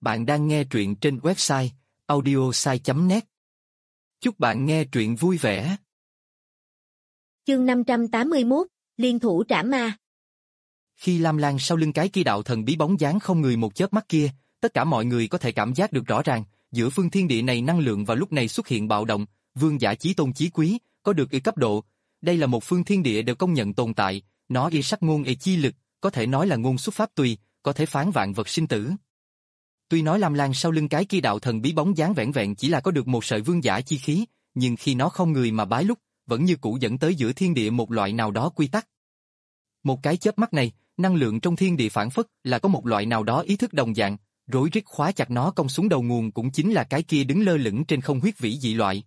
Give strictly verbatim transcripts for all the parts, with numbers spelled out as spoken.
Bạn đang nghe truyện trên website audiosai chấm net. Chúc bạn nghe truyện vui vẻ. Chương năm trăm tám mươi mốt, Liên thủ trảm ma. Khi Lam Lang sau lưng cái kia đạo thần bí bóng dáng không người một chớp mắt kia, tất cả mọi người có thể cảm giác được rõ ràng, giữa phương thiên địa này năng lượng vào lúc này xuất hiện bạo động, vương giả chí tôn chí quý, có được y cấp độ. Đây là một phương thiên địa đều công nhận tồn tại, nó y sắc ngôn y chi lực, có thể nói là ngôn xuất pháp tùy, có thể phán vạn vật sinh tử. Tuy nói Lam Lang sau lưng cái kia đạo thần bí bóng dáng vẻn vẹn chỉ là có được một sợi vương giả chi khí, nhưng khi nó không người mà bái lúc, vẫn như cũ dẫn tới giữa thiên địa một loại nào đó quy tắc. Một cái chớp mắt này, năng lượng trong thiên địa phản phất là có một loại nào đó ý thức đồng dạng, rối rít khóa chặt nó cong xuống đầu nguồn cũng chính là cái kia đứng lơ lửng trên không huyết vĩ dị loại.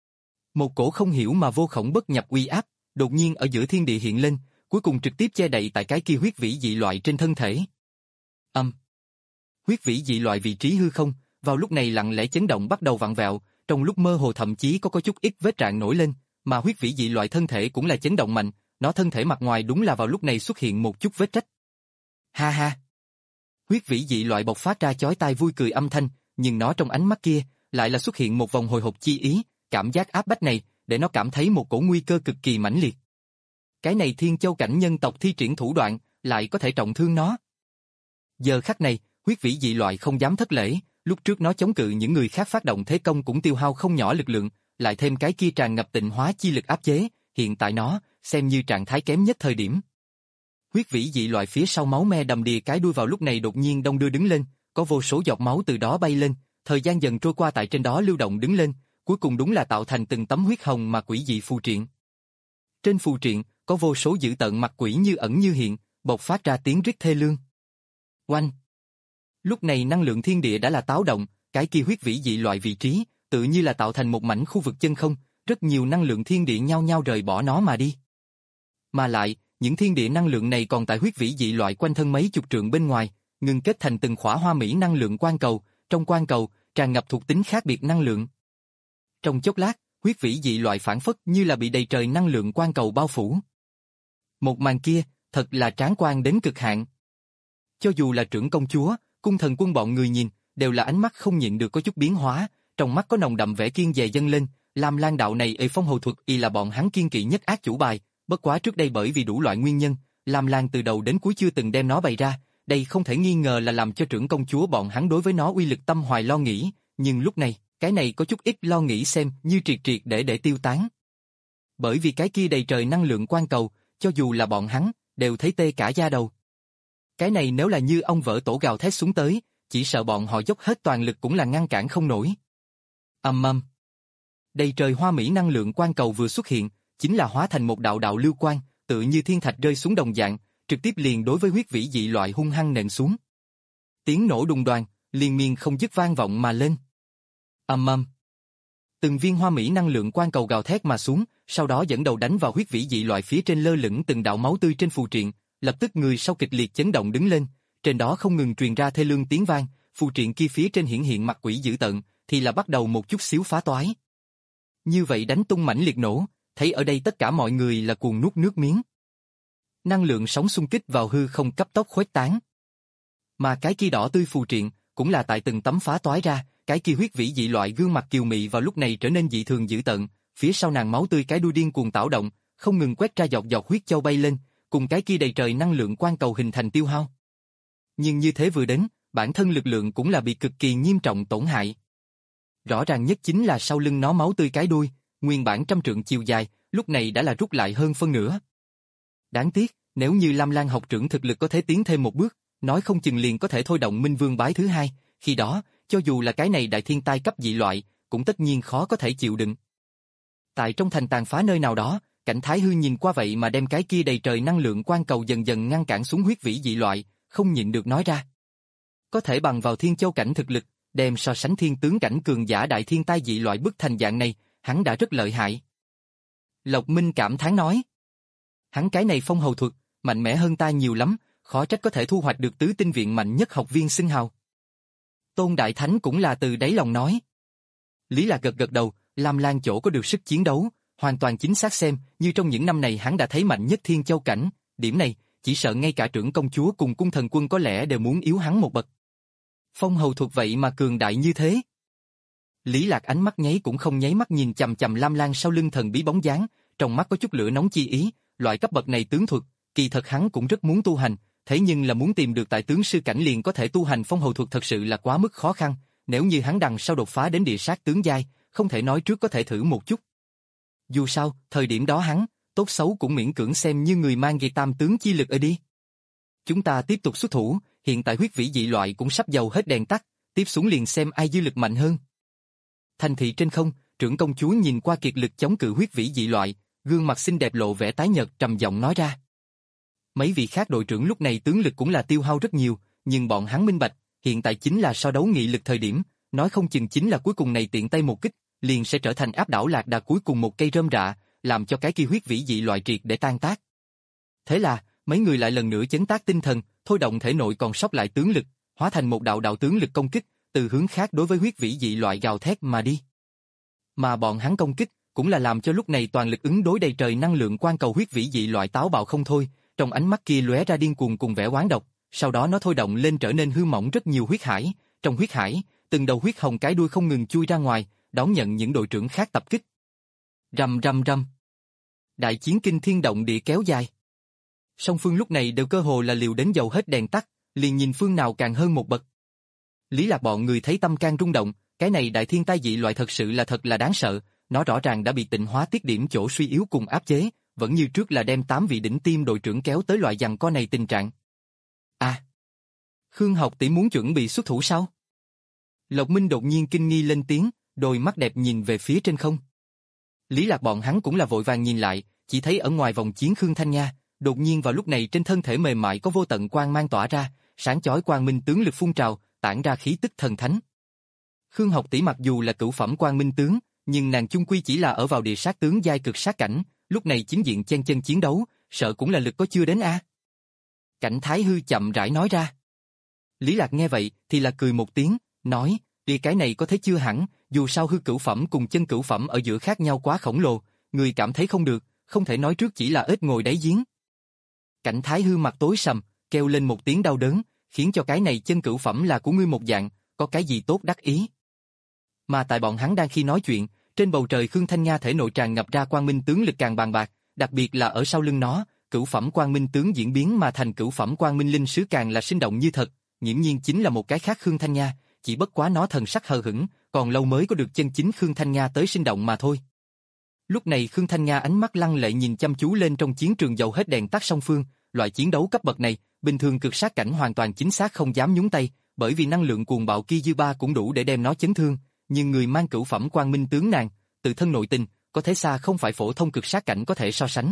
Một cổ không hiểu mà vô khổng bất nhập uy áp, đột nhiên ở giữa thiên địa hiện lên, cuối cùng trực tiếp che đậy tại cái kia huyết vĩ dị loại trên thân thể. Âm. Um. Huyết vĩ dị loại vị trí hư không, vào lúc này lặng lẽ chấn động bắt đầu vặn vẹo, trong lúc mơ hồ thậm chí có có chút ít vết rạn nổi lên, mà huyết vĩ dị loại thân thể cũng là chấn động mạnh, nó thân thể mặt ngoài đúng là vào lúc này xuất hiện một chút vết rách. Ha ha. Huyết vĩ dị loại bộc phát ra chói tai vui cười âm thanh, nhưng nó trong ánh mắt kia lại là xuất hiện một vòng hồi hộp chi ý, cảm giác áp bách này để nó cảm thấy một cổ nguy cơ cực kỳ mãnh liệt. Cái này Thiên Châu cảnh nhân tộc thi triển thủ đoạn, lại có thể trọng thương nó. Giờ khắc này, huyết vĩ dị loại không dám thất lễ, lúc trước nó chống cự những người khác phát động thế công cũng tiêu hao không nhỏ lực lượng, lại thêm cái kia tràn ngập tịnh hóa chi lực áp chế, hiện tại nó xem như trạng thái kém nhất thời điểm. Huyết vĩ dị loại phía sau máu me đầm đìa cái đuôi vào lúc này đột nhiên đông đưa đứng lên, có vô số giọt máu từ đó bay lên, thời gian dần trôi qua tại trên đó lưu động đứng lên, cuối cùng đúng là tạo thành từng tấm huyết hồng mà quỷ dị phù triện. Trên phù triện có vô số dữ tợn mặt quỷ như ẩn như hiện, bộc phát ra tiếng rít thê lương. Oanh! Lúc này năng lượng thiên địa đã là táo động, cái kia huyết vĩ dị loại vị trí, tự như là tạo thành một mảnh khu vực chân không, rất nhiều năng lượng thiên địa nhau nhau rời bỏ nó mà đi. Mà lại, những thiên địa năng lượng này còn tại huyết vĩ dị loại quanh thân mấy chục trượng bên ngoài, ngưng kết thành từng khỏa hoa mỹ năng lượng quang cầu, trong quang cầu tràn ngập thuộc tính khác biệt năng lượng. Trong chốc lát, huyết vĩ dị loại phản phất như là bị đầy trời năng lượng quang cầu bao phủ. Một màn kia, thật là tráng quan đến cực hạn. Cho dù là trưởng công chúa, cung thần quân bọn người nhìn, đều là ánh mắt không nhịn được có chút biến hóa, trong mắt có nồng đậm vẻ kiên dè dâng lên, Lam Lang đạo này ỷ phong hầu thuật y là bọn hắn kiên kỵ nhất ác chủ bài, bất quá trước đây bởi vì đủ loại nguyên nhân, Lam Lang từ đầu đến cuối chưa từng đem nó bày ra, đây không thể nghi ngờ là làm cho trưởng công chúa bọn hắn đối với nó uy lực tâm hoài lo nghĩ, nhưng lúc này, cái này có chút ít lo nghĩ xem như triệt triệt để để tiêu tán. Bởi vì cái kia đầy trời năng lượng quang cầu, cho dù là bọn hắn, đều thấy tê cả da đầu. Cái này nếu là như ông vỡ tổ gào thét xuống tới, chỉ sợ bọn họ dốc hết toàn lực cũng là ngăn cản không nổi. Ầm ầm. Đầy trời hoa mỹ năng lượng quang cầu vừa xuất hiện, chính là hóa thành một đạo đạo lưu quang, tự như thiên thạch rơi xuống đồng dạng, trực tiếp liền đối với huyết vĩ dị loại hung hăng nện xuống. Tiếng nổ đùng đoàng, liên miên không dứt vang vọng mà lên. Ầm ầm. Từng viên hoa mỹ năng lượng quang cầu gào thét mà xuống, sau đó dẫn đầu đánh vào huyết vĩ dị loại phía trên lơ lửng từng đạo máu tươi trên phù triện, lập tức người sau kịch liệt chấn động đứng lên, trên đó không ngừng truyền ra thê lương tiếng vang, phù triện kia phía trên hiển hiện mặt quỷ dữ tợn, thì là bắt đầu một chút xíu phá toái. Như vậy đánh tung mãnh liệt nổ, thấy ở đây tất cả mọi người là cuồng nuốt nước miếng. Năng lượng sóng xung kích vào hư không cấp tốc khuếch tán. Mà cái kia đỏ tươi phù triện, cũng là tại từng tấm phá toái ra, cái kia huyết vĩ dị loại gương mặt kiều mị vào lúc này trở nên dị thường dữ tợn, phía sau nàng máu tươi cái đuôi điên cuồng tảo động, không ngừng quét ra giọt giọt huyết châu bay lên, cùng cái kia đầy trời năng lượng quang cầu hình thành tiêu hao. Nhưng như thế vừa đến, bản thân lực lượng cũng là bị cực kỳ nghiêm trọng tổn hại. Rõ ràng nhất chính là sau lưng nó máu tươi cái đuôi, nguyên bản trăm trượng chiều dài, lúc này đã là rút lại hơn phân nửa. Đáng tiếc, nếu như Lam Lang học trưởng thực lực có thể tiến thêm một bước, nói không chừng liền có thể thôi động Minh Vương bái thứ hai, khi đó, cho dù là cái này đại thiên tai cấp dị loại, cũng tất nhiên khó có thể chịu đựng. Tại trong thành tàn phá nơi nào đó, Cảnh Thái Hư nhìn qua vậy mà đem cái kia đầy trời năng lượng quang cầu dần dần ngăn cản xuống huyết vĩ dị loại, không nhịn được nói ra. Có thể bằng vào Thiên Châu cảnh thực lực, đem so sánh thiên tướng cảnh cường giả đại thiên tai dị loại bức thành dạng này, hắn đã rất lợi hại. Lộc Minh cảm thán nói. Hắn cái này phong hầu thuật, mạnh mẽ hơn ta nhiều lắm, khó trách có thể thu hoạch được tứ tinh viện mạnh nhất học viên xưng hào. Tôn Đại Thánh cũng là từ đáy lòng nói. Lý Lạc gật gật đầu, Lam Lang chỗ có được sức chiến đấu, hoàn toàn chính xác xem, như trong những năm này hắn đã thấy mạnh nhất Thiên Châu cảnh, điểm này, chỉ sợ ngay cả trưởng công chúa cùng cung thần quân có lẽ đều muốn yếu hắn một bậc. Phong hầu thuật vậy mà cường đại như thế. Lý Lạc ánh mắt nháy cũng không nháy mắt nhìn chằm chằm Lam Lang sau lưng thần bí bóng dáng, trong mắt có chút lửa nóng chi ý, loại cấp bậc này tướng thuật, kỳ thật hắn cũng rất muốn tu hành, thế nhưng là muốn tìm được tại tướng sư cảnh liền có thể tu hành phong hầu thuật thật sự là quá mức khó khăn, nếu như hắn đằng sau đột phá đến địa sát tướng giai, không thể nói trước có thể thử một chút. Dù sao, thời điểm đó hắn, tốt xấu cũng miễn cưỡng xem như người mang gây tam tướng chi lực ở đi. Chúng ta tiếp tục xuất thủ, hiện tại huyết vĩ dị loại cũng sắp dầu hết đèn tắt, tiếp xuống liền xem ai dư lực mạnh hơn. Thành thị trên không, trưởng công chúa nhìn qua kiệt lực chống cự huyết vĩ dị loại, gương mặt xinh đẹp lộ vẻ tái nhợt trầm giọng nói ra. Mấy vị khác đội trưởng lúc này tướng lực cũng là tiêu hao rất nhiều, nhưng bọn hắn minh bạch, hiện tại chính là so đấu nghị lực thời điểm, nói không chừng chính là cuối cùng này tiện tay một kích, liền sẽ trở thành áp đảo lạc đà cuối cùng một cây rơm rạ, làm cho cái kia huyết vĩ dị loại triệt để tan tác. Thế là, mấy người lại lần nữa chấn tác tinh thần, thôi động thể nội còn sót lại tướng lực, hóa thành một đạo đạo tướng lực công kích, từ hướng khác đối với huyết vĩ dị loại gào thét mà đi. Mà bọn hắn công kích, cũng là làm cho lúc này toàn lực ứng đối đầy trời năng lượng quan cầu huyết vĩ dị loại táo bạo không thôi, trong ánh mắt kia lóe ra điên cuồng cùng vẻ oán độc, sau đó nó thôi động lên trở nên hư mỏng rất nhiều huyết hải, trong huyết hải, từng đầu huyết hồng cái đuôi không ngừng chui ra ngoài, đón nhận những đội trưởng khác tập kích. Rầm rầm rầm. Đại chiến kinh thiên động địa kéo dài. Song phương lúc này đều cơ hồ là liều đến dầu hết đèn tắt, liền nhìn phương nào càng hơn một bậc. Lý Lạc bọn người thấy tâm can rung động, cái này đại thiên tai dị loại thật sự là thật là đáng sợ, nó rõ ràng đã bị tịnh hóa tiết điểm chỗ suy yếu cùng áp chế, vẫn như trước là đem tám vị đỉnh tiêm đội trưởng kéo tới loại giằng co này tình trạng. À, Khương học tỷ muốn chuẩn bị xuất thủ sao? Lộc Minh đột nhiên kinh nghi lên tiếng, đôi mắt đẹp nhìn về phía trên không. Lý Lạc bọn hắn cũng là vội vàng nhìn lại, chỉ thấy ở ngoài vòng chiến Khương Thanh Nha, đột nhiên vào lúc này trên thân thể mềm mại có vô tận quang mang tỏa ra, sáng chói quang minh tướng lực phun trào, tản ra khí tức thần thánh. Khương học tỷ mặc dù là cửu phẩm quang minh tướng, nhưng nàng chung quy chỉ là ở vào địa sát tướng giai cực sát cảnh, lúc này chính diện chen chân chiến đấu, sợ cũng là lực có chưa đến a. Cảnh Thái Hư chậm rãi nói ra. Lý Lạc nghe vậy thì là cười một tiếng, nói, đi cái này có thế chưa hẳn, dù sao hư cửu phẩm cùng chân cửu phẩm ở giữa khác nhau quá khổng lồ, người cảm thấy không được, không thể nói trước chỉ là ếch ngồi đáy giếng. Cảnh Thái Hư mặt tối sầm, kêu lên một tiếng đau đớn, khiến cho cái này chân cửu phẩm là của ngươi một dạng, có cái gì tốt đắc ý. Mà tại bọn hắn đang khi nói chuyện, trên bầu trời Khương Thanh Nha thể nội tràn ngập ra quang minh tướng lực càng bàn bạc, đặc biệt là ở sau lưng nó, cửu phẩm quang minh tướng diễn biến mà thành cửu phẩm quang minh linh sứ càng là sinh động như thật, nghiễm nhiên chính là một cái khác Khương Thanh Nha, chỉ bất quá nó thần sắc hờ hững, còn lâu mới có được chân chính Khương Thanh Nha tới sinh động mà thôi. Lúc này Khương Thanh Nha ánh mắt lăng lệ nhìn chăm chú lên trong chiến trường dầu hết đèn tắt song phương, loại chiến đấu cấp bậc này, bình thường cực sát cảnh hoàn toàn chính xác không dám nhúng tay, bởi vì năng lượng cuồng bạo kia dư ba cũng đủ để đem nó chấn thương, nhưng người mang cửu phẩm quang minh tướng nàng, tự thân nội tình, có thể xa không phải phổ thông cực sát cảnh có thể so sánh.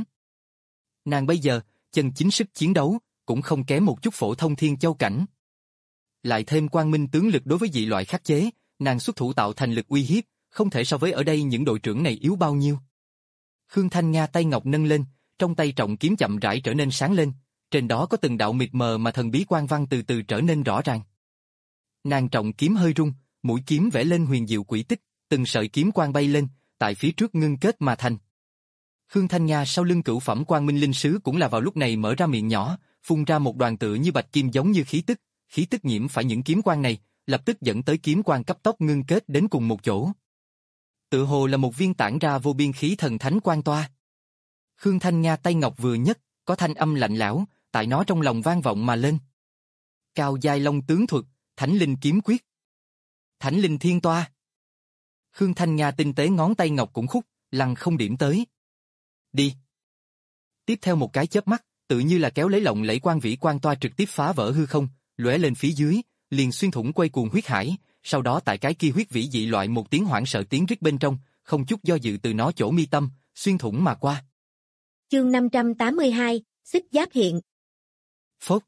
Nàng bây giờ, chân chính sức chiến đấu, cũng không kém một chút phổ thông thiên châu cảnh. Lại thêm quang minh tướng lực đối với dị loại khắc chế, nàng xuất thủ tạo thành lực uy hiếp, không thể so với ở đây những đội trưởng này yếu bao nhiêu. Khương Thanh Nha tay ngọc nâng lên, trong tay trọng kiếm chậm rãi trở nên sáng lên, trên đó có từng đạo mịt mờ mà thần bí quang văn từ từ trở nên rõ ràng. Nàng trọng kiếm hơi rung, mũi kiếm vẽ lên huyền diệu quỷ tích, từng sợi kiếm quang bay lên, tại phía trước ngưng kết mà thành. Khương Thanh Nha sau lưng cửu phẩm quang minh linh sứ cũng là vào lúc này mở ra miệng nhỏ, phun ra một đoàn tựa như bạch kim giống như khí tức, khí tức nhiễm phải những kiếm quang này, lập tức dẫn tới kiếm quang cấp tốc ngưng kết đến cùng một chỗ. Tựa hồ là một viên tản ra vô biên khí thần thánh quang toa. Khương Thanh Nha tay ngọc vừa nhất, có thanh âm lạnh lẽo, tại nó trong lòng vang vọng mà lên. Cao giai long tướng thuật, Thánh Linh kiếm quyết. Thánh Linh thiên toa. Khương Thanh Nha tinh tế ngón tay ngọc cũng khúc, lăng không điểm tới. Đi. Tiếp theo một cái chớp mắt, tự như là kéo lấy lộng lẫy quang vĩ quang toa trực tiếp phá vỡ hư không, lóe lên phía dưới, liền xuyên thủng quay cuồng huyết hải, sau đó tại cái kia huyết vĩ dị loại một tiếng hoảng sợ tiếng rít bên trong, không chút do dự từ nó chỗ mi tâm, xuyên thủng mà qua. Chương năm trăm tám mươi hai, xích giáp hiện. Phốt.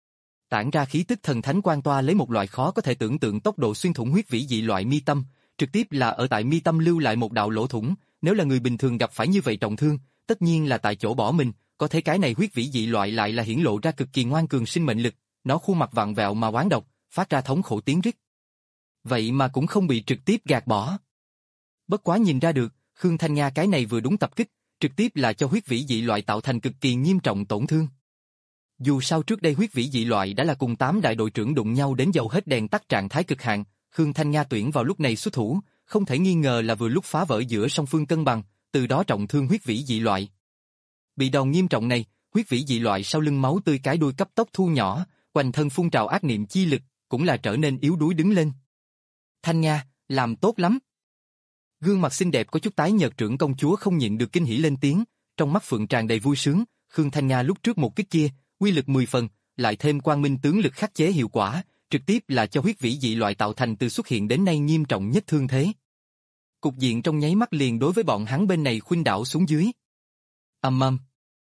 Tản ra khí tức thần thánh quang toa lấy một loại khó có thể tưởng tượng tốc độ xuyên thủng huyết vĩ dị loại mi tâm, trực tiếp là ở tại mi tâm lưu lại một đạo lỗ thủng, nếu là người bình thường gặp phải như vậy trọng thương, tất nhiên là tại chỗ bỏ mình, có thể cái này huyết vĩ dị loại lại là hiển lộ ra cực kỳ ngoan cường sinh mệnh lực, nó khuôn mặt vặn vẹo mà oán độc, phát ra thống khổ tiếng rít. Vậy mà cũng không bị trực tiếp gạt bỏ. Bất quá nhìn ra được, Khương Thanh Nha cái này vừa đúng tập kích, trực tiếp là cho huyết vĩ dị loại tạo thành cực kỳ nghiêm trọng tổn thương. Dù sao trước đây huyết vĩ dị loại đã là cùng tám đại đội trưởng đụng nhau đến dầu hết đèn tắt trạng thái cực hạn, Khương Thanh Nga tuyển vào lúc này xuất thủ, không thể nghi ngờ là vừa lúc phá vỡ giữa song phương cân bằng, từ đó trọng thương huyết vĩ dị loại. Bị đòn nghiêm trọng này, huyết vĩ dị loại sau lưng máu tươi cái đuôi cấp tốc thu nhỏ, quanh thân phun trào ác niệm chi lực, cũng là trở nên yếu đuối đứng lên. Thanh Nga, làm tốt lắm. Gương mặt xinh đẹp có chút tái nhợt trưởng công chúa không nhịn được kinh hỉ lên tiếng, trong mắt phượng tràn đầy vui sướng, Khương Thanh Nga lúc trước một kích kia, uy lực mười phần, lại thêm quang minh tướng lực khắc chế hiệu quả, trực tiếp là cho huyết vĩ dị loại tạo thành từ xuất hiện đến nay nghiêm trọng nhất thương thế. Cục diện trong nháy mắt liền đối với bọn hắn bên này khuynh đảo xuống dưới. Ầm ầm.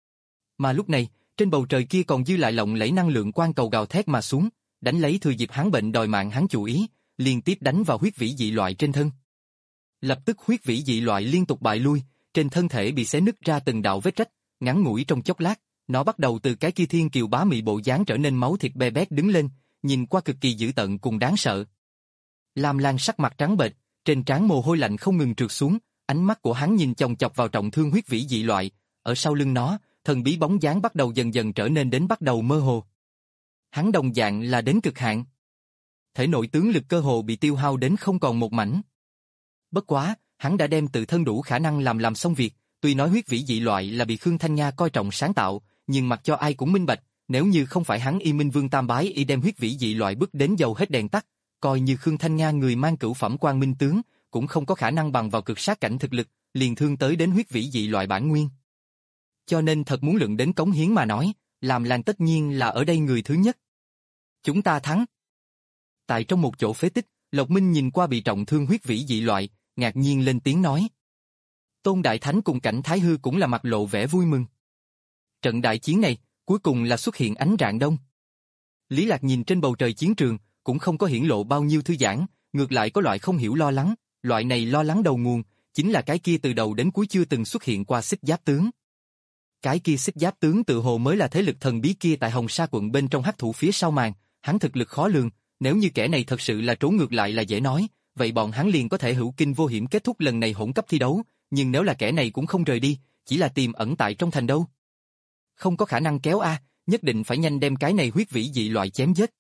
Mà lúc này, trên bầu trời kia còn dư lại lộng lẫy năng lượng quang cầu gào thét mà xuống, đánh lấy thừa dịp hắn bệnh đòi mạng hắn chủ ý, liên tiếp đánh vào huyết vĩ dị loại trên thân. Lập tức huyết vĩ dị loại liên tục bại lui, trên thân thể bị xé nứt ra từng đạo vết rách, ngắn ngủi trong chốc lát, nó bắt đầu từ cái kia thiên kiều bá mị bộ dáng trở nên máu thịt be bét đứng lên, nhìn qua cực kỳ dữ tợn cùng đáng sợ. Lam Lan sắc mặt trắng bệch, trên trán mồ hôi lạnh không ngừng trượt xuống, ánh mắt của hắn nhìn chòng chọc vào trọng thương huyết vĩ dị loại, ở sau lưng nó, thần bí bóng dáng bắt đầu dần dần trở nên đến bắt đầu mơ hồ. Hắn đồng dạng là đến cực hạn. Thể nội tướng lực cơ hồ bị tiêu hao đến không còn một mảnh. Bất quá, hắn đã đem tự thân đủ khả năng làm làm xong việc, tuy nói huyết vĩ dị loại là bị Khương Thanh Nga coi trọng sáng tạo, nhưng mặc cho ai cũng minh bạch, nếu như không phải hắn Y Minh Vương Tam Bái y đem huyết vĩ dị loại bước đến dầu hết đèn tắt, coi như Khương Thanh Nga người mang cửu phẩm quang minh tướng, cũng không có khả năng bằng vào cực sát cảnh thực lực, liền thương tới đến huyết vĩ dị loại bản nguyên. Cho nên thật muốn luận đến cống hiến mà nói, Làm Lan tất nhiên là ở đây người thứ nhất. Chúng ta thắng. Tại trong một chỗ phế tích, Lộc Minh nhìn qua bị trọng thương huyết vĩ dị loại, ngạc nhiên lên tiếng nói. Tôn Đại Thánh cùng Cảnh Thái Hư cũng là mặt lộ vẻ vui mừng. Trận đại chiến này, cuối cùng là xuất hiện ánh rạng đông. Lý Lạc nhìn trên bầu trời chiến trường, cũng không có hiển lộ bao nhiêu thư giãn, ngược lại có loại không hiểu lo lắng, loại này lo lắng đầu nguồn, chính là cái kia từ đầu đến cuối chưa từng xuất hiện qua xích giáp tướng. Cái kia xích giáp tướng tự hồ mới là thế lực thần bí kia tại Hồng Sa quận bên trong hắc thủ phía sau màn, hắn thực lực khó lường, nếu như kẻ này thật sự là trốn ngược lại là dễ nói, vậy bọn hắn liền có thể hữu kinh vô hiểm kết thúc lần này hỗn cấp thi đấu, nhưng nếu là kẻ này cũng không rời đi, chỉ là tiềm ẩn tại trong thành đâu. Không có khả năng kéo a, nhất định phải nhanh đem cái này huyết vĩ dị loại chém giết.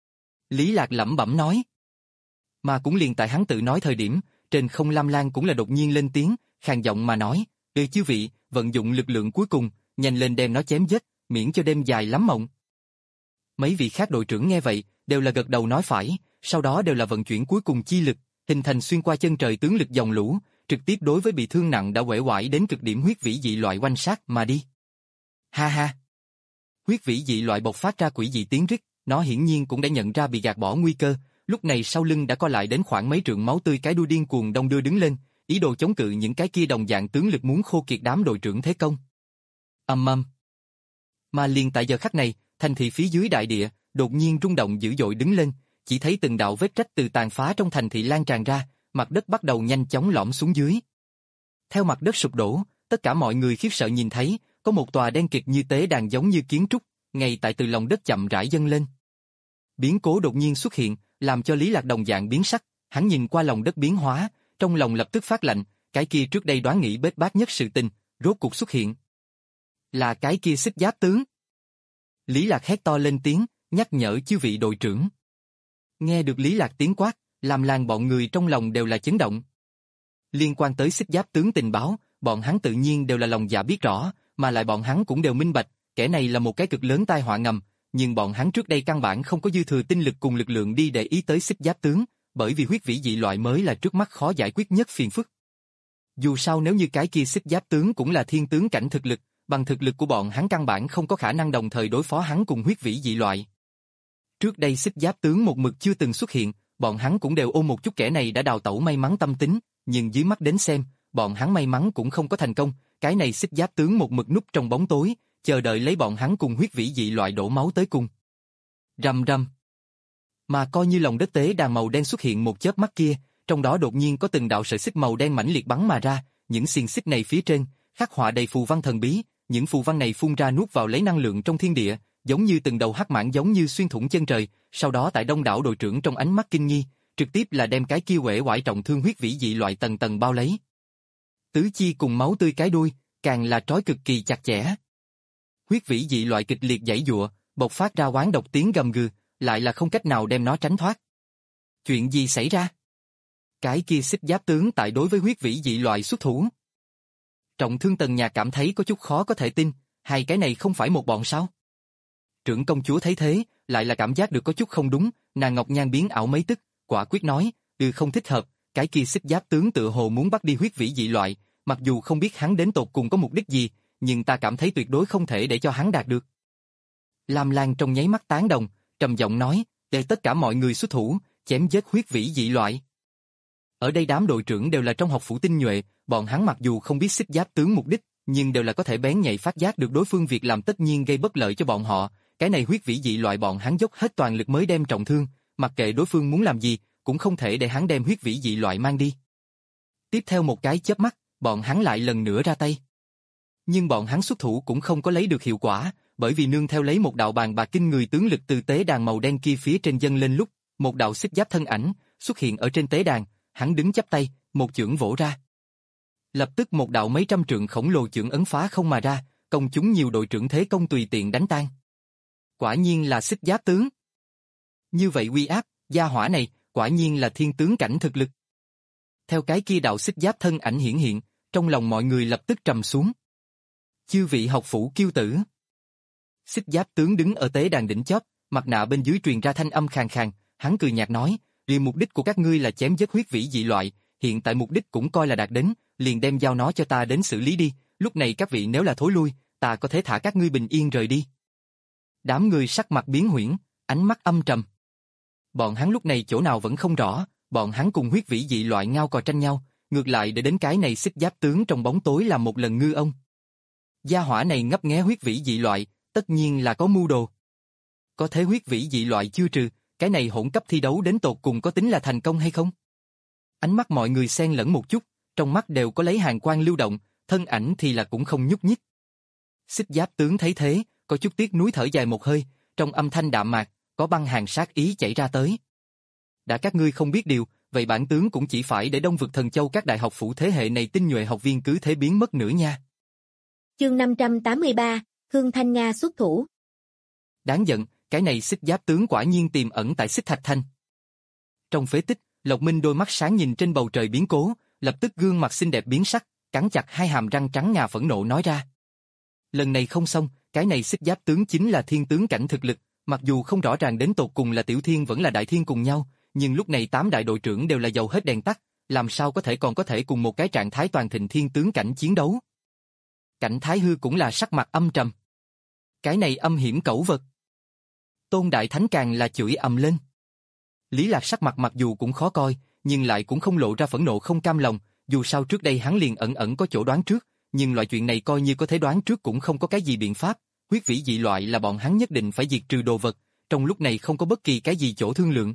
Lý Lạc lẩm bẩm nói. Mà cũng liền tại hắn tự nói thời điểm, trên không Lam Lan cũng là đột nhiên lên tiếng, khàn giọng mà nói, "Ê chư vị, vận dụng lực lượng cuối cùng, nhanh lên đem nó chém giết, miễn cho đêm dài lắm mộng." Mấy vị khác đội trưởng nghe vậy, đều là gật đầu nói phải, sau đó đều là vận chuyển cuối cùng chi lực, hình thành xuyên qua chân trời tướng lực dòng lũ, trực tiếp đối với bị thương nặng đã uể oải đến cực điểm huyết vĩ dị loại oanh sát mà đi. Ha ha! Huyết vĩ dị loại bộc phát ra quỷ dị tiếng rít, nó hiển nhiên cũng đã nhận ra bị gạt bỏ nguy cơ, lúc này sau lưng đã co lại đến khoảng mấy trượng máu tươi cái đuôi điên cuồng đông đưa đứng lên, ý đồ chống cự những cái kia đồng dạng tướng lực muốn khô kiệt đám đội trưởng thế công. Ầm ầm. Mà liền tại giờ khắc này, thành thị phía dưới đại địa đột nhiên rung động dữ dội đứng lên, chỉ thấy từng đạo vết rách từ tàn phá trong thành thị lan tràn ra, mặt đất bắt đầu nhanh chóng lõm xuống dưới. Theo mặt đất sụp đổ, tất cả mọi người khiếp sợ nhìn thấy, có một tòa đen kịt như tế đàn giống như kiến trúc, ngay tại từ lòng đất chậm rãi dâng lên. Biến cố đột nhiên xuất hiện, làm cho Lý Lạc đồng dạng biến sắc, hắn nhìn qua lòng đất biến hóa, trong lòng lập tức phát lạnh, cái kia trước đây đoán nghĩ bết bát nhất sự tình, rốt cuộc xuất hiện. Là cái kia xích giáp tướng. Lý Lạc hét to lên tiếng, nhắc nhở chư vị đội trưởng. Nghe được Lý Lạc tiếng quát, làm làng bọn người trong lòng đều là chấn động. Liên quan tới xích giáp tướng tình báo, bọn hắn tự nhiên đều là lòng dạ biết rõ, mà lại bọn hắn cũng đều minh bạch, kẻ này là một cái cực lớn tai họa ngầm, nhưng bọn hắn trước đây căn bản không có dư thừa tinh lực cùng lực lượng đi để ý tới xích giáp tướng, bởi vì huyết vĩ dị loại mới là trước mắt khó giải quyết nhất phiền phức. Dù sao nếu như cái kia xích giáp tướng cũng là thiên tướng cảnh thực lực, bằng thực lực của bọn hắn căn bản không có khả năng đồng thời đối phó hắn cùng huyết vĩ dị loại. Trước đây xích giáp tướng một mực chưa từng xuất hiện, bọn hắn cũng đều ôm một chút kẻ này đã đào tẩu may mắn tâm tính, nhưng dưới mắt đến xem, bọn hắn may mắn cũng không có thành công, cái này xích giáp tướng một mực núp trong bóng tối, chờ đợi lấy bọn hắn cùng huyết vĩ dị loại đổ máu tới cùng. Rầm rầm. Mà coi như lòng đất tế đàn màu đen xuất hiện một chớp mắt kia, trong đó đột nhiên có từng đạo sợi xích màu đen mãnh liệt bắn mà ra, những xiềng xích này phía trên khắc họa đầy phù văn thần bí, những phù văn này phun ra nuốt vào lấy năng lượng trong thiên địa, giống như từng đầu hắc mãng giống như xuyên thủng chân trời, sau đó tại đông đảo đội trưởng trong ánh mắt kinh nghi, trực tiếp là đem cái kia uể oải trọng thương huyết vĩ dị loại tầng tầng bao lấy. Tứ chi cùng máu tươi cái đuôi, càng là trói cực kỳ chặt chẽ. Huyết vĩ dị loại kịch liệt giãy giụa, bộc phát ra oán độc tiếng gầm gừ, lại là không cách nào đem nó tránh thoát. Chuyện gì xảy ra? Cái kia xích giáp tướng tại đối với huyết vĩ dị loại xuất thủ. Trọng Thương Tần Nhạc cảm thấy có chút khó có thể tin, hai cái này không phải một bọn sao? Trưởng công chúa thấy thế, lại là cảm giác được có chút không đúng, nàng ngọc nhan biến ảo mấy tức, quả quyết nói, ừ không thích hợp, cái kia xích giáp tướng tựa hồ muốn bắt đi huyết vĩ dị loại, mặc dù không biết hắn đến tột cùng có mục đích gì, nhưng ta cảm thấy tuyệt đối không thể để cho hắn đạt được. Lam Lan trong nháy mắt tán đồng, trầm giọng nói, để tất cả mọi người xuất thủ, chém giết huyết vĩ dị loại. Ở đây đám đội trưởng đều là trong học phủ tinh nhuệ, bọn hắn mặc dù không biết xích giáp tướng mục đích, nhưng đều là có thể bén nhạy phát giác được đối phương việc làm tất nhiên gây bất lợi cho bọn họ, cái này huyết vĩ dị loại bọn hắn dốc hết toàn lực mới đem trọng thương, mặc kệ đối phương muốn làm gì, cũng không thể để hắn đem huyết vĩ dị loại mang đi. Tiếp theo một cái chớp mắt, bọn hắn lại lần nữa ra tay. Nhưng bọn hắn xuất thủ cũng không có lấy được hiệu quả, bởi vì nương theo lấy một đạo bàn bạc kinh người tướng lực từ tế đàn màu đen kia phía trên dâng lên lúc, một đạo xích giáp thân ảnh xuất hiện ở trên tế đàn, hắn đứng chắp tay, một chưởng vỗ ra. Lập tức một đạo mấy trăm trượng khổng lồ chưởng ấn phá không mà ra, công chúng nhiều đội trưởng thế công tùy tiện đánh tan. Quả nhiên là xích giáp tướng. Như vậy uy áp, gia hỏa này, quả nhiên là thiên tướng cảnh thực lực. Theo cái kia đạo xích giáp thân ảnh hiển hiện, trong lòng mọi người lập tức trầm xuống. Chư vị học phủ kiêu tử. Xích giáp tướng đứng ở tế đàn đỉnh chóp, mặt nạ bên dưới truyền ra thanh âm khàn khàn, hắn cười nhạt nói, vì mục đích của các ngươi là chém giết huyết vĩ dị loại, hiện tại mục đích cũng coi là đạt đến, liền đem giao nó cho ta đến xử lý đi, lúc này các vị nếu là thối lui, ta có thể thả các ngươi bình yên rời đi. Đám người sắc mặt biến huyễn, ánh mắt âm trầm. Bọn hắn lúc này chỗ nào vẫn không rõ, bọn hắn cùng huyết vĩ dị loại ngao cò tranh nhau, ngược lại để đến cái này xích giáp tướng trong bóng tối làm một lần ngư ông. Gia hỏa này ngấp nghé huyết vĩ dị loại, tất nhiên là có mưu đồ. Có thế huyết vĩ dị loại chưa trừ, cái này hỗn cấp thi đấu đến tột cùng có tính là thành công hay không? Ánh mắt mọi người xen lẫn một chút, trong mắt đều có lấy hàn quang lưu động, thân ảnh thì là cũng không nhúc nhích. Xích giáp tướng thấy thế, có chút tiếc nuối thở dài một hơi, trong âm thanh đạm mạc, có băng hàn sát ý chảy ra tới. Đã các ngươi không biết điều, vậy bản tướng cũng chỉ phải để Đông Vực Thần Châu các đại học phủ thế hệ này tinh nhuệ học viên cứ thế biến mất nữa nha. Chương năm trăm tám mươi ba, Hương Thanh Nga xuất thủ. Đáng giận, cái này xích giáp tướng quả nhiên tiềm ẩn tại xích thạch thanh. Trong phế tích, Lộc Minh đôi mắt sáng nhìn trên bầu trời biến cố, lập tức gương mặt xinh đẹp biến sắc, cắn chặt hai hàm răng trắng ngà phẫn nộ nói ra. Lần này không xong, cái này xích giáp tướng chính là thiên tướng cảnh thực lực, mặc dù không rõ ràng đến tột cùng là tiểu thiên vẫn là đại thiên cùng nhau, nhưng lúc này tám đại đội trưởng đều là dầu hết đèn tắt, làm sao có thể còn có thể cùng một cái trạng thái toàn thịnh thiên tướng cảnh chiến đấu. Cảnh Thái Hư cũng là sắc mặt âm trầm. Cái này âm hiểm cẩu vật. Tôn Đại Thánh càng là chửi ầm lên. Lý Lạc sắc mặt mặc dù cũng khó coi, nhưng lại cũng không lộ ra phẫn nộ không cam lòng, dù sao trước đây hắn liền ẩn ẩn có chỗ đoán trước, nhưng loại chuyện này coi như có thể đoán trước cũng không có cái gì biện pháp, huyết vĩ dị loại là bọn hắn nhất định phải diệt trừ đồ vật, trong lúc này không có bất kỳ cái gì chỗ thương lượng.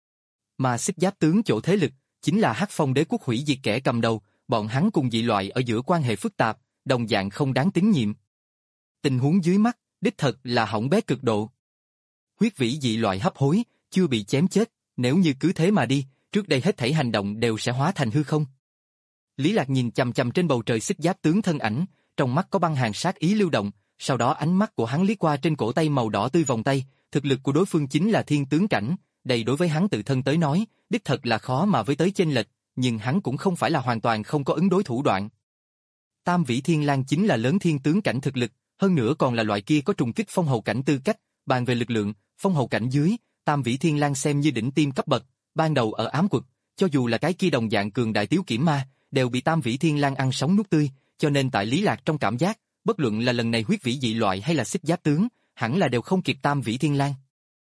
Mà xích giáp tướng chỗ thế lực, chính là Hắc Phong Đế quốc hủy diệt kẻ cầm đầu, bọn hắn cùng dị loại ở giữa quan hệ phức tạp, đồng dạng không đáng tín nhiệm. Tình huống dưới mắt, đích thật là hỏng bét cực độ. Huyết vĩ dị loại hấp hối, chưa bị chém chết, nếu như cứ thế mà đi, trước đây hết thảy hành động đều sẽ hóa thành hư không. Lý Lạc nhìn chằm chằm trên bầu trời xích giáp tướng thân ảnh, trong mắt có băng hàn sát ý lưu động, sau đó ánh mắt của hắn liếc qua trên cổ tay màu đỏ tươi vòng tay, thực lực của đối phương chính là thiên tướng cảnh, đây đối với hắn tự thân tới nói, đích thật là khó mà với tới chênh lệch, nhưng hắn cũng không phải là hoàn toàn không có ứng đối thủ đoạn. Tam Vĩ Thiên Lang chính là lớn thiên tướng cảnh thực lực, hơn nữa còn là loại kia có trùng kích phong hầu cảnh tư cách, bàn về lực lượng, phong hầu cảnh dưới, Tam Vĩ Thiên Lang xem như đỉnh tiêm cấp bậc, ban đầu ở ám quật, cho dù là cái kia đồng dạng cường đại tiếu kiểm ma, đều bị Tam Vĩ Thiên Lang ăn sống nuốt tươi, cho nên tại Lý Lạc trong cảm giác, bất luận là lần này huyết vĩ dị loại hay là xích giáp tướng, hẳn là đều không kịp Tam Vĩ Thiên Lang.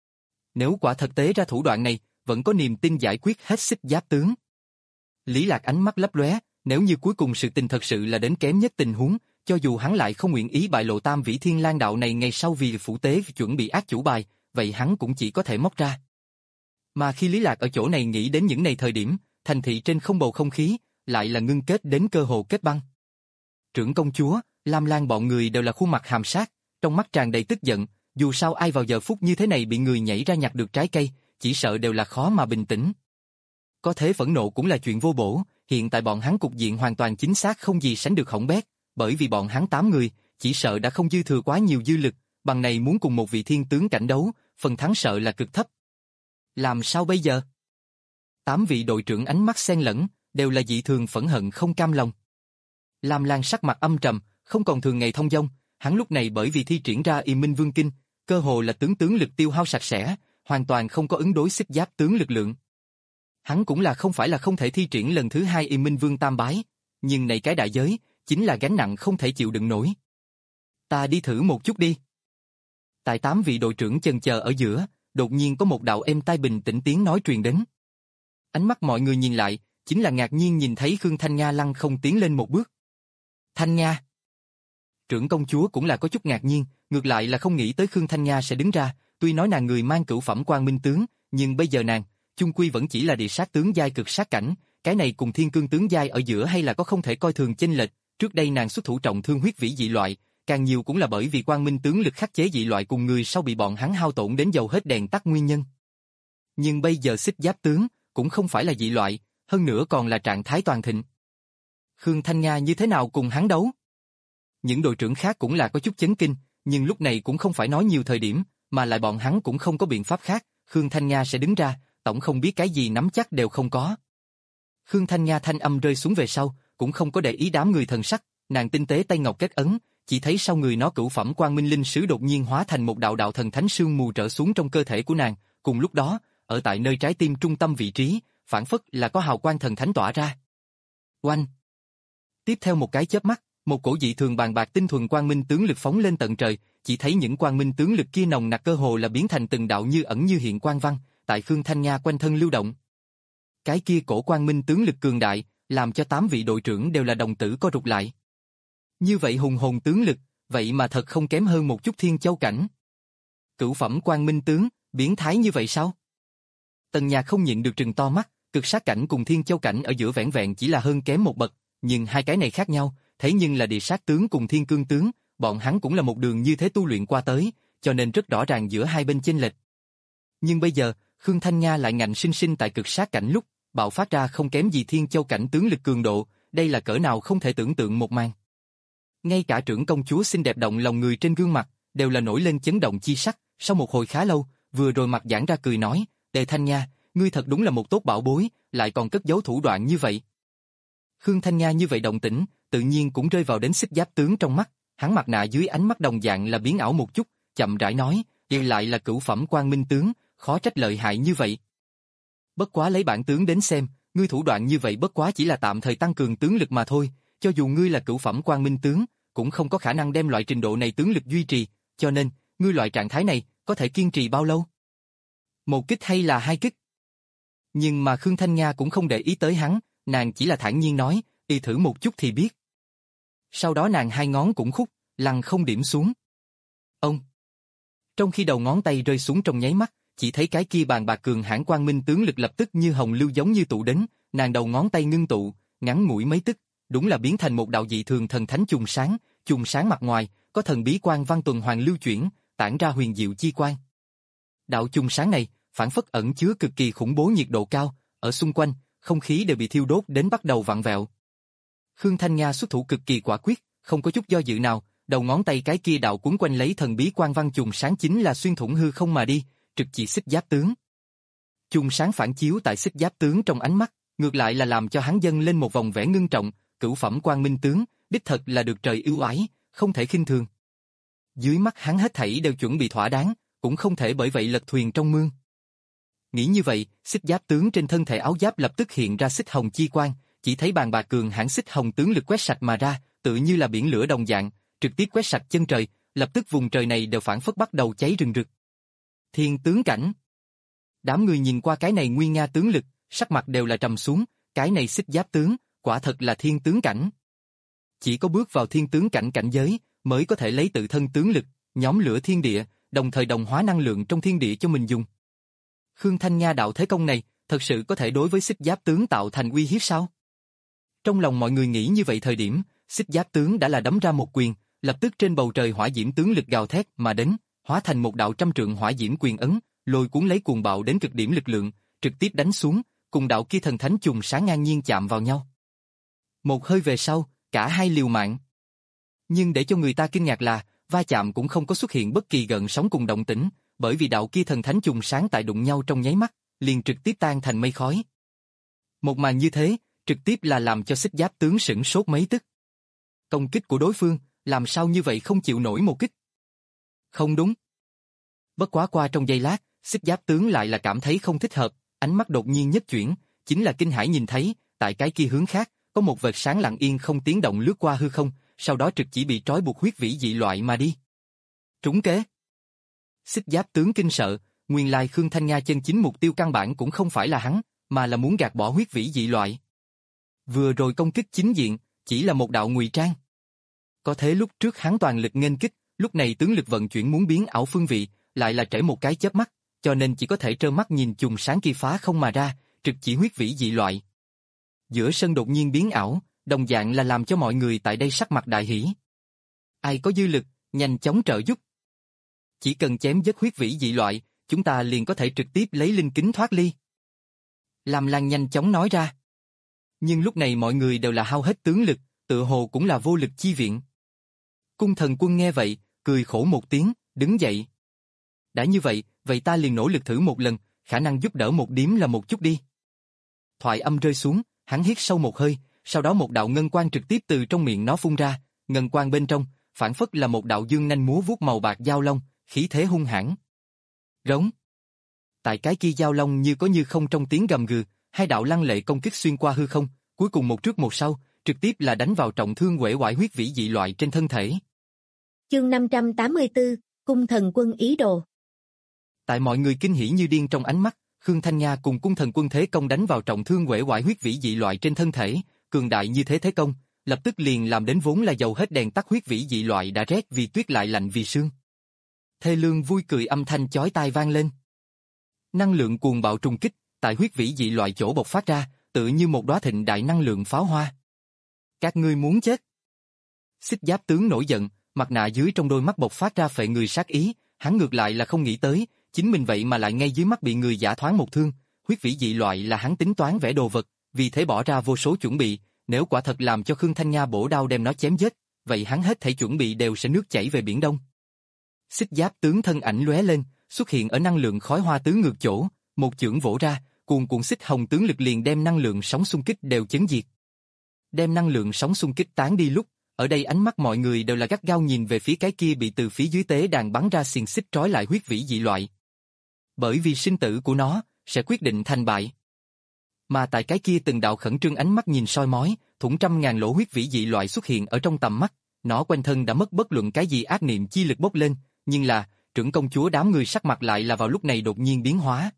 Nếu quả thực tế ra thủ đoạn này, vẫn có niềm tin giải quyết hết xích giáp tướng. Lý Lạc ánh mắt lấp lóe, nếu như cuối cùng sự tình thật sự là đến kém nhất tình huống, cho dù hắn lại không nguyện ý bại lộ Tam Vĩ Thiên Lang đạo này ngày sau vì phủ tế chuẩn bị ác chủ bài, vậy hắn cũng chỉ có thể móc ra. Mà khi Lý Lạc ở chỗ này nghĩ đến những này thời điểm, thành thị trên không bầu không khí, lại là ngưng kết đến cơ hồ kết băng. Trưởng công chúa, Lam Lan bọn người đều là khuôn mặt hàm sát, trong mắt tràn đầy tức giận, dù sao ai vào giờ phút như thế này bị người nhảy ra nhặt được trái cây, chỉ sợ đều là khó mà bình tĩnh. Có thế phẫn nộ cũng là chuyện vô bổ, hiện tại bọn hắn cục diện hoàn toàn chính xác không gì sánh được hỏng bét, bởi vì bọn hắn tám người, chỉ sợ đã không dư thừa quá nhiều dư lực, bằng này muốn cùng một vị thiên tướng cảnh đấu, phần thắng sợ là cực thấp. Làm sao bây giờ? Tám vị đội trưởng ánh mắt xen lẫn, đều là dị thường phẫn hận không cam lòng. Lam Lan sắc mặt âm trầm, không còn thường ngày thông dong, hắn lúc này bởi vì thi triển ra Y Minh Vương Kinh, cơ hồ là tướng tướng lực tiêu hao sạch sẽ, hoàn toàn không có ứng đối xích giáp tướng lực lượng. Hắn cũng là không phải là không thể thi triển lần thứ hai Y Minh Vương Tam Bái, nhưng này cái đại giới, chính là gánh nặng không thể chịu đựng nổi. Ta đi thử một chút đi. Tại tám vị đội trưởng chần chờ ở giữa, đột nhiên có một đạo êm tai bình tĩnh tiếng nói truyền đến. Ánh mắt mọi người nhìn lại, chính là ngạc nhiên nhìn thấy Khương Thanh Nga lăng không tiến lên một bước. Thanh Nga. Trưởng công chúa cũng là có chút ngạc nhiên, ngược lại là không nghĩ tới Khương Thanh Nga sẽ đứng ra, tuy nói nàng người mang cửu phẩm quang minh tướng, nhưng bây giờ nàng, chung quy vẫn chỉ là địa sát tướng giai cực sát cảnh, cái này cùng thiên cương tướng giai ở giữa hay là có không thể coi thường chênh lệch, trước đây nàng xuất thủ trọng thương huyết vĩ dị loại, càng nhiều cũng là bởi vì quang minh tướng lực khắc chế dị loại cùng người sau bị bọn hắn hao tổn đến dầu hết đèn tắt nguyên nhân. Nhưng bây giờ xích giáp tướng, cũng không phải là dị loại, hơn nữa còn là trạng thái toàn thịnh. Khương Thanh Nga như thế nào cùng hắn đấu? Những đội trưởng khác cũng là có chút chấn kinh, nhưng lúc này cũng không phải nói nhiều thời điểm, mà lại bọn hắn cũng không có biện pháp khác, Khương Thanh Nga sẽ đứng ra, tổng không biết cái gì nắm chắc đều không có. Khương Thanh Nga thanh âm rơi xuống về sau, cũng không có để ý đám người thần sắc, nàng tinh tế tay ngọc kết ấn, chỉ thấy sau người nó cửu phẩm quang minh linh sứ đột nhiên hóa thành một đạo đạo thần thánh sương mù trở xuống trong cơ thể của nàng, cùng lúc đó, ở tại nơi trái tim trung tâm vị trí, phản phất là có hào quang thần thánh tỏa ra. Oanh! Tiếp theo một cái chớp mắt, một cổ dị thường bàn bạc tinh thuần quang minh tướng lực phóng lên tận trời, chỉ thấy những quang minh tướng lực kia nồng nặc cơ hồ là biến thành từng đạo như ẩn như hiện quang văn, tại Khương Thanh Nga quanh thân lưu động. Cái kia cổ quang minh tướng lực cường đại, làm cho tám vị đội trưởng đều là đồng tử co rụt lại. Như vậy hùng hồn tướng lực, vậy mà thật không kém hơn một chút thiên châu cảnh. Cửu phẩm quang minh tướng, biến thái như vậy sao? Tần Nhạc không nhịn được trừng to mắt, cực sát cảnh cùng thiên châu cảnh ở giữa vẻn vẹn chỉ là hơn kém một bậc, nhưng hai cái này khác nhau, thế nhưng là địa sát tướng cùng thiên cương tướng, bọn hắn cũng là một đường như thế tu luyện qua tới, cho nên rất rõ ràng giữa hai bên chênh lệch. Nhưng bây giờ, Khương Thanh Nga lại ngạnh sinh sinh tại cực sát cảnh lúc, bạo phát ra không kém gì thiên châu cảnh tướng lực cường độ, đây là cỡ nào không thể tưởng tượng một màn. Ngay cả trưởng công chúa xinh đẹp động lòng người trên gương mặt, đều là nổi lên chấn động chi sắc, sau một hồi khá lâu, vừa rồi mặt giãn ra cười nói, Tề Thanh Nga, ngươi thật đúng là một tốt bảo bối, lại còn cất giấu thủ đoạn như vậy. Khương Thanh Nga như vậy động tĩnh, tự nhiên cũng rơi vào đến xích giáp tướng trong mắt, hắn mặt nạ dưới ánh mắt đồng dạng là biến ảo một chút, chậm rãi nói, đây lại là cửu phẩm quang minh tướng, khó trách lợi hại như vậy. Bất quá lấy bản tướng đến xem, ngươi thủ đoạn như vậy bất quá chỉ là tạm thời tăng cường tướng lực mà thôi, cho dù ngươi là cửu phẩm quang minh tướng, cũng không có khả năng đem loại trình độ này tướng lực duy trì, cho nên, ngươi loại trạng thái này, có thể kiên trì bao lâu? Một kích hay là hai kích? Nhưng mà Khương Thanh Nga cũng không để ý tới hắn, nàng chỉ là thản nhiên nói, đi thử một chút thì biết. Sau đó nàng hai ngón cũng khúc, lăng không điểm xuống. Ông! Trong khi đầu ngón tay rơi xuống trong nháy mắt, chỉ thấy cái kia bàn bạc cường hãn quang minh tướng lực lập tức như hồng lưu giống như tụ đến, nàng đầu ngón tay ngưng tụ, ngắn ngủi mấy tức, đúng là biến thành một đạo dị thường thần thánh chùm sáng, chùm sáng mặt ngoài, có thần bí quang văn tuần hoàn lưu chuyển, tản ra huyền diệu chi quang. Đạo chùm sáng này, phản phất ẩn chứa cực kỳ khủng bố nhiệt độ cao, ở xung quanh, không khí đều bị thiêu đốt đến bắt đầu vặn vẹo. Khương Thanh Nga xuất thủ cực kỳ quả quyết, không có chút do dự nào, đầu ngón tay cái kia đạo cuốn quanh lấy thần bí quang văn chùm sáng chính là xuyên thủng hư không mà đi, trực chỉ xích giáp tướng. Chùm sáng phản chiếu tại xích giáp tướng trong ánh mắt, ngược lại là làm cho hắn dâng lên một vòng vẻ ngưng trọng, cửu phẩm quang minh tướng, đích thật là được trời ưu ái, không thể khinh thường. Dưới mắt hắn hết thảy đều chuẩn bị thỏa đáng, cũng không thể bởi vậy lật thuyền trong mương. Nghĩ như vậy, xích giáp tướng trên thân thể áo giáp lập tức hiện ra xích hồng chi quang, chỉ thấy bàn bạc cường hãn xích hồng tướng lực quét sạch mà ra, tự như là biển lửa đồng dạng, trực tiếp quét sạch chân trời, lập tức vùng trời này đều phản phất bắt đầu cháy rừng rực. Thiên tướng cảnh. Đám người nhìn qua cái này nguy nga tướng lực, sắc mặt đều là trầm xuống, cái này xích giáp tướng, quả thật là thiên tướng cảnh. Chỉ có bước vào thiên tướng cảnh cảnh giới, mới có thể lấy tự thân tướng lực, nhóm lửa thiên địa, đồng thời đồng hóa năng lượng trong thiên địa cho mình dùng. Khương Thanh Nga đạo thế công này, thật sự có thể đối với xích giáp tướng tạo thành uy hiếp sao? Trong lòng mọi người nghĩ như vậy thời điểm, xích giáp tướng đã là đấm ra một quyền, lập tức trên bầu trời hỏa diễm tướng lực gào thét mà đến, hóa thành một đạo trăm trượng hỏa diễm quyền ấn, lôi cuốn lấy cuồng bạo đến cực điểm lực lượng, trực tiếp đánh xuống, cùng đạo kia thần thánh chùm sáng ngang nhiên chạm vào nhau. Một hơi về sau, cả hai liều mạng. Nhưng để cho người ta kinh ngạc là, va chạm cũng không có xuất hiện bất kỳ gợn sóng cùng động tĩnh, bởi vì đạo kia thần thánh trùng sáng tại đụng nhau trong nháy mắt, liền trực tiếp tan thành mây khói. Một màn như thế, trực tiếp là làm cho Xích Giáp tướng sửng sốt mấy tức. Công kích của đối phương, làm sao như vậy không chịu nổi một kích? Không đúng. Bất quá qua trong giây lát, Xích Giáp tướng lại là cảm thấy không thích hợp, ánh mắt đột nhiên nhất chuyển, chính là kinh hãi nhìn thấy, tại cái kia hướng khác, có một vệt sáng lặng yên không tiếng động lướt qua hư không, sau đó trực chỉ bị trói buộc huyết vĩ dị loại mà đi. Trúng kế. Xích Giáp tướng kinh sợ, nguyên lai Khương Thanh Nga chân chính mục tiêu căn bản cũng không phải là hắn, mà là muốn gạt bỏ huyết vĩ dị loại. Vừa rồi công kích chính diện, chỉ là một đạo ngụy trang. Có thế lúc trước hắn toàn lực nghênh kích, lúc này tướng lực vận chuyển muốn biến ảo phương vị, lại là trễ một cái chớp mắt, cho nên chỉ có thể trơ mắt nhìn chùm sáng kia phá không mà ra, trực chỉ huyết vĩ dị loại. Giữa sân đột nhiên biến ảo, đồng dạng là làm cho mọi người tại đây sắc mặt đại hỉ. Ai có dư lực, nhanh chóng trợ giúp. Chỉ cần chém giết huyết vĩ dị loại, chúng ta liền có thể trực tiếp lấy linh kính thoát ly. Lam Lan nhanh chóng nói ra. Nhưng lúc này mọi người đều là hao hết tướng lực, tự hồ cũng là vô lực chi viện. Cung Thần Quân nghe vậy, cười khổ một tiếng, đứng dậy. Đã như vậy, vậy ta liền nỗ lực thử một lần, khả năng giúp đỡ một điểm là một chút đi. Thoại âm rơi xuống, hắn hít sâu một hơi, sau đó một đạo ngân quang trực tiếp từ trong miệng nó phun ra, ngân quang bên trong, phản phất là một đạo dương nanh múa vuốt màu bạc dao long, khí thế hung hãn. Rống. Tại cái kia dao long như có như không trong tiếng gầm gừ, hai đạo lăng lệ công kích xuyên qua hư không, cuối cùng một trước một sau, trực tiếp là đánh vào trọng thương uể oải huyết vĩ dị loại trên thân thể. Chương năm trăm tám mươi tư, Cung Thần Quân ý đồ. Tại mọi người kinh hỉ như điên trong ánh mắt, Khương Thanh Nga cùng Cung Thần Quân thế công đánh vào trọng thương uể oải huyết vĩ dị loại trên thân thể, cường đại như thế thế công, lập tức liền làm đến vốn là dầu hết đèn tắt huyết vĩ dị loại đã rét vì tuyết lại lạnh vì sương. Thê lương vui cười âm thanh chói tai vang lên. Năng lượng cuồng bạo trùng kích, tại huyết vĩ dị loại chỗ bộc phát ra, tự như một đóa thịnh đại năng lượng pháo hoa. Các ngươi muốn chết. Xích Giáp tướng nổi giận, mặt nạ dưới trong đôi mắt bộc phát ra phệ người sát ý, hắn ngược lại là không nghĩ tới, chính mình vậy mà lại ngay dưới mắt bị người giả thoáng một thương, huyết vĩ dị loại là hắn tính toán vẽ đồ vật, vì thế bỏ ra vô số chuẩn bị, nếu quả thật làm cho Khương Thanh Nga bổ đao đem nó chém giết, vậy hắn hết thảy chuẩn bị đều sẽ nước chảy về biển Đông. Xích Giáp tướng thân ảnh lóe lên, xuất hiện ở năng lượng khói hoa tứ ngược chỗ, một chưởng vỗ ra, cuồn cuộn xích hồng tướng lực liền đem năng lượng sóng xung kích đều chấn diệt. Đem năng lượng sóng xung kích tán đi lúc, ở đây ánh mắt mọi người đều là gắt gao nhìn về phía cái kia bị từ phía dưới tế đàn bắn ra xiềng xích trói lại huyết vĩ dị loại. Bởi vì sinh tử của nó sẽ quyết định thành bại. Mà tại cái kia từng đạo khẩn trương ánh mắt nhìn soi mói, thủng trăm ngàn lỗ huyết vĩ dị loại xuất hiện ở trong tầm mắt, nó quanh thân đã mất bất luận cái gì ác niệm chi lực bốc lên, nhưng là, trưởng công chúa đám người sắc mặt lại là vào lúc này đột nhiên biến hóa.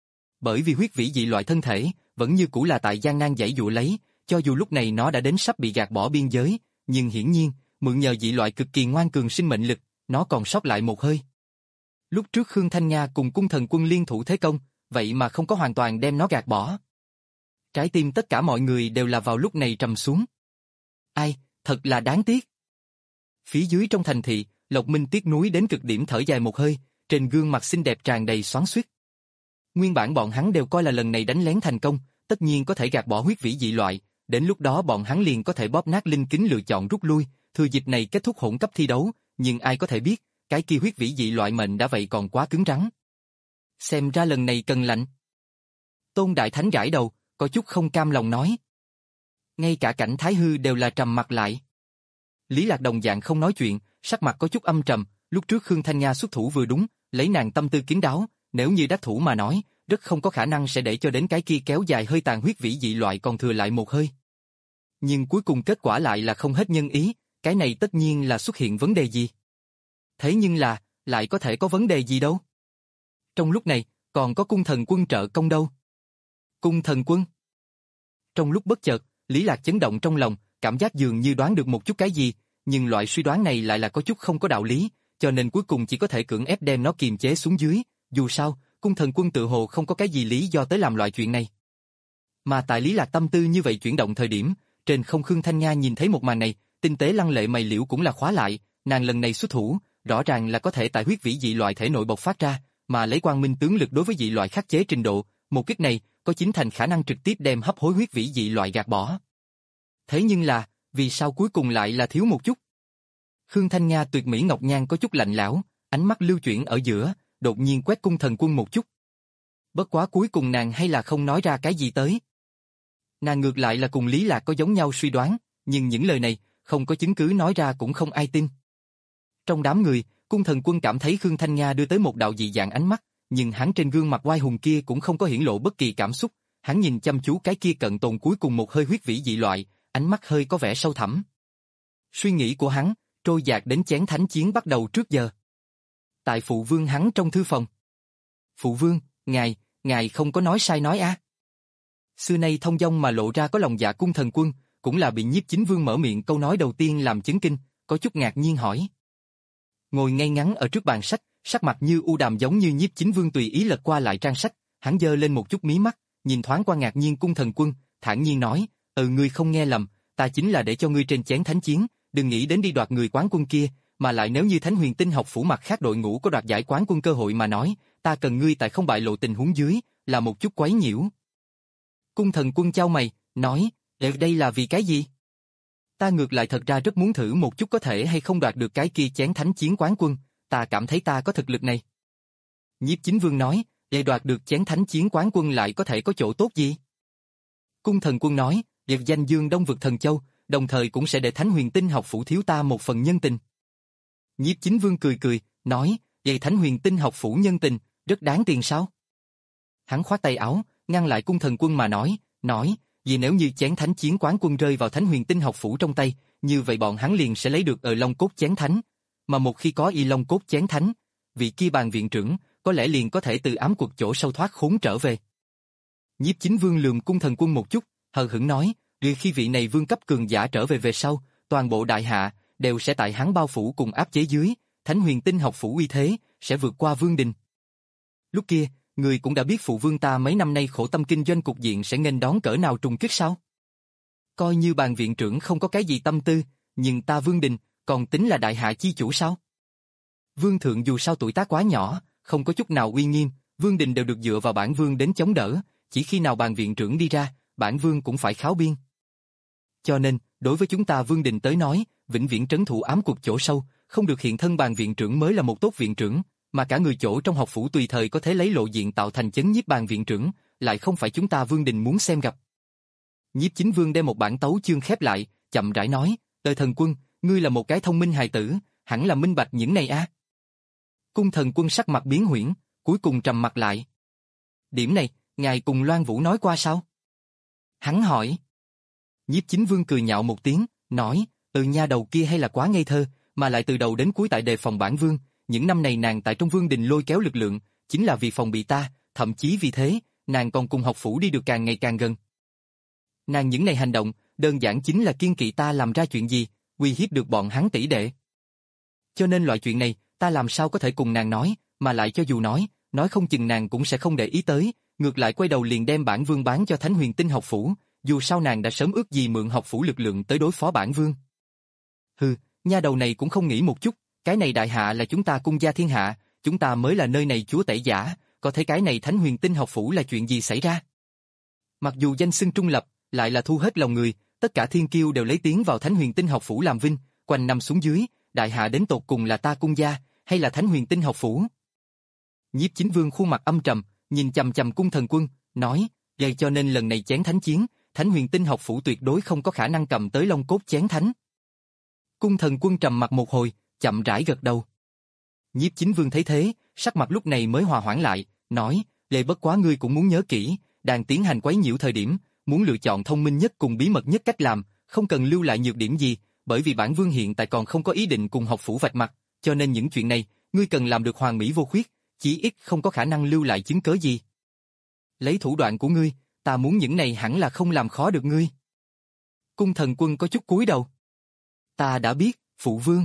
Bởi vì huyết vĩ dị loại thân thể, vẫn như cũ là tại gian nan giãy dụa lấy, cho dù lúc này nó đã đến sắp bị gạt bỏ biên giới, nhưng hiển nhiên, mượn nhờ dị loại cực kỳ ngoan cường sinh mệnh lực, nó còn sót lại một hơi. Lúc trước Khương Thanh Nga cùng Cung Thần Quân liên thủ thế công, vậy mà không có hoàn toàn đem nó gạt bỏ. Trái tim tất cả mọi người đều là vào lúc này trầm xuống. Ai, thật là đáng tiếc. Phía dưới trong thành thị, Lộc Minh tiếc nuối đến cực điểm thở dài một hơi, trên gương mặt xinh đẹp tràn đầy xoắn xuýt. Nguyên bản bọn hắn đều coi là lần này đánh lén thành công, tất nhiên có thể gạt bỏ huyết vĩ dị loại, đến lúc đó bọn hắn liền có thể bóp nát linh kính lựa chọn rút lui, thừa dịp này kết thúc hỗn cấp thi đấu, nhưng ai có thể biết, cái kia huyết vĩ dị loại mệnh đã vậy còn quá cứng rắn. Xem ra lần này cần lạnh. Tôn Đại Thánh gãi đầu, có chút không cam lòng nói. Ngay cả Cảnh Thái Hư đều là trầm mặt lại. Lý Lạc đồng dạng không nói chuyện, sắc mặt có chút âm trầm, lúc trước Khương Thanh Nga xuất thủ vừa đúng, lấy nàng tâm tư kín đáo, nếu như đắc thủ mà nói, rất không có khả năng sẽ để cho đến cái kia kéo dài hơi tàn huyết vĩ dị loại còn thừa lại một hơi. Nhưng cuối cùng kết quả lại là không hết nhân ý, cái này tất nhiên là xuất hiện vấn đề gì. Thế nhưng là, lại có thể có vấn đề gì đâu. Trong lúc này, còn có Cung Thần Quân trợ công đâu. Cung Thần Quân. Trong lúc bất chợt, Lý Lạc chấn động trong lòng, cảm giác dường như đoán được một chút cái gì, nhưng loại suy đoán này lại là có chút không có đạo lý, cho nên cuối cùng chỉ có thể cưỡng ép đem nó kiềm chế xuống dưới, dù sao, Cung Thần Quân tự hồ không có cái gì lý do tới làm loại chuyện này. Mà tại Lý Lạc tâm tư như vậy chuyển động thời điểm, trên không Khương Thanh Nga nhìn thấy một màn này, tinh tế lăng lệ mày liễu cũng là khóa lại, nàng lần này xuất thủ, rõ ràng là có thể tại huyết vĩ dị loại thể nội bộc phát ra, mà lấy quang minh tướng lực đối với dị loại khắc chế trình độ, một kích này có chính thành khả năng trực tiếp đem hấp hối huyết vĩ dị loại gạt bỏ. Thế nhưng là, vì sao cuối cùng lại là thiếu một chút? Khương Thanh Nga tuyệt mỹ ngọc nhan có chút lạnh lẽo, ánh mắt lưu chuyển ở giữa, đột nhiên quét cung thần quân một chút. Bất quá cuối cùng nàng hay là không nói ra cái gì tới. Nàng ngược lại là cùng Lý Lạc có giống nhau suy đoán, nhưng những lời này, không có chứng cứ nói ra cũng không ai tin. Trong đám người, cung thần quân cảm thấy Khương Thanh Nga đưa tới một đạo dị dạng ánh mắt, nhưng hắn trên gương mặt oai hùng kia cũng không có hiển lộ bất kỳ cảm xúc, hắn nhìn chăm chú cái kia cận tồn cuối cùng một hơi huyết vĩ dị loại, ánh mắt hơi có vẻ sâu thẳm. Suy nghĩ của hắn, trôi dạt đến chén thánh chiến bắt đầu trước giờ. Tại phụ vương hắn trong thư phòng. Phụ vương, ngài, ngài không có nói sai nói a. À. Xưa nay thông dong mà lộ ra có lòng dạ cung thần quân, cũng là bị Nhiếp Chính Vương mở miệng câu nói đầu tiên làm chấn kinh, có chút ngạc nhiên hỏi. Ngồi ngay ngắn ở trước bàn sách, sắc mặt như u đàm giống như Nhiếp Chính Vương tùy ý lật qua lại trang sách, hắn giơ lên một chút mí mắt, nhìn thoáng qua ngạc nhiên cung thần quân, thản nhiên nói, ừ ngươi không nghe lầm, ta chính là để cho ngươi trên chén thánh chiến, đừng nghĩ đến đi đoạt người quán quân kia, mà lại nếu như Thánh Huyền Tinh học phủ mặt khác đội ngũ có đoạt giải quán quân cơ hội mà nói, ta cần ngươi tại không bại lộ tình huống dưới, là một chút quấy nhiễu. Cung thần quân chau mày, nói, ở đây là vì cái gì? Ta ngược lại thật ra rất muốn thử một chút có thể hay không đoạt được cái kia chén thánh chiến quán quân, ta cảm thấy ta có thực lực này. Nhiếp Chính Vương nói, để đoạt được chén thánh chiến quán quân lại có thể có chỗ tốt gì? Cung thần quân nói, liệt danh Dương Đông vực thần châu, đồng thời cũng sẽ để Thánh Huyền Tinh học phủ thiếu ta một phần nhân tình. Nhiếp Chính Vương cười cười, nói, vậy Thánh Huyền Tinh học phủ nhân tình, rất đáng tiền sao? Hắn khoát tay áo, ngăn lại cung thần quân mà nói, nói, vì nếu như chén thánh chiến quán quân rơi vào Thánh Huyền Tinh học phủ trong tay, như vậy bọn hắn liền sẽ lấy được ở Long Cốt chén thánh, mà một khi có y Long Cốt chén thánh, vị kia bàn viện trưởng, có lẽ liền có thể từ ám cuộc chỗ sâu thoát khốn trở về. Nhiếp Chính Vương lườm cung thần quân một chút, hờ hững nói, vì khi vị này vương cấp cường giả trở về về sau, toàn bộ đại hạ, đều sẽ tại hắn bao phủ cùng áp chế dưới, Thánh Huyền Tinh học phủ uy thế, sẽ vượt qua vương đình. Lúc kia, người cũng đã biết phụ vương ta mấy năm nay khổ tâm kinh doanh cục diện sẽ nghênh đón cỡ nào trùng kích sao? Coi như bàn viện trưởng không có cái gì tâm tư, nhưng ta vương đình, còn tính là đại hạ chi chủ sao? Vương thượng dù sao tuổi tác quá nhỏ, không có chút nào uy nghiêm, vương đình đều được dựa vào bản vương đến chống đỡ, chỉ khi nào bàn viện trưởng đi ra, bản vương cũng phải kháo biên. Cho nên, đối với chúng ta vương đình tới nói, vĩnh viễn trấn thủ ám cuộc chỗ sâu, không được hiện thân bàn viện trưởng mới là một tốt viện trưởng, mà cả người chỗ trong học phủ tùy thời có thể lấy lộ diện tạo thành chấn nhiếp bàn viện trưởng, lại không phải chúng ta vương đình muốn xem gặp. Nhiếp Chính Vương đem một bản tấu chương khép lại, chậm rãi nói, Tề thần quân, ngươi là một cái thông minh hài tử, hẳn là minh bạch những này a. À? Cung thần quân sắc mặt biến huyễn, cuối cùng trầm mặt lại. Điểm này, ngài cùng Loan Vũ nói qua sao? Hắn hỏi. Nhiếp Chính Vương cười nhạo một tiếng, nói, từ nha đầu kia hay là quá ngây thơ, mà lại từ đầu đến cuối tại đề phòng bản vương, những năm này nàng tại trong vương đình lôi kéo lực lượng, chính là vì phòng bị ta, thậm chí vì thế, nàng còn cùng học phủ đi được càng ngày càng gần. Nàng những này hành động, đơn giản chính là kiên kỵ ta làm ra chuyện gì, uy hiếp được bọn hắn tỷ đệ. Cho nên loại chuyện này, ta làm sao có thể cùng nàng nói, mà lại cho dù nói, nói không chừng nàng cũng sẽ không để ý tới, ngược lại quay đầu liền đem bản vương bán cho Thánh Huyền Tinh học phủ, dù sao nàng đã sớm ước gì mượn học phủ lực lượng tới đối phó bản vương. Hừ, nha đầu này cũng không nghĩ một chút, cái này đại hạ là chúng ta cung gia thiên hạ, chúng ta mới là nơi này chúa tể giả, có thấy cái này Thánh Huyền Tinh học phủ là chuyện gì xảy ra? Mặc dù danh xưng trung lập, lại là thu hết lòng người, tất cả thiên kiêu đều lấy tiếng vào Thánh Huyền Tinh học phủ làm vinh, quanh năm xuống dưới, đại hạ đến tột cùng là ta cung gia, hay là Thánh Huyền Tinh học phủ? Nhiếp Chính Vương khuôn mặt âm trầm, nhìn chằm chằm cung thần quân, nói, vậy cho nên lần này chén thánh chiến, Thánh Huyền Tinh học phủ tuyệt đối không có khả năng cầm tới Long Cốt chén thánh. Cung thần quân trầm mặt một hồi, chậm rãi gật đầu. Nhiếp Chính Vương thấy thế, sắc mặt lúc này mới hòa hoãn lại, nói, lệ bất quá ngươi cũng muốn nhớ kỹ, đang tiến hành quấy nhiễu thời điểm, muốn lựa chọn thông minh nhất cùng bí mật nhất cách làm, không cần lưu lại nhược điểm gì, bởi vì bản vương hiện tại còn không có ý định cùng học phủ vạch mặt, cho nên những chuyện này, ngươi cần làm được hoàn mỹ vô khuyết, chỉ ít không có khả năng lưu lại chứng cớ gì. Lấy thủ đoạn của ngươi, ta muốn những này hẳn là không làm khó được ngươi. Cung thần quân có chút cúi đầu. Ta đã biết, phụ vương.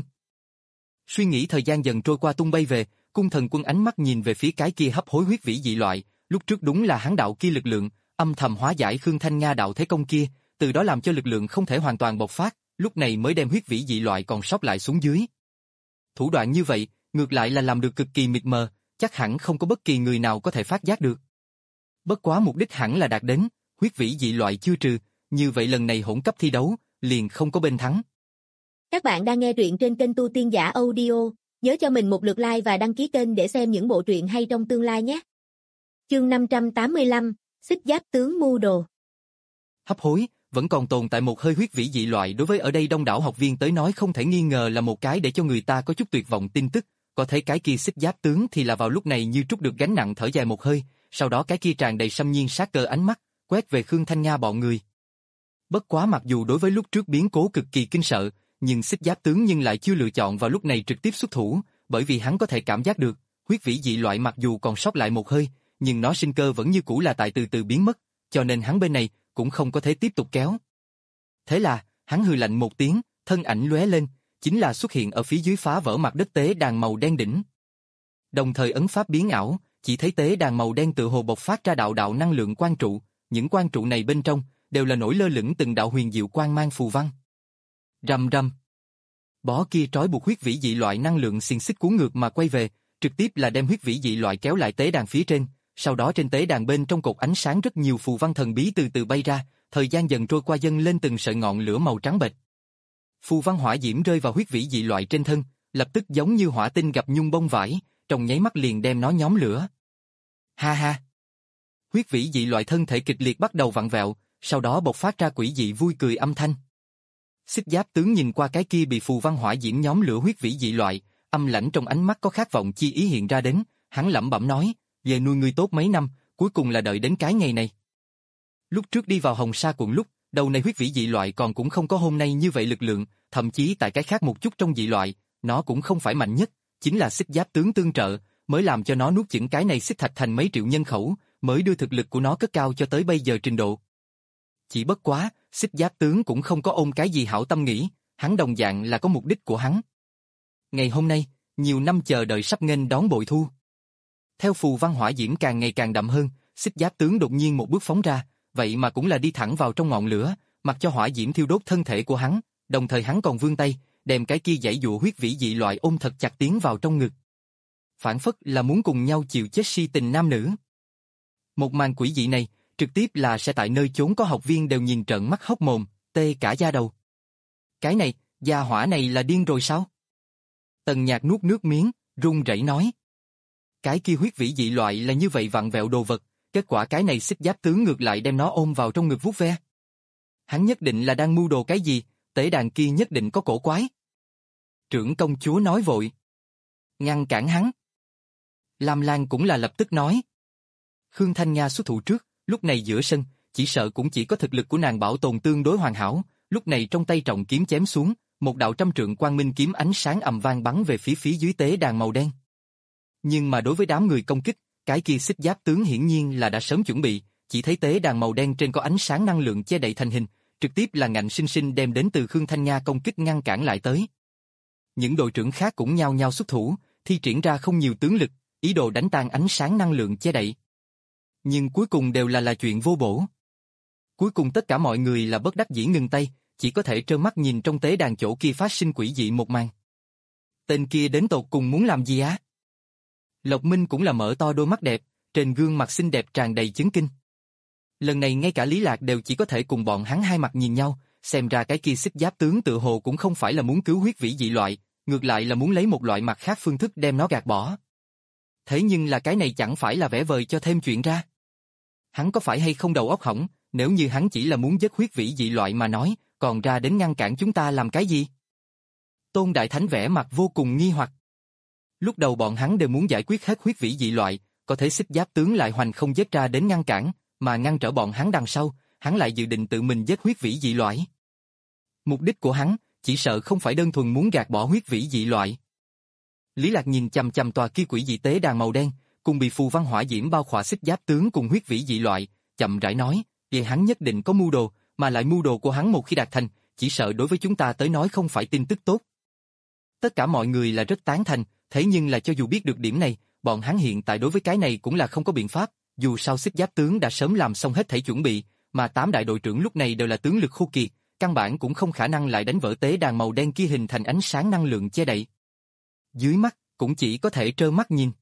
Suy nghĩ thời gian dần trôi qua tung bay về, cung thần quân ánh mắt nhìn về phía cái kia hấp hối huyết vĩ dị loại, lúc trước đúng là hắn đạo kia lực lượng, âm thầm hóa giải Khương Thanh Nga đạo thế công kia, từ đó làm cho lực lượng không thể hoàn toàn bộc phát, lúc này mới đem huyết vĩ dị loại còn sót lại xuống dưới. Thủ đoạn như vậy, ngược lại là làm được cực kỳ mịt mờ, chắc hẳn không có bất kỳ người nào có thể phát giác được. Bất quá mục đích hẳn là đạt đến, huyết vĩ dị loại chưa trừ, như vậy lần này hỗn cấp thi đấu, liền không có bên thắng. Các bạn đang nghe truyện trên kênh Tu Tiên Giả Audio, nhớ cho mình một lượt like và đăng ký kênh để xem những bộ truyện hay trong tương lai nhé. Chương năm trăm tám mươi lăm, Xích Giáp tướng mưu đồ. Hấp hối, vẫn còn tồn tại một hơi huyết vĩ dị loại đối với ở đây đông đảo học viên tới nói không thể nghi ngờ là một cái để cho người ta có chút tuyệt vọng tin tức, có thấy cái kia xích giáp tướng thì là vào lúc này như trút được gánh nặng thở dài một hơi, sau đó cái kia tràn đầy xâm nhiên sát cơ ánh mắt, quét về Khương Thanh Nga bọn người. Bất quá mặc dù đối với lúc trước biến cố cực kỳ kinh sợ, nhưng xích giáp tướng nhưng lại chưa lựa chọn vào lúc này trực tiếp xuất thủ, bởi vì hắn có thể cảm giác được, huyết vĩ dị loại mặc dù còn sót lại một hơi, nhưng nó sinh cơ vẫn như cũ là tại từ từ biến mất, cho nên hắn bên này cũng không có thể tiếp tục kéo. Thế là, hắn hừ lạnh một tiếng, thân ảnh lóe lên, chính là xuất hiện ở phía dưới phá vỡ mặt đất tế đàn màu đen đỉnh. Đồng thời ấn pháp biến ảo, chỉ thấy tế đàn màu đen tự hồ bộc phát ra đạo đạo năng lượng quang trụ, những quang trụ này bên trong đều là nổi lơ lửng từng đạo huyền diệu quang mang phù văn. Rầm rầm. Bó kia trói buộc huyết vĩ dị loại năng lượng xiềng xích cuốn ngược mà quay về, trực tiếp là đem huyết vĩ dị loại kéo lại tế đàn phía trên, sau đó trên tế đàn bên trong cột ánh sáng rất nhiều phù văn thần bí từ từ bay ra, thời gian dần trôi qua dâng lên từng sợi ngọn lửa màu trắng bệch. Phù văn hỏa diễm rơi vào huyết vĩ dị loại trên thân, lập tức giống như hỏa tinh gặp nhung bông vải, trong nháy mắt liền đem nó nhóm lửa. Ha ha. Huyết vĩ dị loại thân thể kịch liệt bắt đầu vặn vẹo, sau đó bộc phát ra quỷ dị vui cười âm thanh. Xích giáp tướng nhìn qua cái kia bị phù văn hỏa diễm nhóm lửa huyết vĩ dị loại, âm lãnh trong ánh mắt có khát vọng chi ý hiện ra đến, hắn lẩm bẩm nói, về nuôi ngươi tốt mấy năm, cuối cùng là đợi đến cái ngày này. Lúc trước đi vào Hồng Sa Quận lúc, đầu này huyết vĩ dị loại còn cũng không có hôm nay như vậy lực lượng, thậm chí tại cái khác một chút trong dị loại, nó cũng không phải mạnh nhất, chính là xích giáp tướng tương trợ, mới làm cho nó nuốt chửng cái này xích thạch thành mấy triệu nhân khẩu, mới đưa thực lực của nó cất cao cho tới bây giờ trình độ. Chỉ bất quá, xích giáp tướng cũng không có ôm cái gì hảo tâm nghĩ, hắn đồng dạng là có mục đích của hắn. Ngày hôm nay, nhiều năm chờ đợi sắp nghênh đón bội thu. Theo phù văn hỏa diễm càng ngày càng đậm hơn, xích giáp tướng đột nhiên một bước phóng ra, vậy mà cũng là đi thẳng vào trong ngọn lửa, mặc cho hỏa diễm thiêu đốt thân thể của hắn, đồng thời hắn còn vươn tay, đem cái kia giãy giụa huyết vĩ dị loại ôm thật chặt tiến vào trong ngực. Phản phất là muốn cùng nhau chịu chết si tình nam nữ. Một màn quỷ dị này, trực tiếp là sẽ tại nơi chốn có học viên đều nhìn trợn mắt hốc mồm, tê cả da đầu. Cái này, gia hỏa này là điên rồi sao? Tần Nhạc nuốt nước miếng, run rẩy nói. Cái kia huyết vĩ dị loại là như vậy vặn vẹo đồ vật, kết quả cái này xích giáp tướng ngược lại đem nó ôm vào trong ngực vuốt ve. Hắn nhất định là đang mưu đồ cái gì, tế đàn kia nhất định có cổ quái. Trưởng công chúa nói vội. Ngăn cản hắn. Lam Lan cũng là lập tức nói. Khương Thanh Nga xuất thủ trước, lúc này giữa sân, chỉ sợ cũng chỉ có thực lực của nàng bảo tồn tương đối hoàn hảo, lúc này trong tay trọng kiếm chém xuống, một đạo trăm trượng quang minh kiếm ánh sáng ầm vang bắn về phía phía dưới tế đàn màu đen. Nhưng mà đối với đám người công kích, cái kia xích giáp tướng hiển nhiên là đã sớm chuẩn bị, chỉ thấy tế đàn màu đen trên có ánh sáng năng lượng che đậy thành hình, trực tiếp là ngạnh sinh sinh đem đến từ Khương Thanh Nga công kích ngăn cản lại tới. Những đội trưởng khác cũng nhao nhao xuất thủ, thi triển ra không nhiều tướng lực, ý đồ đánh tan ánh sáng năng lượng che đậy. Nhưng cuối cùng đều là là chuyện vô bổ. Cuối cùng tất cả mọi người là bất đắc dĩ ngừng tay, chỉ có thể trơ mắt nhìn trong tế đàn chỗ kia phát sinh quỷ dị một màn. Tên kia đến tột cùng muốn làm gì á? Lộc Minh cũng là mở to đôi mắt đẹp, trên gương mặt xinh đẹp tràn đầy chấn kinh. Lần này ngay cả Lý Lạc đều chỉ có thể cùng bọn hắn hai mặt nhìn nhau, xem ra cái kia xích giáp tướng tự hồ cũng không phải là muốn cứu huyết vĩ dị loại, ngược lại là muốn lấy một loại mặt khác phương thức đem nó gạt bỏ. Thế nhưng là cái này chẳng phải là vẽ vời cho thêm chuyện ra. Hắn có phải hay không đầu óc hỏng, nếu như hắn chỉ là muốn giết huyết vĩ dị loại mà nói, còn ra đến ngăn cản chúng ta làm cái gì? Tôn Đại Thánh vẻ mặt vô cùng nghi hoặc. Lúc đầu bọn hắn đều muốn giải quyết hết huyết vĩ dị loại, có thể xích giáp tướng lại hoành không giết ra đến ngăn cản, mà ngăn trở bọn hắn đằng sau, hắn lại dự định tự mình giết huyết vĩ dị loại. Mục đích của hắn, chỉ sợ không phải đơn thuần muốn gạt bỏ huyết vĩ dị loại. Lý Lạc nhìn chằm chằm tòa kia quỷ dị tế đàn màu đen, cùng bị phù văn hỏa diễm bao khỏa xích giáp tướng cùng huyết vĩ dị loại, chậm rãi nói, vậy hắn nhất định có mưu đồ, mà lại mưu đồ của hắn một khi đạt thành, chỉ sợ đối với chúng ta tới nói không phải tin tức tốt. Tất cả mọi người là rất tán thành, thế nhưng là cho dù biết được điểm này, bọn hắn hiện tại đối với cái này cũng là không có biện pháp, dù sao xích giáp tướng đã sớm làm xong hết thảy chuẩn bị, mà tám đại đội trưởng lúc này đều là tướng lực khô kiệt, căn bản cũng không khả năng lại đánh vỡ tế đàn màu đen kia hình thành ánh sáng năng lượng che đậy. Dưới mắt, cũng chỉ có thể trơ mắt nhìn.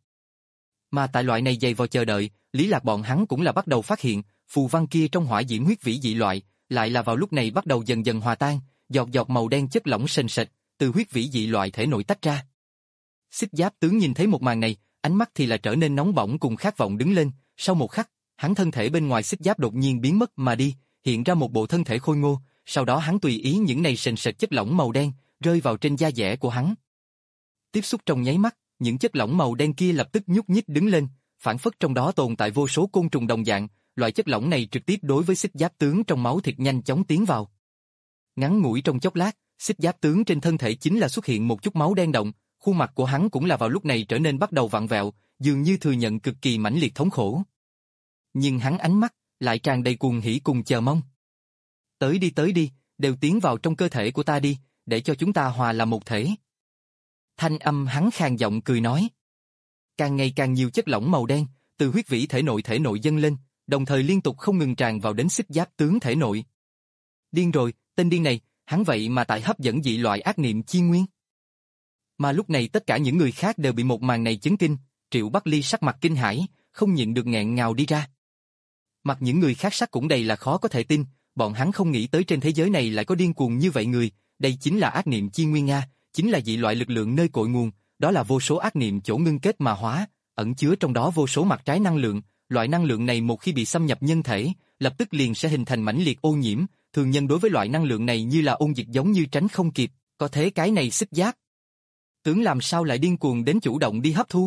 Mà tại loại này dày vò chờ đợi, Lý Lạc bọn hắn cũng là bắt đầu phát hiện, phù văn kia trong hỏa diễm huyết vĩ dị loại, lại là vào lúc này bắt đầu dần dần hòa tan, giọt giọt màu đen chất lỏng sền sệt, từ huyết vĩ dị loại thể nội tách ra. Xích Giáp tướng nhìn thấy một màn này, ánh mắt thì là trở nên nóng bỏng cùng khát vọng đứng lên, sau một khắc, hắn thân thể bên ngoài xích giáp đột nhiên biến mất mà đi, hiện ra một bộ thân thể khôi ngô, sau đó hắn tùy ý những này sền sệt chất lỏng màu đen rơi vào trên da dẻ của hắn. Tiếp xúc trong nháy mắt, những chất lỏng màu đen kia lập tức nhúc nhích đứng lên, phản phất trong đó tồn tại vô số côn trùng đồng dạng, loại chất lỏng này trực tiếp đối với xích giáp tướng trong máu thịt nhanh chóng tiến vào. Ngắn ngủi trong chốc lát, xích giáp tướng trên thân thể chính là xuất hiện một chút máu đen động, khuôn mặt của hắn cũng là vào lúc này trở nên bắt đầu vặn vẹo, dường như thừa nhận cực kỳ mãnh liệt thống khổ. Nhưng hắn ánh mắt lại tràn đầy cuồng hỉ cùng chờ mong. Tới đi tới đi, đều tiến vào trong cơ thể của ta đi, để cho chúng ta hòa làm một thể. Thanh âm hắn khàn giọng cười nói. Càng ngày càng nhiều chất lỏng màu đen từ huyết vĩ thể nội thể nội dâng lên, đồng thời liên tục không ngừng tràn vào đến xích giáp tướng thể nội. Điên rồi, tên điên này, hắn vậy mà tại hấp dẫn dị loại ác niệm chi nguyên. Mà lúc này tất cả những người khác đều bị một màn này chấn kinh, Triệu Bắc Ly sắc mặt kinh hãi, không nhịn được nghẹn ngào đi ra. Mặt những người khác sắc cũng đầy là khó có thể tin, bọn hắn không nghĩ tới trên thế giới này lại có điên cuồng như vậy người, đây chính là ác niệm chi nguyên Nga, chính là dị loại lực lượng nơi cội nguồn, đó là vô số ác niệm chỗ ngưng kết mà hóa, ẩn chứa trong đó vô số mặt trái năng lượng, loại năng lượng này một khi bị xâm nhập nhân thể, lập tức liền sẽ hình thành mãnh liệt ô nhiễm, thường nhân đối với loại năng lượng này như là ôn dịch giống như tránh không kịp, có thế cái này xích giáp tướng làm sao lại điên cuồng đến chủ động đi hấp thu?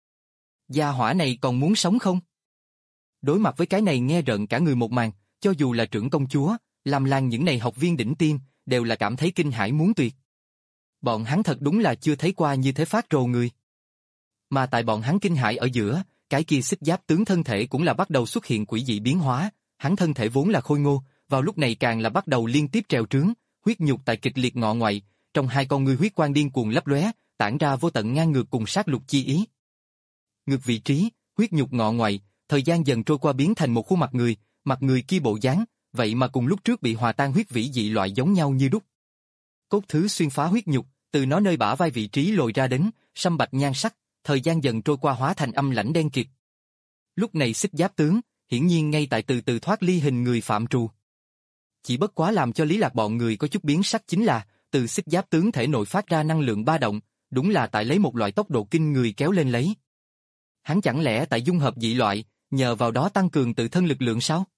Gia hỏa này còn muốn sống không? Đối mặt với cái này nghe rợn cả người một màn, cho dù là trưởng công chúa, Lam Lang những này học viên đỉnh tiêm, đều là cảm thấy kinh hãi muốn tuyệt. Bọn hắn thật đúng là chưa thấy qua như thế phát rồ người. Mà tại bọn hắn kinh hãi ở giữa, cái kia xích giáp tướng thân thể cũng là bắt đầu xuất hiện quỷ dị biến hóa, hắn thân thể vốn là khôi ngô, vào lúc này càng là bắt đầu liên tiếp trèo trướng, huyết nhục tại kịch liệt ngọ ngoại, trong hai con ngươi huyết quang điên cuồng lấp lóe, tản ra vô tận ngang ngược cùng sát lục chi ý. Ngược vị trí, huyết nhục ngọ ngoại, thời gian dần trôi qua biến thành một khuôn mặt người, mặt người kia bộ dáng, vậy mà cùng lúc trước bị hòa tan huyết vĩ dị loại giống nhau như đúc. Cốt thứ xuyên phá huyết nhục, từ nó nơi bả vai vị trí lồi ra đến, sâm bạch nhan sắc, thời gian dần trôi qua hóa thành âm lãnh đen kịt. Lúc này xích giáp tướng, hiển nhiên ngay tại từ từ thoát ly hình người phạm trù. Chỉ bất quá làm cho Lý Lạc bọn người có chút biến sắc chính là, từ xích giáp tướng thể nội phát ra năng lượng ba động, đúng là tại lấy một loại tốc độ kinh người kéo lên lấy. Hắn chẳng lẽ tại dung hợp dị loại, nhờ vào đó tăng cường tự thân lực lượng sao?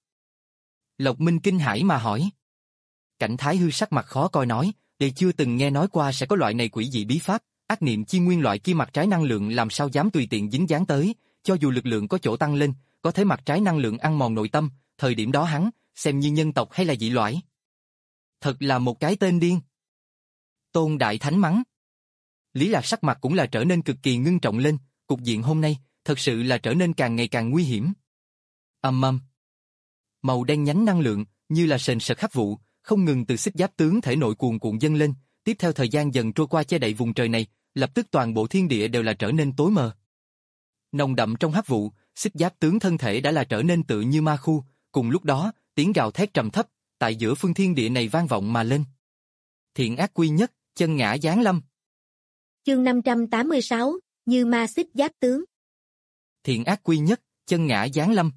Lộc Minh kinh hãi mà hỏi. Cảnh Thái Hư sắc mặt khó coi nói, đều chưa từng nghe nói qua sẽ có loại này quỷ dị bí pháp, ác niệm chi nguyên loại kia mặt trái năng lượng làm sao dám tùy tiện dính dáng tới, cho dù lực lượng có chỗ tăng lên, có thể mặt trái năng lượng ăn mòn nội tâm, thời điểm đó hắn, xem như nhân tộc hay là dị loại. Thật là một cái tên điên. Tôn Đại Thánh mắng. Lý Lạc sắc mặt cũng là trở nên cực kỳ ngưng trọng lên, cục diện hôm nay, thật sự là trở nên càng ngày càng nguy hiểm. Ầm ầm. Màu đen nhánh năng lượng, như là sền sệt hắc vụ, không ngừng từ xích giáp tướng thể nội cuồn cuộn dâng lên, tiếp theo thời gian dần trôi qua che đậy vùng trời này, lập tức toàn bộ thiên địa đều là trở nên tối mờ. Nồng đậm trong hắc vụ, xích giáp tướng thân thể đã là trở nên tự như ma khu, cùng lúc đó, tiếng gào thét trầm thấp, tại giữa phương thiên địa này vang vọng mà lên. Thiện ác quy nhất, chân ngã giáng lâm. Chương năm trăm tám mươi sáu, Như ma xích giáp tướng. Thiện ác quy nhất, chân ngã giáng lâm.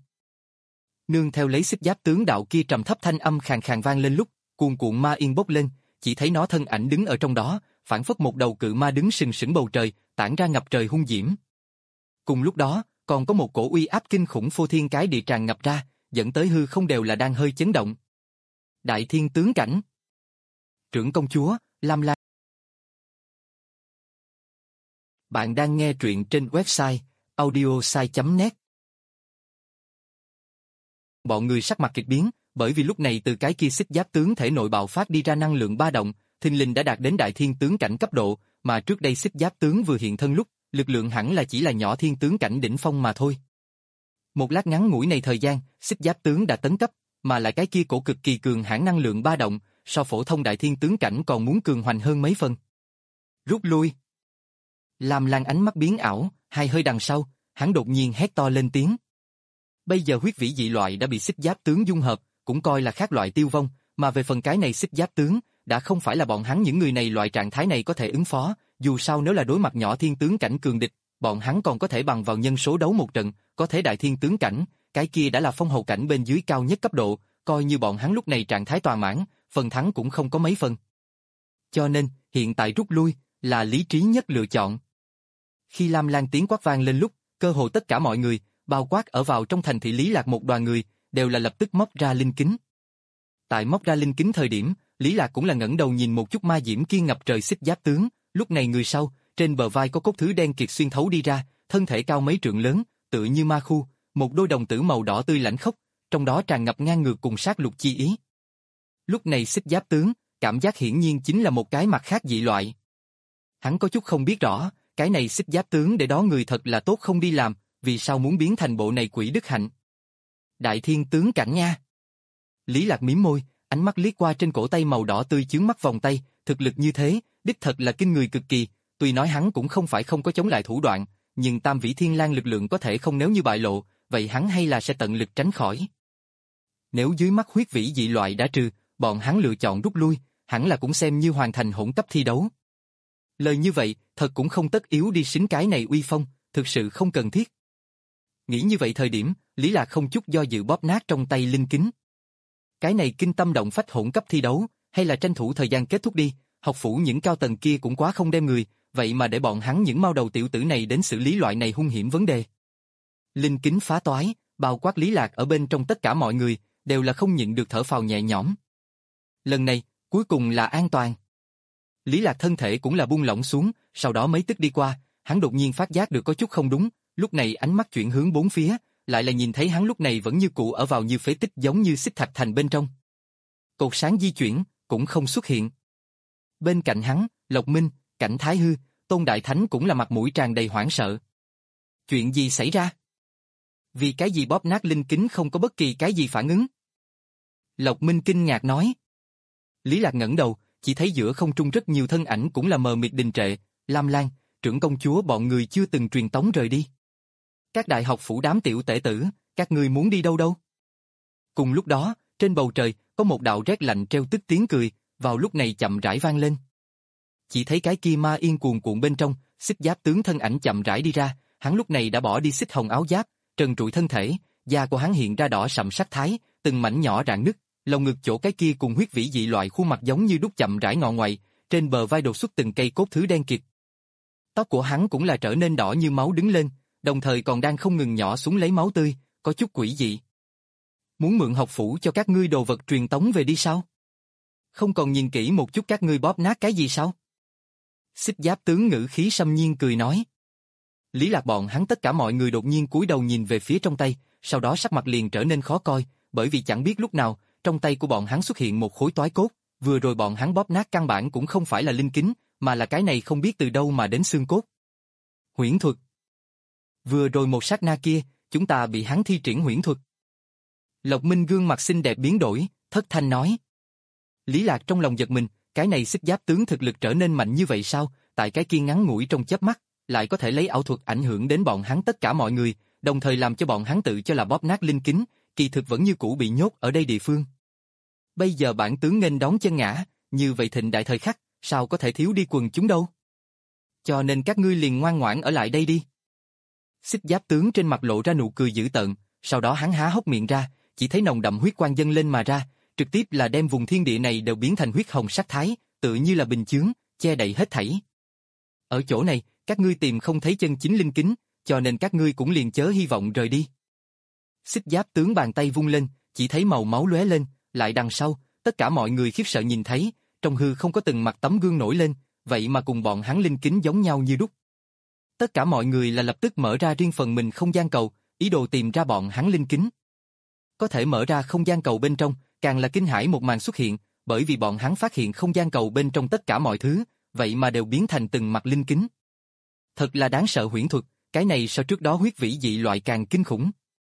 Nương theo lấy xích giáp tướng đạo kia trầm thấp thanh âm khàn khàn vang lên lúc, cuồn cuộn ma yên bốc lên, chỉ thấy nó thân ảnh đứng ở trong đó, phảng phất một đầu cự ma đứng sừng sững bầu trời, tản ra ngập trời hung diễm. Cùng lúc đó, còn có một cổ uy áp kinh khủng phô thiên cái địa tràn ngập ra, dẫn tới hư không đều là đang hơi chấn động. Đại thiên tướng cảnh. Trưởng công chúa, Lam Lang. Bạn đang nghe truyện trên website audiosai chấm net. Bọn người sắc mặt kịch biến, bởi vì lúc này từ cái kia xích giáp tướng thể nội bạo phát đi ra năng lượng ba động, thình lình đã đạt đến đại thiên tướng cảnh cấp độ, mà trước đây xích giáp tướng vừa hiện thân lúc, lực lượng hẳn là chỉ là nhỏ thiên tướng cảnh đỉnh phong mà thôi. Một lát ngắn ngủi này thời gian, xích giáp tướng đã tấn cấp, mà lại cái kia cổ cực kỳ cường hãn năng lượng ba động, so phổ thông đại thiên tướng cảnh còn muốn cường hoành hơn mấy phần. Rút lui. Lam Lang ánh mắt biến ảo, hai hơi đằng sau, hắn đột nhiên hét to lên tiếng. Bây giờ huyết vĩ dị loại đã bị xích giáp tướng dung hợp, cũng coi là khác loại tiêu vong, mà về phần cái này xích giáp tướng, đã không phải là bọn hắn những người này loại trạng thái này có thể ứng phó, dù sao nếu là đối mặt nhỏ thiên tướng cảnh cường địch, bọn hắn còn có thể bằng vào nhân số đấu một trận, có thể đại thiên tướng cảnh, cái kia đã là phong hầu cảnh bên dưới cao nhất cấp độ, coi như bọn hắn lúc này trạng thái toàn mãn, phần thắng cũng không có mấy phần. Cho nên, hiện tại rút lui, là lý trí nhất lựa chọn. Khi Lam Lan tiếng quát vang lên lúc, cơ hồ tất cả mọi người, bao quát ở vào trong thành thị Lý Lạc một đoàn người, đều là lập tức móc ra linh kính. Tại móc ra linh kính thời điểm, Lý Lạc cũng là ngẩng đầu nhìn một chút ma diễm kia ngập trời xích giáp tướng, lúc này người sau, trên bờ vai có cốt thứ đen kiệt xuyên thấu đi ra, thân thể cao mấy trượng lớn, tựa như ma khu, một đôi đồng tử màu đỏ tươi lãnh khốc, trong đó tràn ngập ngang ngược cùng sát lục chi ý. Lúc này xích giáp tướng, cảm giác hiển nhiên chính là một cái mặt khác dị loại. Hắn có chút không biết rõ, cái này xích giáp tướng để đó người thật là tốt không đi làm, vì sao muốn biến thành bộ này quỷ đức hạnh. Đại thiên tướng cảnh nha. Lý Lạc mím môi, ánh mắt liếc qua trên cổ tay màu đỏ tươi chướng mắt vòng tay, thực lực như thế, đích thật là kinh người cực kỳ, tuy nói hắn cũng không phải không có chống lại thủ đoạn, nhưng tam vĩ thiên lang lực lượng có thể không nếu như bại lộ, vậy hắn hay là sẽ tận lực tránh khỏi. Nếu dưới mắt huyết vĩ dị loại đã trừ, bọn hắn lựa chọn rút lui, hẳn là cũng xem như hoàn thành hỗn cấp thi đấu. Lời như vậy, thật cũng không tất yếu đi xính cái này uy phong, thực sự không cần thiết. Nghĩ như vậy thời điểm, Lý Lạc không chút do dự bóp nát trong tay linh kính. Cái này kinh tâm động phách hỗn cấp thi đấu, hay là tranh thủ thời gian kết thúc đi, học phủ những cao tầng kia cũng quá không đem người, vậy mà để bọn hắn những mao đầu tiểu tử này đến xử lý loại này hung hiểm vấn đề. Linh kính phá toái, bao quát Lý Lạc ở bên trong tất cả mọi người, đều là không nhịn được thở phào nhẹ nhõm. Lần này, cuối cùng là an toàn. Lý Lạc thân thể cũng là buông lỏng xuống, sau đó mấy tức đi qua, hắn đột nhiên phát giác được có chút không đúng, lúc này ánh mắt chuyển hướng bốn phía, lại là nhìn thấy hắn lúc này vẫn như cũ ở vào như phế tích giống như xích thạch thành bên trong. Cột sáng di chuyển, cũng không xuất hiện. Bên cạnh hắn, Lộc Minh, Cảnh Thái Hư, Tôn Đại Thánh cũng là mặt mũi tràn đầy hoảng sợ. Chuyện gì xảy ra? Vì cái gì bóp nát linh kính không có bất kỳ cái gì phản ứng? Lộc Minh kinh ngạc nói. Lý Lạc ngẩng đầu, chỉ thấy giữa không trung rất nhiều thân ảnh cũng là mờ mịt đình trệ, Lam Lan, trưởng công chúa bọn người chưa từng truyền tống rời đi. Các đại học phủ đám tiểu tể tử, các người muốn đi đâu đâu? Cùng lúc đó, trên bầu trời, có một đạo rét lạnh treo tức tiếng cười, vào lúc này chậm rãi vang lên. Chỉ thấy cái kia ma yên cuồn cuộn bên trong, xích giáp tướng thân ảnh chậm rãi đi ra, hắn lúc này đã bỏ đi xích hồng áo giáp, trần trụi thân thể, da của hắn hiện ra đỏ sậm sắc thái, từng mảnh nhỏ rạn nứt, lồng ngực chỗ cái kia cùng huyết vĩ dị loại khuôn mặt giống như đúc chậm rãi ngọ ngoại, trên bờ vai đột xuất từng cây cốt thứ đen kịt. Tóc của hắn cũng là trở nên đỏ như máu đứng lên, đồng thời còn đang không ngừng nhỏ xuống lấy máu tươi, có chút quỷ dị. Muốn mượn học phủ cho các ngươi đồ vật truyền tống về đi sao? Không còn nhìn kỹ một chút các ngươi bóp nát cái gì sao? Xích giáp tướng ngữ khí xâm nhiên cười nói. Lý Lạc bọn hắn tất cả mọi người đột nhiên cúi đầu nhìn về phía trong tay, sau đó sắc mặt liền trở nên khó coi, bởi vì chẳng biết lúc nào, trong tay của bọn hắn xuất hiện một khối toái cốt, vừa rồi bọn hắn bóp nát căn bản cũng không phải là linh kính, mà là cái này không biết từ đâu mà đến xương cốt. Huyễn thuật. Vừa rồi một sát na kia, chúng ta bị hắn thi triển huyễn thuật. Lộc Minh gương mặt xinh đẹp biến đổi, thất thanh nói. Lý Lạc trong lòng giật mình, cái này xích giáp tướng thực lực trở nên mạnh như vậy sao, tại cái kia ngắn ngủi trong chớp mắt, lại có thể lấy ảo thuật ảnh hưởng đến bọn hắn tất cả mọi người, đồng thời làm cho bọn hắn tự cho là bóp nát linh kính, kỳ thực vẫn như cũ bị nhốt ở đây địa phương. Bây giờ bản tướng nghênh đón chân ngã, như vậy thịnh đại thời khắc, sao có thể thiếu đi quần chúng đâu? Cho nên các ngươi liền ngoan ngoãn ở lại đây đi. Xích giáp tướng trên mặt lộ ra nụ cười dữ tợn, sau đó hắn há hốc miệng ra, chỉ thấy nồng đậm huyết quang dâng lên mà ra, trực tiếp là đem vùng thiên địa này đều biến thành huyết hồng sắc thái, tự như là bình chướng, che đậy hết thảy. Ở chỗ này, các ngươi tìm không thấy chân chính linh kính, cho nên các ngươi cũng liền chớ hy vọng rời đi. Xích giáp tướng bàn tay vung lên, chỉ thấy màu máu lóe lên, lại đằng sau, tất cả mọi người khiếp sợ nhìn thấy, trong hư không có từng mặt tấm gương nổi lên, vậy mà cùng bọn hắn linh kính giống nhau như đúc. Tất cả mọi người là lập tức mở ra riêng phần mình không gian cầu, ý đồ tìm ra bọn hắn linh kính. Có thể mở ra không gian cầu bên trong, càng là kinh hãi một màn xuất hiện, bởi vì bọn hắn phát hiện không gian cầu bên trong tất cả mọi thứ, vậy mà đều biến thành từng mặt linh kính. Thật là đáng sợ huyễn thuật, cái này so trước đó huyết vĩ dị loại càng kinh khủng.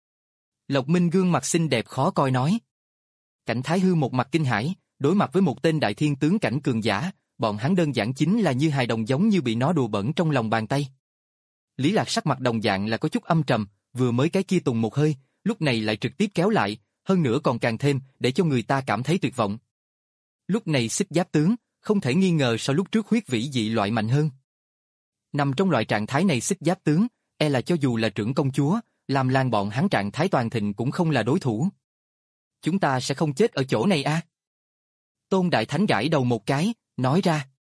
Lộc Minh gương mặt xinh đẹp khó coi nói. Cảnh Thái Hư một mặt kinh hãi, đối mặt với một tên đại thiên tướng cảnh cường giả, bọn hắn đơn giản chính là như hài đồng giống như bị nó đùa bẩn trong lòng bàn tay. Lý Lạc sắc mặt đồng dạng là có chút âm trầm, vừa mới cái kia tùng một hơi, lúc này lại trực tiếp kéo lại, hơn nữa còn càng thêm, để cho người ta cảm thấy tuyệt vọng. Lúc này xích giáp tướng, không thể nghi ngờ so lúc trước huyết vĩ dị loại mạnh hơn. Nằm trong loại trạng thái này xích giáp tướng, e là cho dù là trưởng công chúa, làm lan bọn hắn trạng thái toàn thịnh cũng không là đối thủ. Chúng ta sẽ không chết ở chỗ này a? Tôn Đại Thánh gãi đầu một cái, nói ra.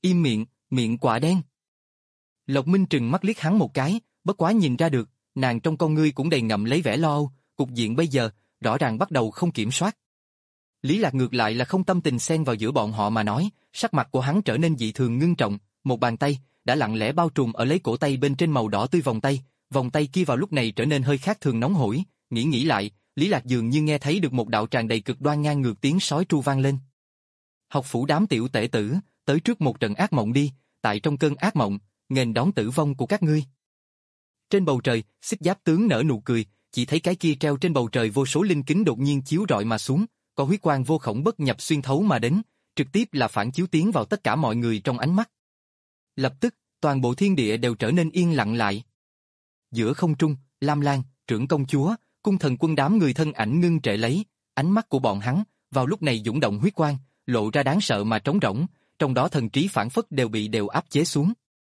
Im miệng, miệng quả đen. Lộc Minh trừng mắt liếc hắn một cái, bất quá nhìn ra được, nàng trong con ngươi cũng đầy ngậm lấy vẻ lo âu, cục diện bây giờ, rõ ràng bắt đầu không kiểm soát. Lý Lạc ngược lại là không tâm tình xen vào giữa bọn họ mà nói, sắc mặt của hắn trở nên dị thường ngưng trọng, một bàn tay đã lặng lẽ bao trùm ở lấy cổ tay bên trên màu đỏ tươi vòng tay, vòng tay kia vào lúc này trở nên hơi khác thường nóng hổi, nghĩ nghĩ lại, Lý Lạc dường như nghe thấy được một đạo tràn đầy cực đoan ngang ngược tiếng sói tru vang lên. Học phủ đám tiểu tể tử, tới trước một trận ác mộng đi, tại trong cơn ác mộng, nghênh đón tử vong của các ngươi. Trên bầu trời, Xích Giáp tướng nở nụ cười, chỉ thấy cái kia treo trên bầu trời vô số linh kính đột nhiên chiếu rọi mà xuống, có huyết quang vô khổng bất nhập xuyên thấu mà đến, trực tiếp là phản chiếu tiến vào tất cả mọi người trong ánh mắt. Lập tức, toàn bộ thiên địa đều trở nên yên lặng lại. Giữa không trung, Lam Lan, trưởng công chúa, cung thần quân đám người thân ảnh ngưng trệ lấy, ánh mắt của bọn hắn, vào lúc này dũng động huyết quang, lộ ra đáng sợ mà trống rỗng, trong đó thần trí phản phất đều bị đều áp chế xuống.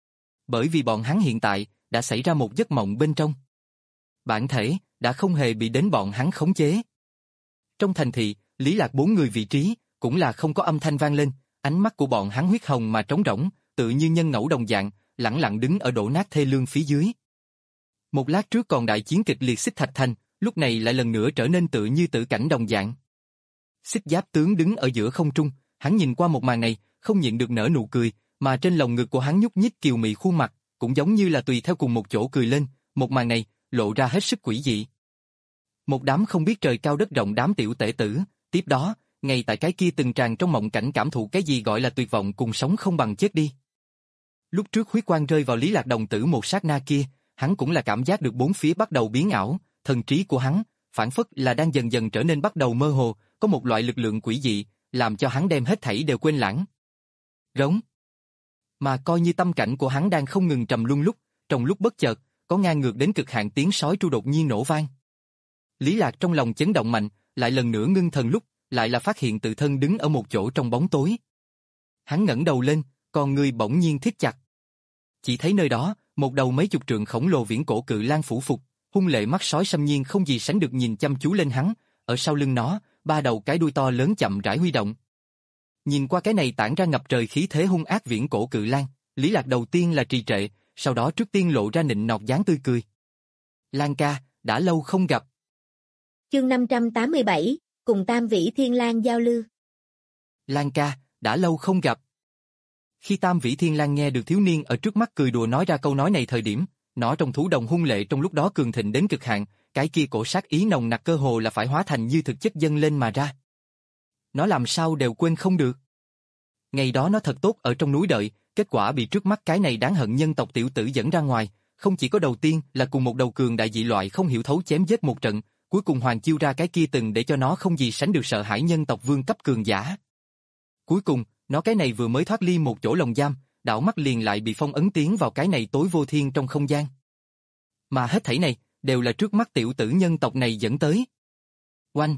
Bởi vì bọn hắn hiện tại, đã xảy ra một giấc mộng bên trong. Bản thể, đã không hề bị đến bọn hắn khống chế. Trong thành thị, Lý Lạc bốn người vị trí, cũng là không có âm thanh vang lên, ánh mắt của bọn hắn huyết hồng mà trống rỗng, tự như nhân ngẫu đồng dạng, lẳng lặng đứng ở đổ nát thê lương phía dưới. Một lát trước còn đại chiến kịch liệt Xích Thạch Thành, lúc này lại lần nữa trở nên tự như tử cảnh đồng dạng. Xích Giáp tướng đứng ở giữa không trung, hắn nhìn qua một màn này, không nhịn được nở nụ cười, mà trên lồng ngực của hắn nhúc nhích kiều mị khuôn mặt, cũng giống như là tùy theo cùng một chỗ cười lên, một màn này, lộ ra hết sức quỷ dị. Một đám không biết trời cao đất rộng đám tiểu tể tử, tiếp đó, ngay tại cái kia từng tràn trong mộng cảnh cảm thụ cái gì gọi là tuyệt vọng cùng sống không bằng chết đi. Lúc trước huyết quang rơi vào Lý Lạc đồng tử một sát na kia, hắn cũng là cảm giác được bốn phía bắt đầu biến ảo, thần trí của hắn, phản phất là đang dần dần trở nên bắt đầu mơ hồ, có một loại lực lượng quỷ dị, làm cho hắn đem hết thảy đều quên lãng. Rống. Mà coi như tâm cảnh của hắn đang không ngừng trầm luân lúc, trong lúc bất chợt, có ngang ngược đến cực hạn tiếng sói tru đột nhiên nổ vang. Lý Lạc trong lòng chấn động mạnh, lại lần nữa ngưng thần lúc, lại là phát hiện tự thân đứng ở một chỗ trong bóng tối. Hắn ngẩng đầu lên, con người bỗng nhiên thiết chặt. Chỉ thấy nơi đó, một đầu mấy chục trượng khổng lồ viễn cổ cự lang phủ phục, hung lệ mắt sói xâm nhiên không gì sánh được nhìn chăm chú lên hắn, ở sau lưng nó, ba đầu cái đuôi to lớn chậm rãi huy động. Nhìn qua cái này tản ra ngập trời khí thế hung ác viễn cổ cự lang, Lý Lạc đầu tiên là trì trệ, sau đó trước tiên lộ ra nịnh nọt dáng tươi cười. Lan ca, đã lâu không gặp. Chương năm trăm tám mươi bảy, cùng Tam Vĩ Thiên Lang giao lưu. Lan ca, đã lâu không gặp. Khi Tam Vĩ Thiên Lang nghe được thiếu niên ở trước mắt cười đùa nói ra câu nói này thời điểm, nó trong thú đồng hung lệ trong lúc đó cường thịnh đến cực hạn, cái kia cổ sát ý nồng nặc cơ hồ là phải hóa thành như thực chất dâng lên mà ra. Nó làm sao đều quên không được. Ngày đó nó thật tốt ở trong núi đợi, kết quả bị trước mắt cái này đáng hận nhân tộc tiểu tử dẫn ra ngoài, không chỉ có đầu tiên là cùng một đầu cường đại dị loại không hiểu thấu chém giết một trận, cuối cùng Hoàng chiêu ra cái kia từng để cho nó không gì sánh được sợ hãi nhân tộc vương cấp cường giả. Cuối cùng, nó cái này vừa mới thoát ly một chỗ lồng giam, đảo mắt liền lại bị phong ấn tiến vào cái này tối vô thiên trong không gian. Mà hết thảy này, đều là trước mắt tiểu tử nhân tộc này dẫn tới. Oanh!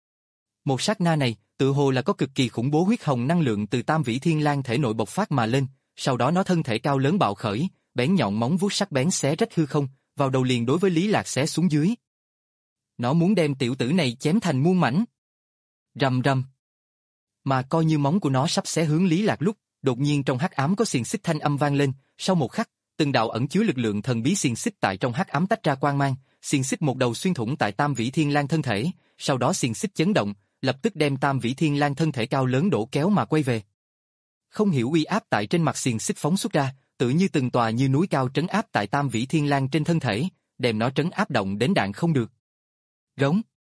Một sát na này, tự hồ là có cực kỳ khủng bố huyết hồng năng lượng từ Tam Vĩ Thiên Lang thể nội bộc phát mà lên, sau đó nó thân thể cao lớn bạo khởi, bén nhọn móng vuốt sắc bén xé rách hư không, vào đầu liền đối với Lý Lạc xé xuống dưới. Nó muốn đem tiểu tử này chém thành muôn mảnh. Rầm rầm. Mà coi như móng của nó sắp xé hướng Lý Lạc lúc, đột nhiên trong hắc ám có xiềng xích thanh âm vang lên, sau một khắc, từng đạo ẩn chứa lực lượng thần bí xiềng xích tại trong hắc ám tách ra quang mang, xiềng xích một đầu xuyên thủng tại Tam Vĩ Thiên Lang thân thể, sau đó xiềng xích chấn động, lập tức đem Tam Vĩ Thiên Lang thân thể cao lớn đổ kéo mà quay về. Không hiểu uy áp tại trên mặt xiềng xích phóng xuất ra, tự như từng tòa như núi cao trấn áp tại Tam Vĩ Thiên Lang trên thân thể, đem nó trấn áp động đến đạn không được. Rống.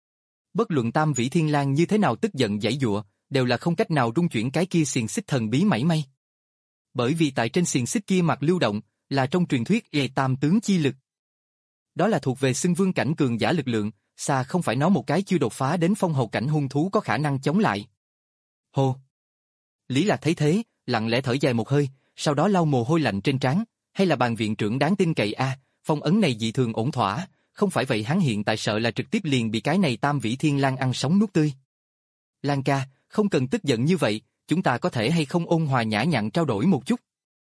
Bất luận Tam Vĩ Thiên Lang như thế nào tức giận giãy giụa, đều là không cách nào rung chuyển cái kia xiềng xích thần bí mảy may. Bởi vì tại trên xiềng xích kia mặt lưu động, là trong truyền thuyết e tam tướng chi lực. Đó là thuộc về xưng vương cảnh cường giả lực lượng, xa không phải nó một cái chưa đột phá đến phong hầu cảnh hung thú có khả năng chống lại. Hô! Lý Lạc thấy thế, lặng lẽ thở dài một hơi, sau đó lau mồ hôi lạnh trên trán, hay là bàn viện trưởng đáng tin cậy a, à, phong ấn này dị thường ổn thỏa, không phải vậy hắn hiện tại sợ là trực tiếp liền bị cái này Tam Vĩ Thiên Lang ăn sống nuốt tươi. Lan ca, không cần tức giận như vậy, chúng ta có thể hay không ôn hòa nhã nhặn trao đổi một chút.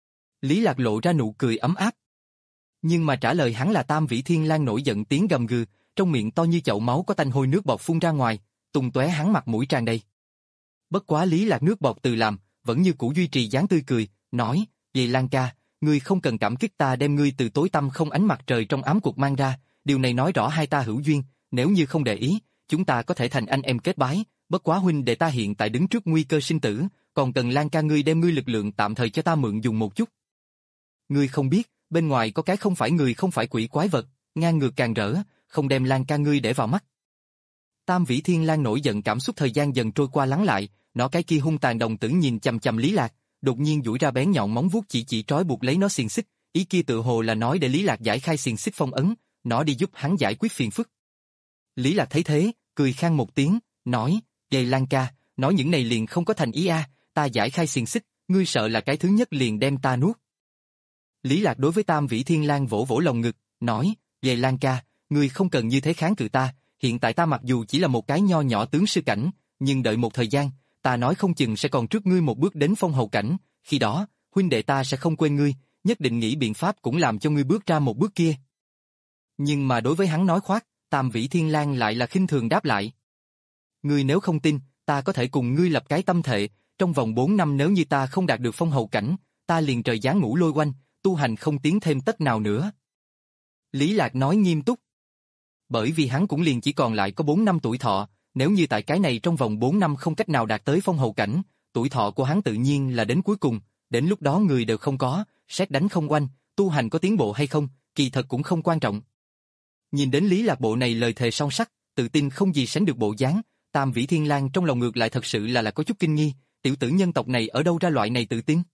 Lý Lạc lộ ra nụ cười ấm áp. Nhưng mà trả lời hắn là Tam Vĩ Thiên Lang nổi giận tiếng gầm gừ, trong miệng to như chậu máu có tanh hôi nước bọt phun ra ngoài, tung tóe hắn mặt mũi tràn đầy. Bất quá Lý Lạc nước bọt từ làm, vẫn như cũ duy trì dáng tươi cười, nói, vậy Lan ca, ngươi không cần cảm kích ta đem ngươi từ tối tăm không ánh mặt trời trong ám cuộc mang ra, điều này nói rõ hai ta hữu duyên, nếu như không để ý, chúng ta có thể thành anh em kết bái, bất quá huynh đệ ta hiện tại đứng trước nguy cơ sinh tử, còn cần Lan ca ngươi đem ngươi lực lượng tạm thời cho ta mượn dùng một chút. Ngươi không biết, bên ngoài có cái không phải người không phải quỷ quái vật, ngang ngược càng rỡ, không đem Lan ca ngươi để vào mắt. Tam Vĩ Thiên Lang nổi giận cảm xúc thời gian dần trôi qua lắng lại, nó cái kia hung tàn đồng tử nhìn chằm chằm Lý Lạc, đột nhiên duỗi ra bén nhọn móng vuốt chỉ chỉ trói buộc lấy nó xiềng xích, ý kia tự hồ là nói để Lý Lạc giải khai xiềng xích phong ấn, nó đi giúp hắn giải quyết phiền phức. Lý Lạc thấy thế, cười khan một tiếng, nói, "Vậy Lan ca, nói những này liền không có thành ý a, ta giải khai xiềng xích, ngươi sợ là cái thứ nhất liền đem ta nuốt." Lý Lạc đối với Tam Vĩ Thiên Lang vỗ vỗ lồng ngực, nói, "Vậy Lan ca, ngươi không cần như thế kháng cự ta, hiện tại ta mặc dù chỉ là một cái nho nhỏ tướng sư cảnh, nhưng đợi một thời gian, ta nói không chừng sẽ còn trước ngươi một bước đến phong hầu cảnh, khi đó, huynh đệ ta sẽ không quên ngươi, nhất định nghĩ biện pháp cũng làm cho ngươi bước ra một bước kia." Nhưng mà đối với hắn nói khoác, Tam Vĩ Thiên Lang lại là khinh thường đáp lại. "Ngươi nếu không tin, ta có thể cùng ngươi lập cái tâm thệ, trong vòng bốn năm nếu như ta không đạt được phong hầu cảnh, ta liền trời giáng ngũ lôi oanh, tu hành không tiến thêm tất nào nữa." Lý Lạc nói nghiêm túc. Bởi vì hắn cũng liền chỉ còn lại có bốn năm tuổi thọ, nếu như tại cái này trong vòng bốn năm không cách nào đạt tới phong hầu cảnh, tuổi thọ của hắn tự nhiên là đến cuối cùng, đến lúc đó người đều không có, sét đánh không oanh, tu hành có tiến bộ hay không, kỳ thật cũng không quan trọng. Nhìn đến Lý Lạc bộ này lời thề son sắt, tự tin không gì sánh được bộ dáng, Tam Vĩ Thiên Lang trong lòng ngược lại thật sự là là có chút kinh nghi, tiểu tử nhân tộc này ở đâu ra loại này tự tin?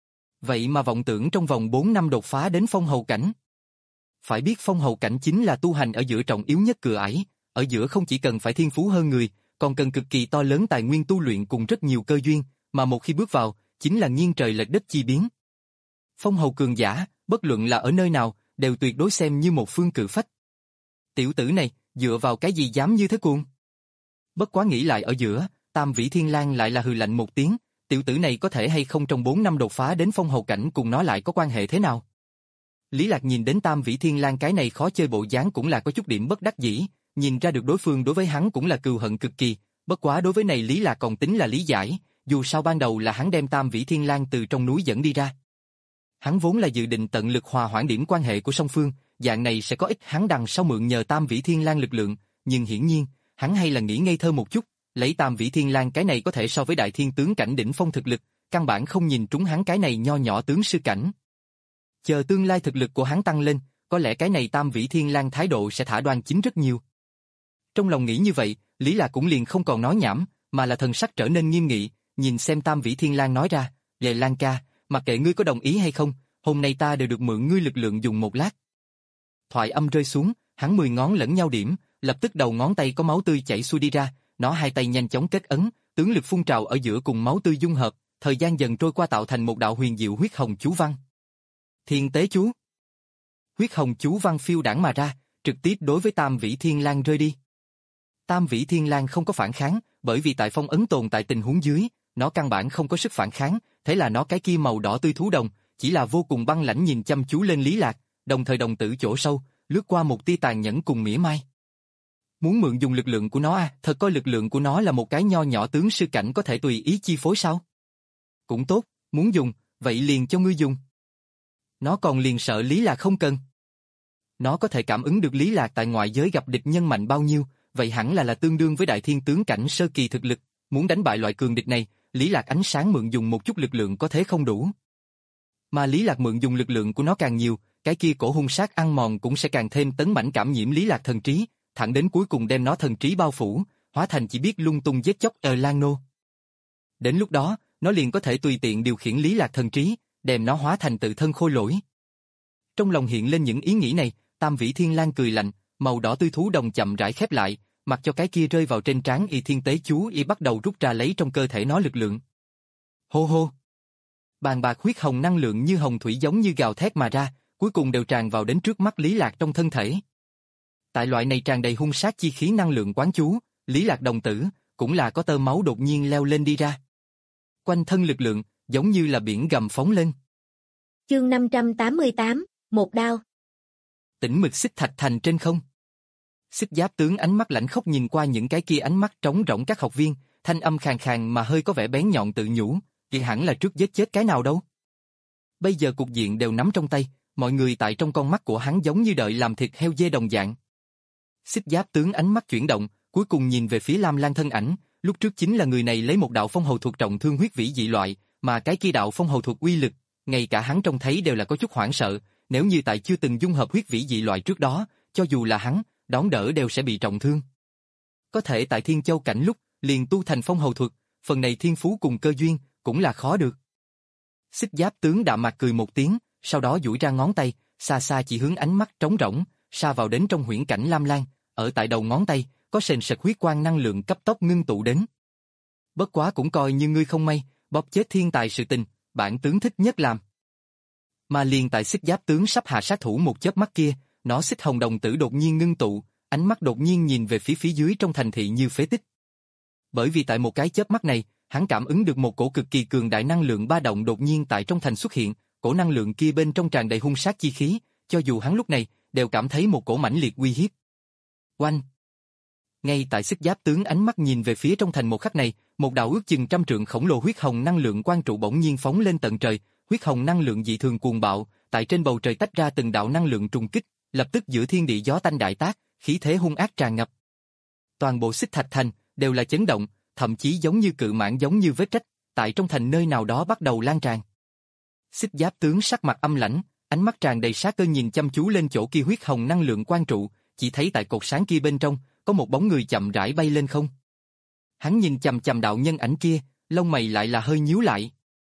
Vậy mà vọng tưởng trong vòng bốn năm đột phá đến phong hầu cảnh. Phải biết phong hầu cảnh chính là tu hành ở giữa trọng yếu nhất cửa ải, ở giữa không chỉ cần phải thiên phú hơn người, còn cần cực kỳ to lớn tài nguyên tu luyện cùng rất nhiều cơ duyên, mà một khi bước vào, chính là nghiêng trời lệch đất chi biến. Phong hầu cường giả, bất luận là ở nơi nào, đều tuyệt đối xem như một phương cự phách. Tiểu tử này, dựa vào cái gì dám như thế cuồng? Bất quá nghĩ lại ở giữa, Tam Vĩ Thiên Lang lại là hừ lạnh một tiếng, tiểu tử này có thể hay không trong bốn năm đột phá đến phong hầu cảnh cùng nó lại có quan hệ thế nào? Lý Lạc nhìn đến Tam Vĩ Thiên Lang cái này khó chơi bộ dáng cũng là có chút điểm bất đắc dĩ, nhìn ra được đối phương đối với hắn cũng là cừu hận cực kỳ, bất quá đối với này Lý Lạc còn tính là lý giải, dù sao ban đầu là hắn đem Tam Vĩ Thiên Lang từ trong núi dẫn đi ra. Hắn vốn là dự định tận lực hòa hoãn điểm quan hệ của song phương, dạng này sẽ có ích hắn đằng sau mượn nhờ Tam Vĩ Thiên Lang lực lượng, nhưng hiển nhiên, hắn hay là nghĩ ngây thơ một chút, lấy Tam Vĩ Thiên Lang cái này có thể so với đại thiên tướng cảnh đỉnh phong thực lực, căn bản không nhìn trúng hắn cái này nho nhỏ tướng sư cảnh. Chờ tương lai thực lực của hắn tăng lên, có lẽ cái này Tam Vĩ Thiên Lang thái độ sẽ thả đoan chính rất nhiều. Trong lòng nghĩ như vậy, Lý Lạc cũng liền không còn nói nhảm, mà là thần sắc trở nên nghiêm nghị, nhìn xem Tam Vĩ Thiên Lang nói ra, "Về Lan ca, mặc kệ ngươi có đồng ý hay không, hôm nay ta đều được mượn ngươi lực lượng dùng một lát." Thoại âm rơi xuống, hắn mười ngón lẫn nhau điểm, lập tức đầu ngón tay có máu tươi chảy xuôi đi ra, nó hai tay nhanh chóng kết ấn, tướng lực phun trào ở giữa cùng máu tươi dung hợp, thời gian dần trôi qua tạo thành một đạo huyền diệu huyết hồng chú văn. Thiên tế chú. Huyết hồng chú văn phiêu đãng mà ra, trực tiếp đối với Tam Vĩ Thiên Lang rơi đi. Tam Vĩ Thiên Lang không có phản kháng, bởi vì tại phong ấn tồn tại tình huống dưới, nó căn bản không có sức phản kháng, thế là nó cái kia màu đỏ tươi thú đồng, chỉ là vô cùng băng lãnh nhìn chăm chú lên Lý Lạc, đồng thời đồng tử chỗ sâu, lướt qua một tia tàn nhẫn cùng mỉa mai. Muốn mượn dùng lực lượng của nó à, thật coi lực lượng của nó là một cái nho nhỏ tướng sư cảnh có thể tùy ý chi phối sao? Cũng tốt, muốn dùng, vậy liền cho ngươi dùng. Nó còn liền sợ Lý Lạc không cần. Nó có thể cảm ứng được Lý Lạc tại ngoại giới gặp địch nhân mạnh bao nhiêu, vậy hẳn là là tương đương với đại thiên tướng cảnh sơ kỳ thực lực, muốn đánh bại loại cường địch này, Lý Lạc ánh sáng mượn dùng một chút lực lượng có thế không đủ. Mà Lý Lạc mượn dùng lực lượng của nó càng nhiều, cái kia cổ hung sát ăn mòn cũng sẽ càng thêm tấn mãnh cảm nhiễm Lý Lạc thần trí, thẳng đến cuối cùng đem nó thần trí bao phủ, hóa thành chỉ biết lung tung giết chóc ở Lan Nô. Đến lúc đó, nó liền có thể tùy tiện điều khiển Lý Lạc thần trí, đem nó hóa thành tự thân khôi lỗi. Trong lòng hiện lên những ý nghĩ này, Tam Vĩ Thiên Lang cười lạnh, màu đỏ tươi thú đồng chậm rãi khép lại, mặc cho cái kia rơi vào trên trán y thiên tế chú y bắt đầu rút ra lấy trong cơ thể nó lực lượng. Hô hô. Bàn bạc huyết hồng năng lượng như hồng thủy giống như gào thét mà ra, cuối cùng đều tràn vào đến trước mắt Lý Lạc trong thân thể. Tại loại này tràn đầy hung sát chi khí năng lượng quán chú, Lý Lạc đồng tử, cũng là có tơ máu đột nhiên leo lên đi ra. Quanh thân lực lượng, giống như là biển gầm phóng lên. Chương năm trăm tám mươi tám, một đao. Tĩnh mực xích thạch thành trên không. Xích Giáp tướng ánh mắt lạnh khốc nhìn qua những cái kia ánh mắt trống rỗng các học viên, thanh âm khàn khàn mà hơi có vẻ bén nhọn tự nhủ, thì hẳn là trước giết chết cái nào đâu. Bây giờ cục diện đều nắm trong tay, mọi người tại trong con mắt của hắn giống như đợi làm thịt heo dê đồng dạng. Xích Giáp tướng ánh mắt chuyển động, cuối cùng nhìn về phía Lam Lang thân ảnh, lúc trước chính là người này lấy một đạo phong hầu thuật trọng thương huyết vĩ dị loại, mà cái kia đạo phong hầu thuật uy lực, ngay cả hắn trông thấy đều là có chút hoảng sợ, nếu như tại chưa từng dung hợp huyết vĩ dị loại trước đó, cho dù là hắn, đón đỡ đều sẽ bị trọng thương. Có thể tại Thiên Châu cảnh lúc, liền tu thành phong hầu thuật, phần này thiên phú cùng cơ duyên, cũng là khó được. Xích Giáp tướng đạm mạc cười một tiếng, sau đó duỗi ra ngón tay, xa xa chỉ hướng ánh mắt trống rỗng, xa vào đến trong huyễn cảnh Lam Lang, ở tại đầu ngón tay, có sền sệt huyết quang năng lượng cấp tốc ngưng tụ đến. Bất quá cũng coi như ngươi không may, bóp chết thiên tài sự tình, bản tướng thích nhất làm. Mà liền tại Xích Giáp tướng sắp hạ sát thủ một chớp mắt kia, nó xích hồng đồng tử đột nhiên ngưng tụ, ánh mắt đột nhiên nhìn về phía phía dưới trong thành thị như phế tích. Bởi vì tại một cái chớp mắt này, hắn cảm ứng được một cổ cực kỳ cường đại năng lượng ba động đột nhiên tại trong thành xuất hiện, cổ năng lượng kia bên trong tràn đầy hung sát chi khí, cho dù hắn lúc này đều cảm thấy một cổ mãnh liệt uy hiếp. Oanh! Ngay tại Xích Giáp tướng ánh mắt nhìn về phía trong thành một khắc này, một đạo ước chừng trăm trượng khổng lồ huyết hồng năng lượng quang trụ bỗng nhiên phóng lên tận trời, huyết hồng năng lượng dị thường cuồng bạo, tại trên bầu trời tách ra từng đạo năng lượng trùng kích, lập tức giữa thiên địa gió tanh đại tác, khí thế hung ác tràn ngập. Toàn bộ Xích Thạch thành đều là chấn động, thậm chí giống như cự mãng giống như vết rách, tại trong thành nơi nào đó bắt đầu lan tràn. Xích Giáp tướng sắc mặt âm lãnh, ánh mắt tràn đầy sát cơ nhìn chăm chú lên chỗ kia huyết hồng năng lượng quang trụ, chỉ thấy tại cột sáng kia bên trong, có một bóng người chậm rãi bay lên không. Hắn nhìn chằm chằm đạo nhân ảnh kia, lông mày lại là hơi nhíu lại.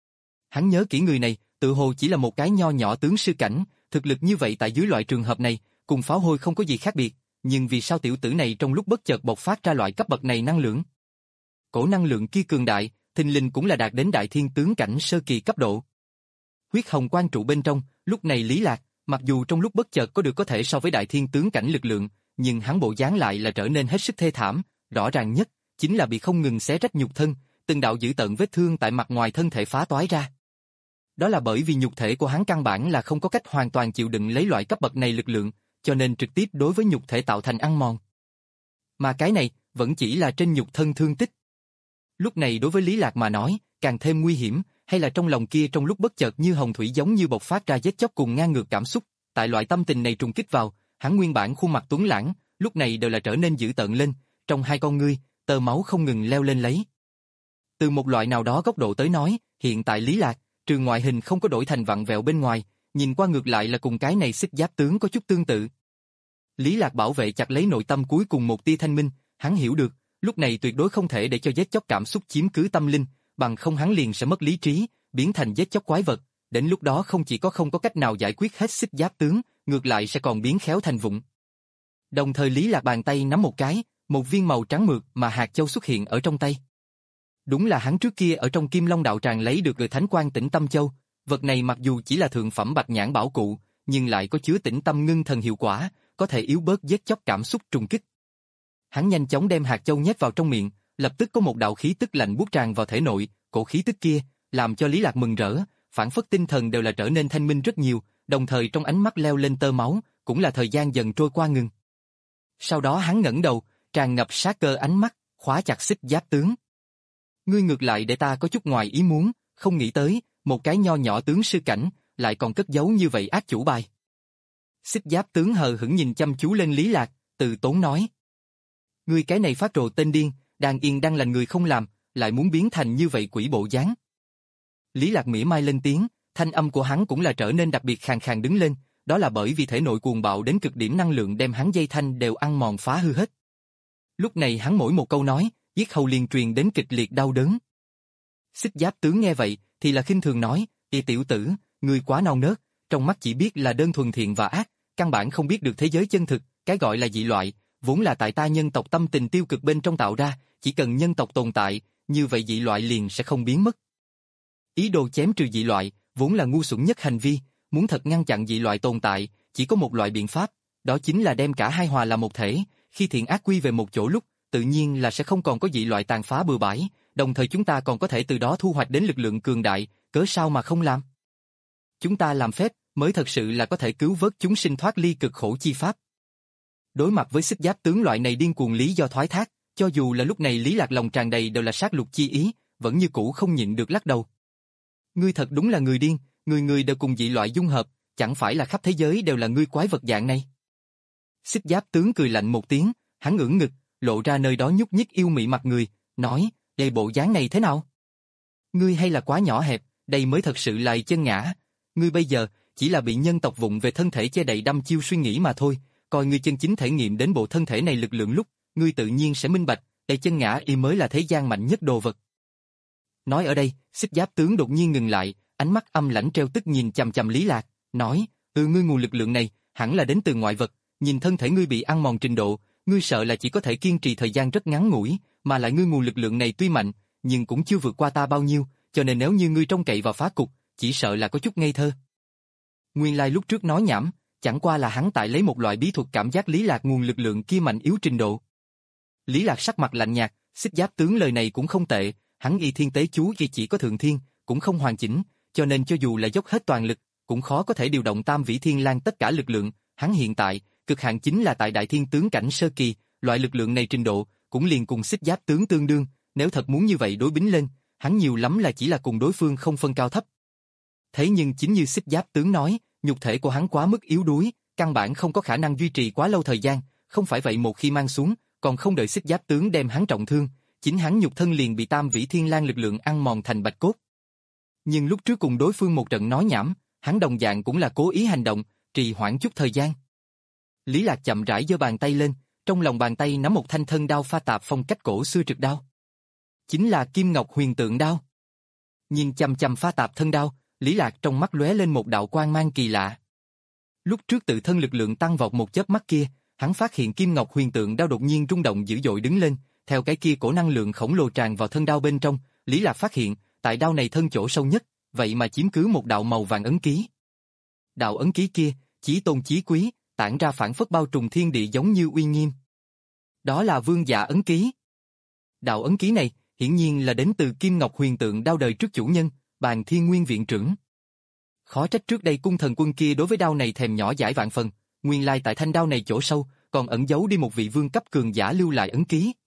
Hắn nhớ kỹ người này, tự hồ chỉ là một cái nho nhỏ tướng sư cảnh, thực lực như vậy tại dưới loại trường hợp này, cùng pháo hôi không có gì khác biệt, nhưng vì sao tiểu tử này trong lúc bất chợt bộc phát ra loại cấp bậc này năng lượng? Cổ năng lượng kia cường đại, thình lình cũng là đạt đến đại thiên tướng cảnh sơ kỳ cấp độ. Huyết hồng quang trụ bên trong, lúc này Lý Lạc, mặc dù trong lúc bất chợt có được có thể so với đại thiên tướng cảnh lực lượng, nhưng hắn bộ dáng lại là trở nên hết sức thê thảm, rõ ràng nhất chính là bị không ngừng xé rách nhục thân, từng đạo dữ tợn vết thương tại mặt ngoài thân thể phá toái ra. Đó là bởi vì nhục thể của hắn căn bản là không có cách hoàn toàn chịu đựng lấy loại cấp bậc này lực lượng, cho nên trực tiếp đối với nhục thể tạo thành ăn mòn. Mà cái này vẫn chỉ là trên nhục thân thương tích. Lúc này đối với Lý Lạc mà nói, càng thêm nguy hiểm, hay là trong lòng kia trong lúc bất chợt như hồng thủy giống như bộc phát ra giết chóc cùng ngang ngược cảm xúc, tại loại tâm tình này trùng kích vào, hắn nguyên bản khuôn mặt tuấn lãng, lúc này đều là trở nên dữ tợn lên, trong hai con ngươi, tơ máu không ngừng leo lên lấy. Từ một loại nào đó góc độ tới nói, hiện tại Lý Lạc, trừ ngoại hình không có đổi thành vặn vẹo bên ngoài, nhìn qua ngược lại là cùng cái này Xích Giáp tướng có chút tương tự. Lý Lạc bảo vệ chặt lấy nội tâm cuối cùng một tia thanh minh, hắn hiểu được, lúc này tuyệt đối không thể để cho giết chóc cảm xúc chiếm cứ tâm linh, bằng không hắn liền sẽ mất lý trí, biến thành giết chóc quái vật, đến lúc đó không chỉ có không có cách nào giải quyết hết Xích Giáp tướng, ngược lại sẽ còn biến khéo thành vụn. Đồng thời Lý Lạc bàn tay nắm một cái, một viên màu trắng mượt mà hạt châu xuất hiện ở trong tay. Đúng là hắn trước kia ở trong Kim Long đạo tràng lấy được người Thánh Quan Tĩnh Tâm Châu, vật này mặc dù chỉ là thượng phẩm bạch nhãn bảo cụ, nhưng lại có chứa tĩnh tâm ngưng thần hiệu quả, có thể yếu bớt giết chóc cảm xúc trùng kích. Hắn nhanh chóng đem hạt châu nhét vào trong miệng, lập tức có một đạo khí tức lạnh buốt tràn vào thể nội, cổ khí tức kia làm cho Lý Lạc mừng rỡ, phản phất tinh thần đều là trở nên thanh minh rất nhiều, đồng thời trong ánh mắt leo lên tơ máu, cũng là thời gian dần trôi qua ngừng. Sau đó hắn ngẩng đầu, tràn ngập sát cơ ánh mắt, khóa chặt Xích Giáp tướng. Ngươi ngược lại để ta có chút ngoài ý muốn, không nghĩ tới, một cái nho nhỏ tướng sư cảnh, lại còn cất giấu như vậy ác chủ bài. Xích Giáp tướng hờ hững nhìn chăm chú lên Lý Lạc, từ tốn nói. Ngươi cái này phát rồ tên điên, đang yên đang lành người không làm, lại muốn biến thành như vậy quỷ bộ dáng. Lý Lạc mỉa mai lên tiếng, thanh âm của hắn cũng là trở nên đặc biệt khàn khàn đứng lên, đó là bởi vì thể nội cuồng bạo đến cực điểm năng lượng đem hắn dây thanh đều ăn mòn phá hư hết. Lúc này hắn mỗi một câu nói, yết hầu liền truyền đến kịch liệt đau đớn. Xích Giáp tướng nghe vậy, thì là khinh thường nói, "Ê tiểu tử, ngươi quá non nớt, trong mắt chỉ biết là đơn thuần thiện và ác, căn bản không biết được thế giới chân thực, cái gọi là dị loại, vốn là tại ta nhân tộc tâm tình tiêu cực bên trong tạo ra, chỉ cần nhân tộc tồn tại, như vậy dị loại liền sẽ không biến mất." Ý đồ chém trừ dị loại, vốn là ngu xuẩn nhất hành vi, muốn thật ngăn chặn dị loại tồn tại, chỉ có một loại biện pháp, đó chính là đem cả hai hòa làm một thể, khi thiện ác quy về một chỗ lúc, tự nhiên là sẽ không còn có dị loại tàn phá bừa bãi, đồng thời chúng ta còn có thể từ đó thu hoạch đến lực lượng cường đại, cớ sao mà không làm? Chúng ta làm phép, mới thật sự là có thể cứu vớt chúng sinh thoát ly cực khổ chi pháp. Đối mặt với Xích Giáp tướng loại này điên cuồng lý do thoái thác, cho dù là lúc này Lý Lạc lòng tràn đầy đều là sát lục chi ý, vẫn như cũ không nhịn được lắc đầu. Ngươi thật đúng là người điên, người người đều cùng dị loại dung hợp, chẳng phải là khắp thế giới đều là ngươi quái vật dạng này. Xích Giáp tướng cười lạnh một tiếng, hắn ưỡn ngực, lộ ra nơi đó nhúc nhích yêu mị mặt người, nói, đây bộ dáng này thế nào? Ngươi hay là quá nhỏ hẹp, đây mới thật sự là chân ngã. Ngươi bây giờ chỉ là bị nhân tộc vụng về thân thể che đậy đăm chiêu suy nghĩ mà thôi, coi ngươi chân chính thể nghiệm đến bộ thân thể này lực lượng lúc, ngươi tự nhiên sẽ minh bạch, đây chân ngã y mới là thế gian mạnh nhất đồ vật. Nói ở đây, Xích Giáp tướng đột nhiên ngừng lại, ánh mắt âm lãnh treo tức nhìn chằm chằm Lý Lạc, nói, ừ ngươi nguồn lực lượng này, hẳn là đến từ ngoại vật, nhìn thân thể ngươi bị ăn mòn trình độ, ngươi sợ là chỉ có thể kiên trì thời gian rất ngắn ngủi, mà lại ngươi nguồn lực lượng này tuy mạnh, nhưng cũng chưa vượt qua ta bao nhiêu, cho nên nếu như ngươi trông cậy vào phá cục, chỉ sợ là có chút ngây thơ. Nguyên lai lúc trước nói nhảm, chẳng qua là hắn tại lấy một loại bí thuật cảm giác Lý Lạc nguồn lực lượng kia mạnh yếu trình độ. Lý Lạc sắc mặt lạnh nhạt, Xích Giáp tướng lời này cũng không tệ, hắn y thiên tế chú kia chỉ có thượng thiên, cũng không hoàn chỉnh, cho nên cho dù là dốc hết toàn lực, cũng khó có thể điều động Tam Vĩ Thiên Lang tất cả lực lượng, hắn hiện tại, cực hạn chính là tại đại thiên tướng cảnh sơ kỳ, loại lực lượng này trình độ, cũng liền cùng Xích Giáp tướng tương đương, nếu thật muốn như vậy đối bính lên, hắn nhiều lắm là chỉ là cùng đối phương không phân cao thấp. Thế nhưng chính như Xích Giáp tướng nói, nhục thể của hắn quá mức yếu đuối, căn bản không có khả năng duy trì quá lâu thời gian, không phải vậy một khi mang xuống, còn không đợi Xích Giáp tướng đem hắn trọng thương, chính hắn nhục thân liền bị Tam Vĩ Thiên Lang lực lượng ăn mòn thành bạch cốt. Nhưng lúc trước cùng đối phương một trận nói nhảm, hắn đồng dạng cũng là cố ý hành động, trì hoãn chút thời gian. Lý Lạc chậm rãi giơ bàn tay lên, trong lòng bàn tay nắm một thanh thân đao pha tạp phong cách cổ xưa trực đao. Chính là Kim Ngọc Huyền Tượng đao. Nhìn chằm chằm pha tạp thân đao, Lý Lạc trong mắt lóe lên một đạo quang mang kỳ lạ. Lúc trước tự thân lực lượng tăng vọt một chớp mắt kia, hắn phát hiện Kim Ngọc Huyền Tượng đao đột nhiên rung động dữ dội đứng lên, theo cái kia cổ năng lượng khổng lồ tràn vào thân đao bên trong, Lý Lạc phát hiện, tại đao này thân chỗ sâu nhất, vậy mà chiếm cứ một đạo màu vàng ấn ký. Đạo ấn ký kia, chí tôn chí quý, tản ra phản phất bao trùm thiên địa giống như uy nghiêm. Đó là vương giả ấn ký. Đạo ấn ký này, hiển nhiên là đến từ Kim Ngọc Huyền Tượng đao đời trước chủ nhân, Bàn Thiên Nguyên viện trưởng. Khó trách trước đây cung thần quân kia đối với đao này thèm nhỏ dãi vạn phần, nguyên lai tại thanh đao này chỗ sâu, còn ẩn giấu đi một vị vương cấp cường giả lưu lại ấn ký.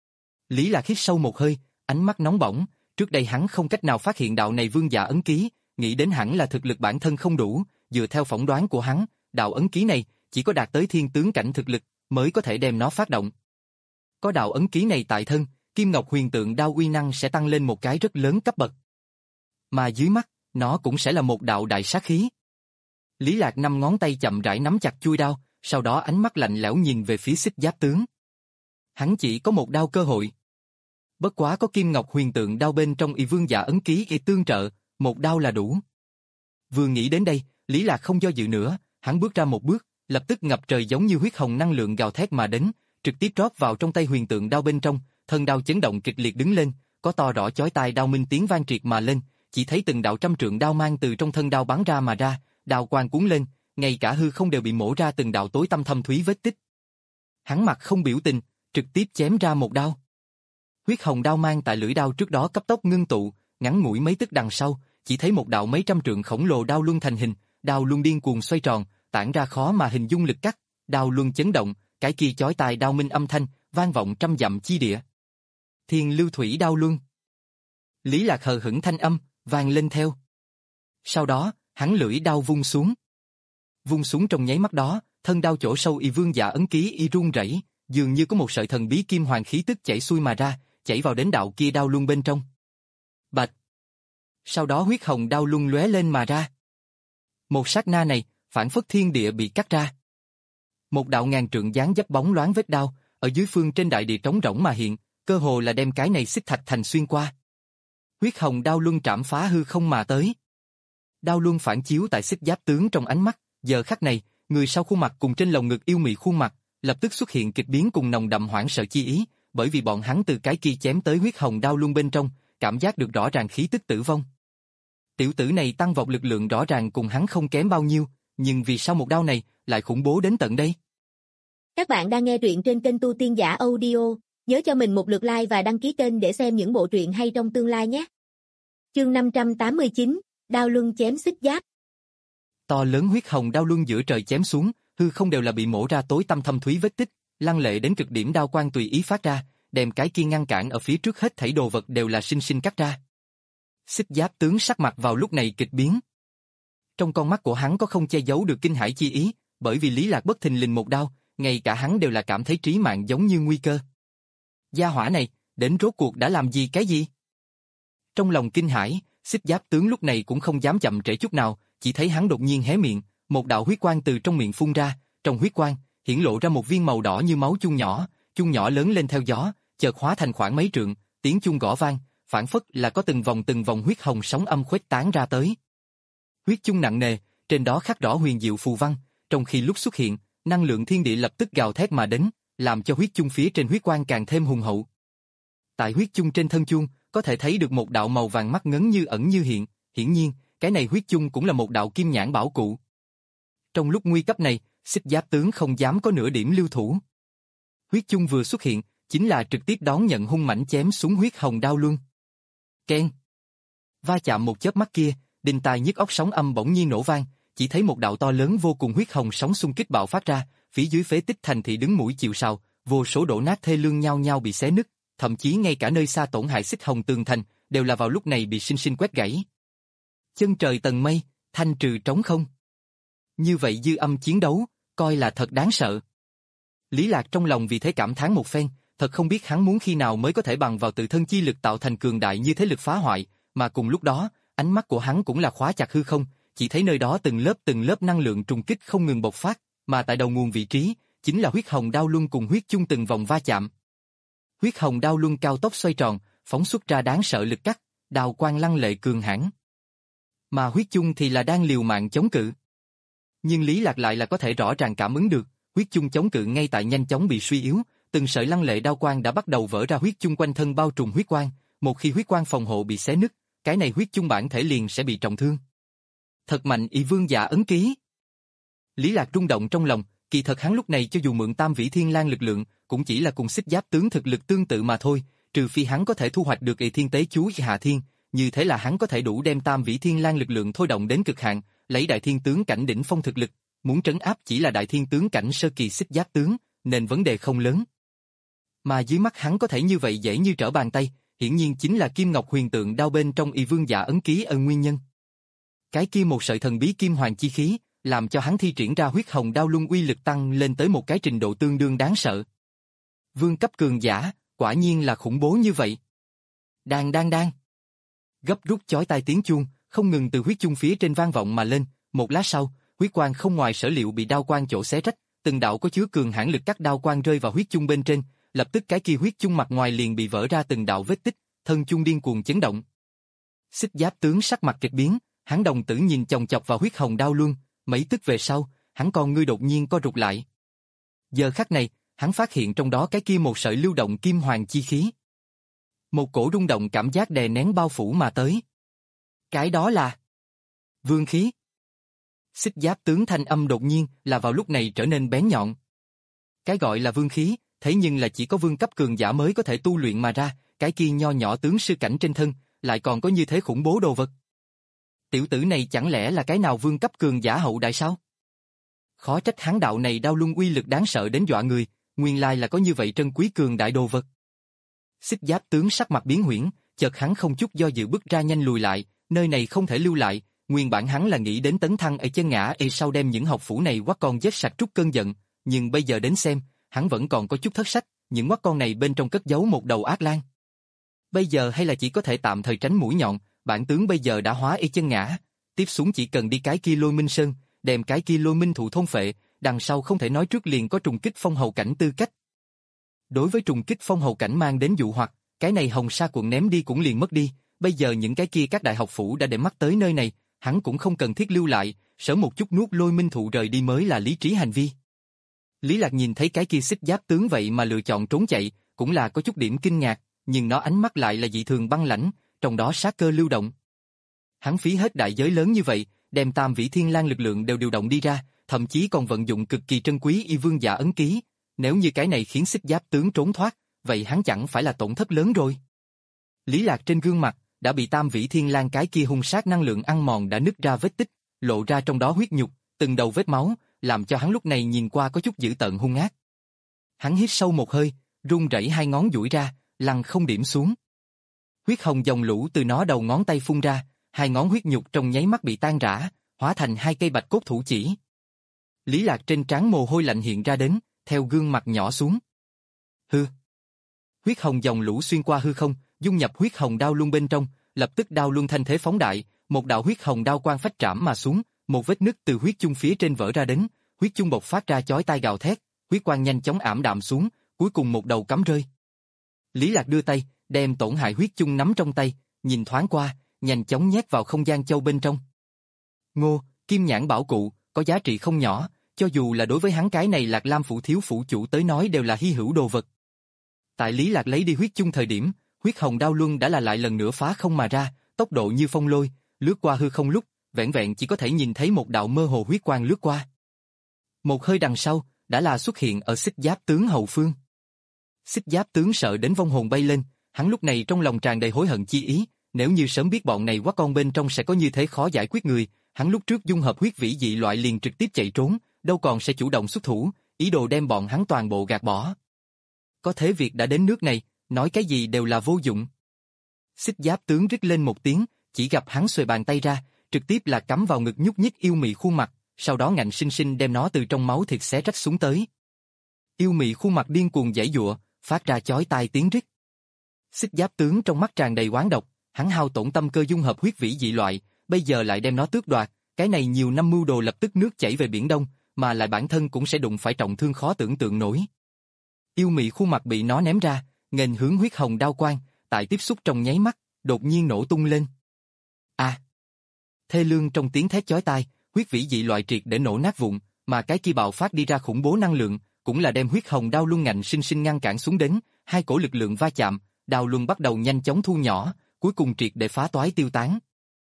Lý Lạc hít sâu một hơi, ánh mắt nóng bỏng, trước đây hắn không cách nào phát hiện đạo này vương giả ấn ký, nghĩ đến hẳn là thực lực bản thân không đủ, dựa theo phỏng đoán của hắn, đạo ấn ký này chỉ có đạt tới thiên tướng cảnh thực lực mới có thể đem nó phát động. Có đạo ấn ký này tại thân, Kim Ngọc Huyền Tượng đao uy năng sẽ tăng lên một cái rất lớn cấp bậc. Mà dưới mắt, nó cũng sẽ là một đạo đại sát khí. Lý Lạc năm ngón tay chậm rãi nắm chặt chuôi đao, sau đó ánh mắt lạnh lẽo nhìn về phía Xích Giáp tướng. Hắn chỉ có một đao cơ hội. Bất quá có Kim Ngọc Huyền Tượng đao bên trong y vương giả ấn ký y tương trợ, một đao là đủ. Vừa nghĩ đến đây, Lý Lạc không do dự nữa, hắn bước ra một bước, lập tức ngập trời giống như huyết hồng năng lượng gào thét mà đến, trực tiếp rót vào trong tay Huyền Tượng đao bên trong, thân đao chấn động kịch liệt đứng lên, có to rõ chói tai đao minh tiếng vang triệt mà lên, chỉ thấy từng đạo trăm trượng đao mang từ trong thân đao bắn ra mà ra, đao quang cuốn lên, ngay cả hư không đều bị mổ ra từng đạo tối tăm thâm thúy vết tích. Hắn mặt không biểu tình, trực tiếp chém ra một đao. Huyết hồng đao mang tại lưỡi đao trước đó cấp tốc ngưng tụ, ngắn ngủi mấy tức đằng sau, chỉ thấy một đạo mấy trăm trượng khổng lồ đao luân thành hình, đao luân điên cuồng xoay tròn, tản ra khó mà hình dung lực cắt, đao luân chấn động, cái kia chói tai đao minh âm thanh vang vọng trăm dặm chi địa. Thiên lưu thủy đao luân. Lý Lạc hờ hững thanh âm vang lên theo. Sau đó, hắn lưỡi đao vung xuống. Vung xuống trong nháy mắt đó, thân đao chỗ sâu y vương giả ấn ký y run rẩy, dường như có một sợi thần bí kim hoàng khí tức chảy xuôi mà ra, chảy vào đến đạo kia đao luân bên trong. Bạch. Sau đó huyết hồng đao luân lóe lên mà ra. Một sát na này, phản phất thiên địa bị cắt ra. Một đạo ngàn trượng dáng dấp bóng loáng vết đao, ở dưới phương trên đại địa trống rỗng mà hiện, cơ hồ là đem cái này xích thạch thành xuyên qua. Huyết hồng đao luân trảm phá hư không mà tới. Đao luân phản chiếu tại Xích Giáp tướng trong ánh mắt, giờ khắc này, người sau khuôn mặt cùng trên lồng ngực yêu mị khuôn mặt, lập tức xuất hiện kịch biến cùng nồng đậm hoảng sợ chi ý, bởi vì bọn hắn từ cái kia chém tới huyết hồng đao luân bên trong, cảm giác được rõ ràng khí tức tử vong. Tiểu tử này tăng vọt lực lượng rõ ràng cùng hắn không kém bao nhiêu, nhưng vì sao một đao này lại khủng bố đến tận đây? Các bạn đang nghe truyện trên kênh Tu Tiên Giả Audio, nhớ cho mình một lượt like và đăng ký kênh để xem những bộ truyện hay trong tương lai nhé. Chương năm trăm tám mươi chín, đao luân chém xích giáp. To lớn huyết hồng đao luân giữa trời chém xuống, hư không đều là bị mổ ra tối tăm thâm thúy vết tích, lăng lệ đến cực điểm đao quang tùy ý phát ra, đem cái kia ngăn cản ở phía trước hết thảy đồ vật đều là sinh sinh cắt ra. Xích Giáp tướng sắc mặt vào lúc này kịch biến. Trong con mắt của hắn có không che giấu được kinh hãi chi ý, bởi vì Lý Lạc bất thình lình một đao, ngay cả hắn đều là cảm thấy trí mạng giống như nguy cơ. Gia hỏa này, đến rốt cuộc đã làm gì cái gì? Trong lòng kinh hãi, Xích Giáp tướng lúc này cũng không dám chậm trễ chút nào, chỉ thấy hắn đột nhiên hé miệng, một đạo huyết quang từ trong miệng phun ra, trong huyết quang hiển lộ ra một viên màu đỏ như máu chung nhỏ, chung nhỏ lớn lên theo gió, chợt hóa thành khoảng mấy trượng, tiếng chung gõ vang, phản phất là có từng vòng từng vòng huyết hồng sóng âm khuếch tán ra tới. Huyết chung nặng nề, trên đó khắc rõ huyền diệu phù văn, trong khi lúc xuất hiện, năng lượng thiên địa lập tức gào thét mà đến, làm cho huyết chung phía trên huyết quang càng thêm hùng hậu. Tại huyết chung trên thân chuông, có thể thấy được một đạo màu vàng mắt ngấn như ẩn như hiện, hiển nhiên, cái này huyết chung cũng là một đạo kim nhãn bảo cụ. Trong lúc nguy cấp này, Xích Giáp tướng không dám có nửa điểm lưu thủ. Huyết chung vừa xuất hiện, chính là trực tiếp đón nhận hung mãnh chém xuống huyết hồng đao luân. Keng! Va chạm một chớp mắt kia, đinh tai nhức óc sóng âm bỗng nhiên nổ vang, chỉ thấy một đạo to lớn vô cùng huyết hồng sóng xung kích bạo phát ra, phía dưới phế tích thành thị đứng mũi chịu sào, vô số đổ nát thê lương nhau nhau bị xé nứt, thậm chí ngay cả nơi xa tổn hại xích hồng tường thành đều là vào lúc này bị sinh sinh quét gãy. Chân trời tầng mây, thanh trừ trống không. Như vậy dư âm chiến đấu, coi là thật đáng sợ. Lý Lạc trong lòng vì thế cảm thán một phen, thật không biết hắn muốn khi nào mới có thể bằng vào tự thân chi lực tạo thành cường đại như thế lực phá hoại, mà cùng lúc đó, ánh mắt của hắn cũng là khóa chặt hư không, chỉ thấy nơi đó từng lớp từng lớp năng lượng trùng kích không ngừng bộc phát, mà tại đầu nguồn vị trí, chính là huyết hồng đao luân cùng huyết chung từng vòng va chạm. Huyết hồng đao luân cao tốc xoay tròn, phóng xuất ra đáng sợ lực cắt, đao quang lăng lệ cường hãn. Mà huyết chung thì là đang liều mạng chống cự. Nhưng Lý Lạc lại là có thể rõ ràng cảm ứng được, huyết chung chống cự ngay tại nhanh chóng bị suy yếu, từng sợi lăng lệ đao quang đã bắt đầu vỡ ra huyết chung quanh thân bao trùm huyết quang, một khi huyết quang phòng hộ bị xé nứt, cái này huyết chung bản thể liền sẽ bị trọng thương. Thật mạnh y vương giả ấn ký. Lý Lạc rung động trong lòng, kỳ thật hắn lúc này cho dù mượn tam vĩ thiên lang lực lượng, cũng chỉ là cùng Xích Giáp tướng thực lực tương tự mà thôi, trừ phi hắn có thể thu hoạch được y thiên tế chú hạ thiên, như thế là hắn có thể đủ đem tam vĩ thiên lang lực lượng thôi động đến cực hạn, lấy đại thiên tướng cảnh đỉnh phong thực lực, muốn trấn áp chỉ là đại thiên tướng cảnh sơ kỳ Xích Giáp tướng, nên vấn đề không lớn. Mà dưới mắt hắn có thể như vậy dễ như trở bàn tay, hiển nhiên chính là kim ngọc huyền tượng đao bên trong y vương giả ấn ký ân nguyên nhân. Cái kia một sợi thần bí kim hoàng chi khí, làm cho hắn thi triển ra huyết hồng đao luân uy lực tăng lên tới một cái trình độ tương đương đáng sợ. Vương cấp cường giả, quả nhiên là khủng bố như vậy. Đang đang đang. Gấp rút chói tai tiếng chuông, không ngừng từ huyết chung phía trên vang vọng mà lên, một lát sau, huyết quang không ngoài sở liệu bị đao quang chỗ xé rách, từng đạo có chứa cường hãn lực cắt đao quang rơi vào huyết chung bên trên, lập tức cái kia huyết chung mặt ngoài liền bị vỡ ra từng đạo vết tích, thân chung điên cuồng chấn động. Xích Giáp tướng sắc mặt kịch biến, hắn đồng tử nhìn chòng chọc vào huyết hồng đao luân, mấy tức về sau, hắn con ngươi đột nhiên co rụt lại. Giờ khắc này, hắn phát hiện trong đó cái kia một sợi lưu động kim hoàng chi khí. Một cổ rung động cảm giác đè nén bao phủ mà tới. Cái đó là vương khí. Xích Giáp tướng thanh âm đột nhiên là vào lúc này trở nên bén nhọn. Cái gọi là vương khí, thế nhưng là chỉ có vương cấp cường giả mới có thể tu luyện mà ra, cái kia nho nhỏ tướng sư cảnh trên thân, lại còn có như thế khủng bố đồ vật. Tiểu tử này chẳng lẽ là cái nào vương cấp cường giả hậu đại sao? Khó trách hắn đạo này đao luân uy lực đáng sợ đến dọa người, nguyên lai là có như vậy trân quý cường đại đồ vật. Xích Giáp tướng sắc mặt biến huyễn, chợt hắn không chút do dự bước ra nhanh lùi lại, nơi này không thể lưu lại, nguyên bản hắn là nghĩ đến tấn thăng ở chân ngã e sau đem những học phủ này quát con giết sạch trút cơn giận, nhưng bây giờ đến xem, hắn vẫn còn có chút thất sách, những quát con này bên trong cất giấu một đầu ác lang. Bây giờ hay là chỉ có thể tạm thời tránh mũi nhọn, bản tướng bây giờ đã hóa y chân ngã, tiếp xuống chỉ cần đi cái kia Lôi Minh Sơn, đem cái kia Lôi Minh thụ thôn phệ, đằng sau không thể nói trước liền có trùng kích phong hầu cảnh tư cách. Đối với trùng kích phong hầu cảnh mang đến dụ hoặc, cái này Hồng Sa quận ném đi cũng liền mất đi, bây giờ những cái kia các đại học phủ đã để mắt tới nơi này, hắn cũng không cần thiết lưu lại, sớm một chút nuốt Lôi Minh thụ rời đi mới là lý trí hành vi. Lý Lạc nhìn thấy cái kia Xích Giáp tướng vậy mà lựa chọn trốn chạy, cũng là có chút điểm kinh ngạc, nhưng nó ánh mắt lại là dị thường băng lãnh, trong đó sát cơ lưu động. Hắn phí hết đại giới lớn như vậy, đem tam vĩ thiên lang lực lượng đều điều động đi ra, thậm chí còn vận dụng cực kỳ trân quý y vương giả ấn ký, nếu như cái này khiến Xích Giáp tướng trốn thoát, vậy hắn chẳng phải là tổn thất lớn rồi. Lý Lạc trên gương mặt đã bị tam vĩ thiên lang cái kia hung sát năng lượng ăn mòn đã nứt ra vết tích, lộ ra trong đó huyết nhục, từng đầu vết máu, làm cho hắn lúc này nhìn qua có chút dữ tợn hung ác. Hắn hít sâu một hơi, run rẩy hai ngón duỗi ra, lăn không điểm xuống. Huyết hồng dòng lũ từ nó đầu ngón tay phun ra, hai ngón huyết nhục trong nháy mắt bị tan rã, hóa thành hai cây bạch cốt thủ chỉ. Lý Lạc trên trán mồ hôi lạnh hiện ra đến, theo gương mặt nhỏ xuống. Hư. Huyết hồng dòng lũ xuyên qua hư không, dung nhập huyết hồng đao luân bên trong, lập tức đao luân thanh thế phóng đại, một đạo huyết hồng đao quang phách trảm mà xuống, một vết nứt từ huyết chung phía trên vỡ ra đến, huyết chung bộc phát ra chói tai gào thét, huyết quang nhanh chóng ảm đạm xuống, cuối cùng một đầu cắm rơi. Lý Lạc đưa tay, đem tổn hại huyết chung nắm trong tay, nhìn thoáng qua, nhanh chóng nhét vào không gian châu bên trong. Ngô, kim nhãn bảo cụ, có giá trị không nhỏ, cho dù là đối với hắn cái này Lạc Lam phủ thiếu phủ chủ tới nói đều là hy hữu đồ vật. Tại Lý Lạc lấy đi huyết chung thời điểm, huyết hồng đao luân đã là lại lần nữa phá không mà ra, tốc độ như phong lôi, lướt qua hư không lúc, vẹn vẹn chỉ có thể nhìn thấy một đạo mơ hồ huyết quang lướt qua. Một hơi đằng sau, đã là xuất hiện ở Xích Giáp tướng hậu phương. Xích Giáp tướng sợ đến vong hồn bay lên, hắn lúc này trong lòng tràn đầy hối hận chi ý, nếu như sớm biết bọn này quá con bên trong sẽ có như thế khó giải quyết người, hắn lúc trước dung hợp huyết vĩ dị loại liền trực tiếp chạy trốn, đâu còn sẽ chủ động xuất thủ, ý đồ đem bọn hắn toàn bộ gạt bỏ. Có thế việc đã đến nước này, nói cái gì đều là vô dụng. Xích Giáp tướng rít lên một tiếng, chỉ gặp hắn xuề bàn tay ra, trực tiếp là cắm vào ngực nhúc nhích yêu mị khuôn mặt, sau đó ngạnh sinh sinh đem nó từ trong máu thịt xé rách xuống tới. Yêu mị khuôn mặt điên cuồng giãy giụa, phát ra chói tai tiếng rít. Xích Giáp tướng trong mắt tràn đầy oán độc, hắn hao tổn tâm cơ dung hợp huyết vĩ dị loại, bây giờ lại đem nó tước đoạt, cái này nhiều năm mưu đồ lập tức nước chảy về biển đông, mà lại bản thân cũng sẽ đụng phải trọng thương khó tưởng tượng nổi. Yêu mị khuôn mặt bị nó ném ra, nghênh hướng huyết hồng đao quang, tại tiếp xúc trong nháy mắt, đột nhiên nổ tung lên. A! À, thê lương trong tiếng thét chói tai, huyết vĩ dị loại triệt để nổ nát vụn, mà cái kia bạo phát đi ra khủng bố năng lượng, cũng là đem huyết hồng đao luân ngạnh sinh sinh ngăn cản xuống đến, hai cổ lực lượng va chạm, đao luân bắt đầu nhanh chóng thu nhỏ, cuối cùng triệt để phá toái tiêu tán.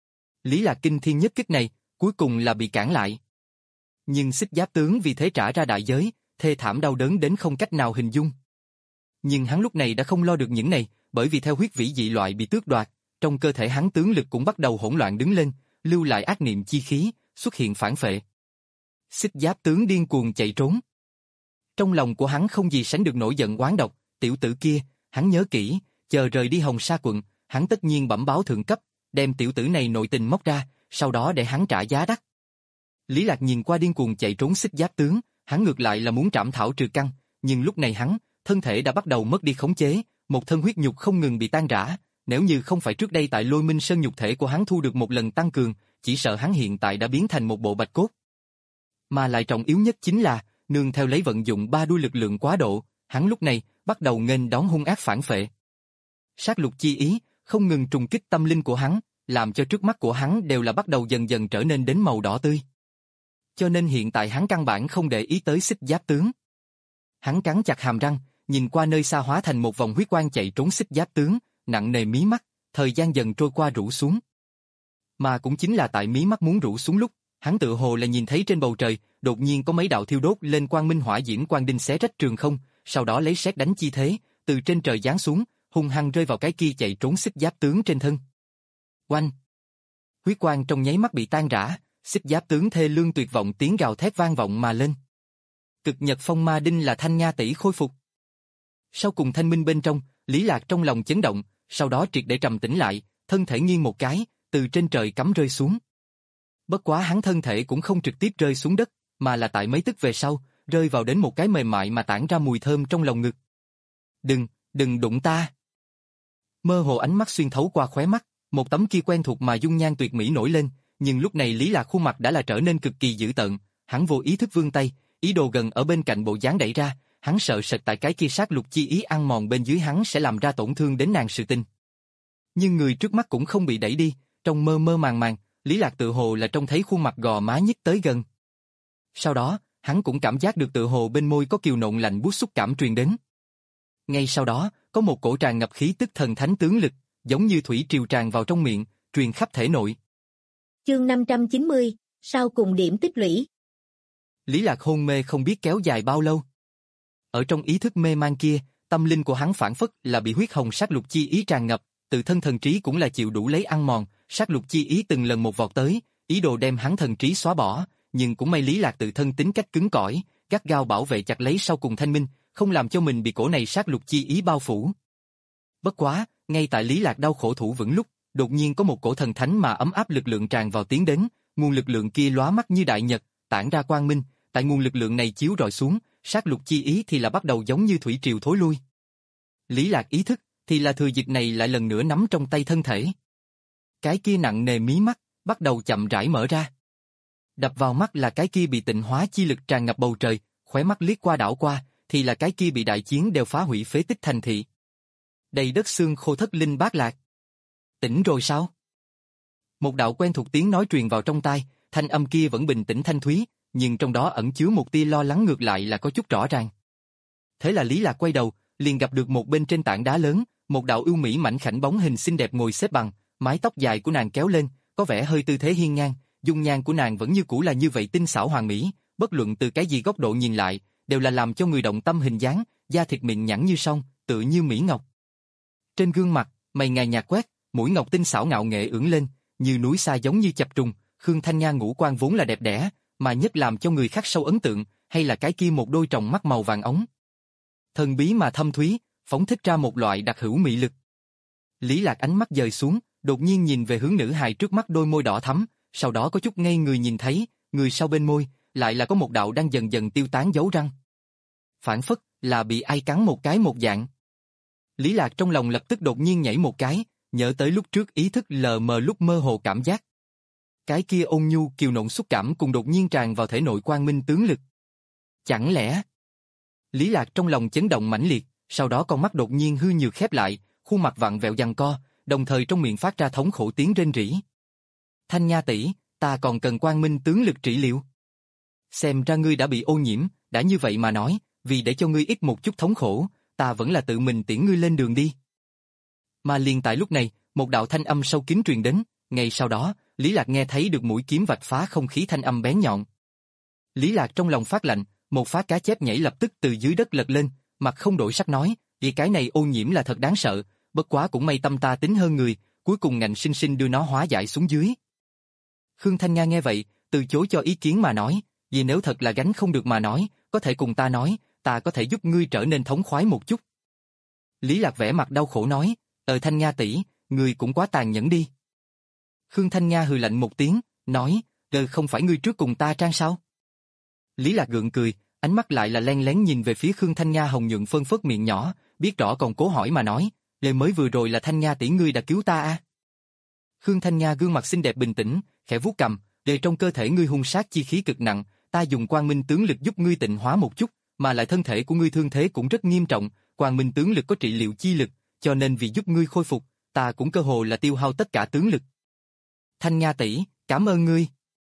Lý Lạc kinh thiên nhất kích này, cuối cùng là bị cản lại. Nhưng Xích Giáp tướng vì thế trả ra đại giới, thê thảm đau đớn đến không cách nào hình dung. Nhưng hắn lúc này đã không lo được những này, bởi vì theo huyết vĩ dị loại bị tước đoạt, trong cơ thể hắn tướng lực cũng bắt đầu hỗn loạn đứng lên, lưu lại ác niệm chi khí, xuất hiện phản phệ. Xích Giáp tướng điên cuồng chạy trốn. Trong lòng của hắn không gì sánh được nổi giận oán độc, tiểu tử kia, hắn nhớ kỹ, chờ rời đi Hồng Sa quận, hắn tất nhiên bẩm báo thượng cấp, đem tiểu tử này nội tình móc ra, sau đó để hắn trả giá đắt. Lý Lạc nhìn qua điên cuồng chạy trốn Xích Giáp tướng, hắn ngược lại là muốn trảm thảo trừ căn, nhưng lúc này hắn, thân thể đã bắt đầu mất đi khống chế, một thân huyết nhục không ngừng bị tan rã, nếu như không phải trước đây tại Lôi Minh Sơn nhục thể của hắn thu được một lần tăng cường, chỉ sợ hắn hiện tại đã biến thành một bộ bạch cốt. Mà lại trọng yếu nhất chính là, nương theo lấy vận dụng ba đuôi lực lượng quá độ, hắn lúc này bắt đầu nghênh đón hung ác phản phệ. Sát lục chi ý không ngừng trùng kích tâm linh của hắn, làm cho trước mắt của hắn đều là bắt đầu dần dần trở nên đến màu đỏ tươi. Cho nên hiện tại hắn căn bản không để ý tới Xích Giáp tướng. Hắn cắn chặt hàm răng, nhìn qua nơi xa hóa thành một vòng huyết quang chạy trốn Xích Giáp tướng, nặng nề mí mắt, thời gian dần trôi qua rũ xuống. Mà cũng chính là tại mí mắt muốn rũ xuống lúc, hắn tự hồ là nhìn thấy trên bầu trời, đột nhiên có mấy đạo thiêu đốt lên quang minh hỏa diễm quang đinh xé rách trường không, sau đó lấy sét đánh chi thế, từ trên trời giáng xuống, hung hăng rơi vào cái kia chạy trốn Xích Giáp tướng trên thân. Oanh! Huyết quang trong nháy mắt bị tan rã, Xích Giáp tướng thê lương tuyệt vọng tiếng gào thét vang vọng mà lên. Cực Nhật Phong Ma Đinh là Thanh Nha tỷ khôi phục. Sau cùng thanh minh bên trong, Lý Lạc trong lòng chấn động, sau đó triệt để trầm tĩnh lại, thân thể nghiêng một cái, từ trên trời cắm rơi xuống. Bất quá hắn thân thể cũng không trực tiếp rơi xuống đất, mà là tại mấy tức về sau, rơi vào đến một cái mềm mại mà tản ra mùi thơm trong lòng ngực. Đừng, đừng đụng ta. Mơ hồ ánh mắt xuyên thấu qua khóe mắt, một tấm kia quen thuộc mà dung nhan tuyệt mỹ nổi lên, nhưng lúc này Lý Lạc khuôn mặt đã là trở nên cực kỳ dữ tợn, hắn vô ý thức vươn tay, ý đồ gần ở bên cạnh bộ dáng đẩy ra, hắn sợ sệt tại cái kia sát lục chi ý ăn mòn bên dưới hắn sẽ làm ra tổn thương đến nàng sự tình. Nhưng người trước mắt cũng không bị đẩy đi, trong mơ mơ màng màng, Lý Lạc tự hồ là trông thấy khuôn mặt gò má nhích tới gần. Sau đó, hắn cũng cảm giác được tự hồ bên môi có kiều nộn lạnh buốt xúc cảm truyền đến. Ngay sau đó, có một cổ tràn ngập khí tức thần thánh tướng lực, giống như thủy triều tràn vào trong miệng, truyền khắp thể nội. Chương năm trăm chín mươi, sau cùng điểm tích lũy. Lý Lạc hôn mê không biết kéo dài bao lâu. Ở trong ý thức mê man kia, tâm linh của hắn phản phất là bị huyết hồng sát lục chi ý tràn ngập, tự thân thần trí cũng là chịu đủ lấy ăn mòn, sát lục chi ý từng lần một vọt tới, ý đồ đem hắn thần trí xóa bỏ, nhưng cũng may Lý Lạc tự thân tính cách cứng cỏi, gắt gao bảo vệ chặt lấy sau cùng thanh minh, không làm cho mình bị cổ này sát lục chi ý bao phủ. Bất quá, ngay tại Lý Lạc đau khổ thủ vững lúc, đột nhiên có một cổ thần thánh mà ấm áp lực lượng tràn vào tiến đến, nguồn lực lượng kia lóa mắt như đại nhật, tản ra quang minh, tại nguồn lực lượng này chiếu rọi xuống, sát lục chi ý thì là bắt đầu giống như thủy triều thối lui. Lý Lạc ý thức, thì là thừa dịp này lại lần nữa nắm trong tay thân thể. Cái kia nặng nề mí mắt, bắt đầu chậm rãi mở ra. Đập vào mắt là cái kia bị tịnh hóa chi lực tràn ngập bầu trời, khóe mắt liếc qua đảo qua, thì là cái kia bị đại chiến đều phá hủy phế tích thành thị. Đầy đất xương khô thất linh bát lạc. Tỉnh rồi sao? Một đạo quen thuộc tiếng nói truyền vào trong tai, thanh âm kia vẫn bình tĩnh thanh thúy, nhưng trong đó ẩn chứa một tia lo lắng, ngược lại là có chút rõ ràng. Thế là Lý Lạc quay đầu, liền gặp được một bên trên tảng đá lớn, một đạo ưu mỹ mảnh khảnh bóng hình xinh đẹp ngồi xếp bằng, mái tóc dài của nàng kéo lên, có vẻ hơi tư thế hiên ngang, dung nhan của nàng vẫn như cũ là như vậy tinh xảo hoàn mỹ, bất luận từ cái gì góc độ nhìn lại, đều là làm cho người động tâm hình dáng, da thịt mịn nhẵn như song, tựa như mỹ ngọc. Trên gương mặt, mày ngài nhạt quét, mũi ngọc tinh xảo ngạo nghệ ưỡng lên, như núi xa giống như chập trùng. Khương Thanh Nha ngũ quan vốn là đẹp đẽ, mà nhất làm cho người khắc sâu ấn tượng, hay là cái kia một đôi tròng mắt màu vàng ống. Thần bí mà thâm thúy, phóng thích ra một loại đặc hữu mị lực. Lý Lạc ánh mắt dời xuống, đột nhiên nhìn về hướng nữ hài trước mắt, đôi môi đỏ thắm, sau đó có chút ngây người nhìn thấy, người sau bên môi, lại là có một đạo đang dần dần tiêu tán dấu răng. Phản phất, là bị ai cắn một cái một dạng. Lý Lạc trong lòng lập tức đột nhiên nhảy một cái, nhớ tới lúc trước ý thức lờ mờ lúc mơ hồ cảm giác. Cái kia ôn nhu kiều nộn xúc cảm cùng đột nhiên tràn vào thể nội quang minh tướng lực. Chẳng lẽ... Lý Lạc trong lòng chấn động mãnh liệt, sau đó con mắt đột nhiên hư nhược khép lại, khuôn mặt vặn vẹo giằng co, đồng thời trong miệng phát ra thống khổ tiếng rên rỉ. Thanh Nha tỷ, ta còn cần quang minh tướng lực trị liệu. Xem ra ngươi đã bị ô nhiễm, đã như vậy mà nói, vì để cho ngươi ít một chút thống khổ, ta vẫn là tự mình tiễn ngươi lên đường đi. Mà liền tại lúc này, một đạo thanh âm sâu kín truyền đến, ngay sau đó, Lý Lạc nghe thấy được mũi kiếm vạch phá không khí thanh âm bén nhọn. Lý Lạc trong lòng phát lạnh, một phá cá chép nhảy lập tức từ dưới đất lật lên, mặt không đổi sắc nói, vì cái này ô nhiễm là thật đáng sợ, bất quá cũng may tâm ta tính hơn người, cuối cùng ngạnh sinh sinh đưa nó hóa giải xuống dưới. Khương Thanh Nga nghe vậy, từ chối cho ý kiến mà nói, vì nếu thật là gánh không được mà nói, có thể cùng ta nói, ta có thể giúp ngươi trở nên thống khoái một chút. Lý Lạc vẻ mặt đau khổ nói, ờ Thanh Nga tỷ, ngươi cũng quá tàn nhẫn đi. Khương Thanh Nga hừ lạnh một tiếng, nói, ờ không phải ngươi trước cùng ta trang sao? Lý Lạc gượng cười, ánh mắt lại là len lén nhìn về phía Khương Thanh Nga hồng nhuận phân phớt miệng nhỏ, biết rõ còn cố hỏi mà nói, lời mới vừa rồi là Thanh Nga tỷ ngươi đã cứu ta à? Khương Thanh Nga gương mặt xinh đẹp bình tĩnh, khẽ vuốt cằm, để trong cơ thể ngươi hung sát chi khí cực nặng, ta dùng quang minh tướng lực giúp ngươi tịnh hóa một chút, mà lại thân thể của ngươi thương thế cũng rất nghiêm trọng, quang minh tướng lực có trị liệu chi lực, cho nên vì giúp ngươi khôi phục, ta cũng cơ hồ là tiêu hao tất cả tướng lực. Thanh Nga tỷ, cảm ơn ngươi.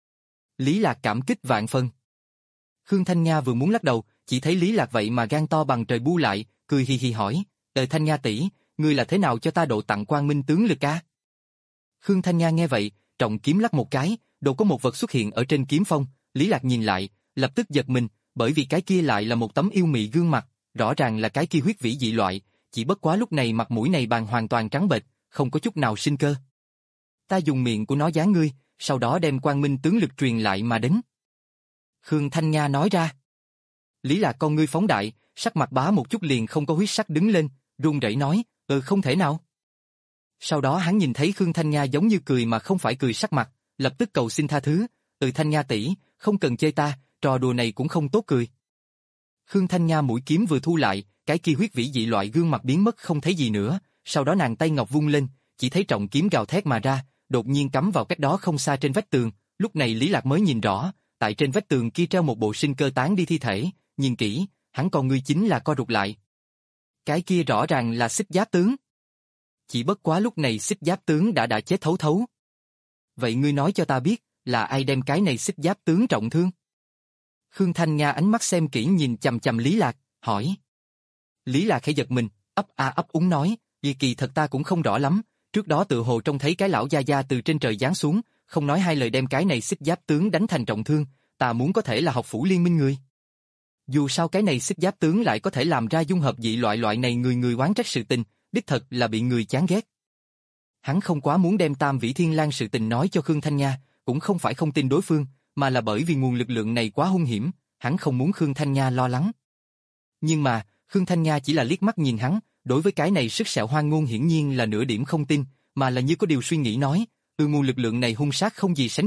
Lý Lạc cảm kích vạn phần. Khương Thanh Nga vừa muốn lắc đầu, chỉ thấy Lý Lạc vậy mà gan to bằng trời bu lại, cười hì hì hỏi, "Đời Thanh Nga tỷ, ngươi là thế nào cho ta độ tặng quang minh tướng lực a?" Khương Thanh Nga nghe vậy, trọng kiếm lắc một cái, đột có một vật xuất hiện ở trên kiếm phong, Lý Lạc nhìn lại, lập tức giật mình, bởi vì cái kia lại là một tấm yêu mị gương mặt, rõ ràng là cái kia huyết vĩ dị loại, chỉ bất quá lúc này mặt mũi này bàn hoàn toàn trắng bệch, không có chút nào sinh cơ. Ta dùng miệng của nó dán ngươi, sau đó đem quang minh tướng lực truyền lại mà đến. Khương Thanh Nga nói ra. Lý Lạc con ngươi phóng đại, sắc mặt bá một chút liền không có huyết sắc đứng lên, run rẩy nói, ừ không thể nào. Sau đó hắn nhìn thấy Khương Thanh Nga giống như cười mà không phải cười sắc mặt, lập tức cầu xin tha thứ, ừ Thanh Nga tỷ, không cần chê ta, trò đùa này cũng không tốt cười. Khương Thanh Nga mũi kiếm vừa thu lại, cái kia huyết vĩ dị loại gương mặt biến mất không thấy gì nữa, sau đó nàng tay ngọc vung lên, chỉ thấy trọng kiếm gào thét mà ra, đột nhiên cắm vào cách đó không xa trên vách tường, lúc này Lý Lạc mới nhìn rõ, tại trên vách tường kia treo một bộ sinh cơ tán đi thi thể, nhìn kỹ, hắn còn ngươi chính là co rụt lại. Cái kia rõ ràng là Xích Giáp tướng. Chỉ bất quá lúc này Xích Giáp tướng đã đã chết thấu thấu. Vậy ngươi nói cho ta biết, là ai đem cái này Xích Giáp tướng trọng thương? Khương Thanh Nga ánh mắt xem kỹ nhìn chằm chằm Lý Lạc, hỏi. Lý Lạc khẽ giật mình, ấp a ấp úng nói, vì kỳ thật ta cũng không rõ lắm, trước đó tự hồ trông thấy cái lão gia gia từ trên trời giáng xuống, không nói hai lời đem cái này Xích Giáp tướng đánh thành trọng thương, ta muốn có thể là học phủ liên minh người. Dù sao cái này Xích Giáp tướng lại có thể làm ra dung hợp dị loại loại này người người oán trách sự tình, đích thật là bị người chán ghét. Hắn không quá muốn đem Tam Vĩ Thiên Lang sự tình nói cho Khương Thanh Nga, cũng không phải không tin đối phương, mà là bởi vì nguồn lực lượng này quá hung hiểm, hắn không muốn Khương Thanh Nga lo lắng. Nhưng mà, Khương Thanh Nga chỉ là liếc mắt nhìn hắn, đối với cái này sức sẹo hoang ngôn hiển nhiên là nửa điểm không tin, mà là như có điều suy nghĩ nói, ừ nguồn lực lượng này hung sát không gì sánh được,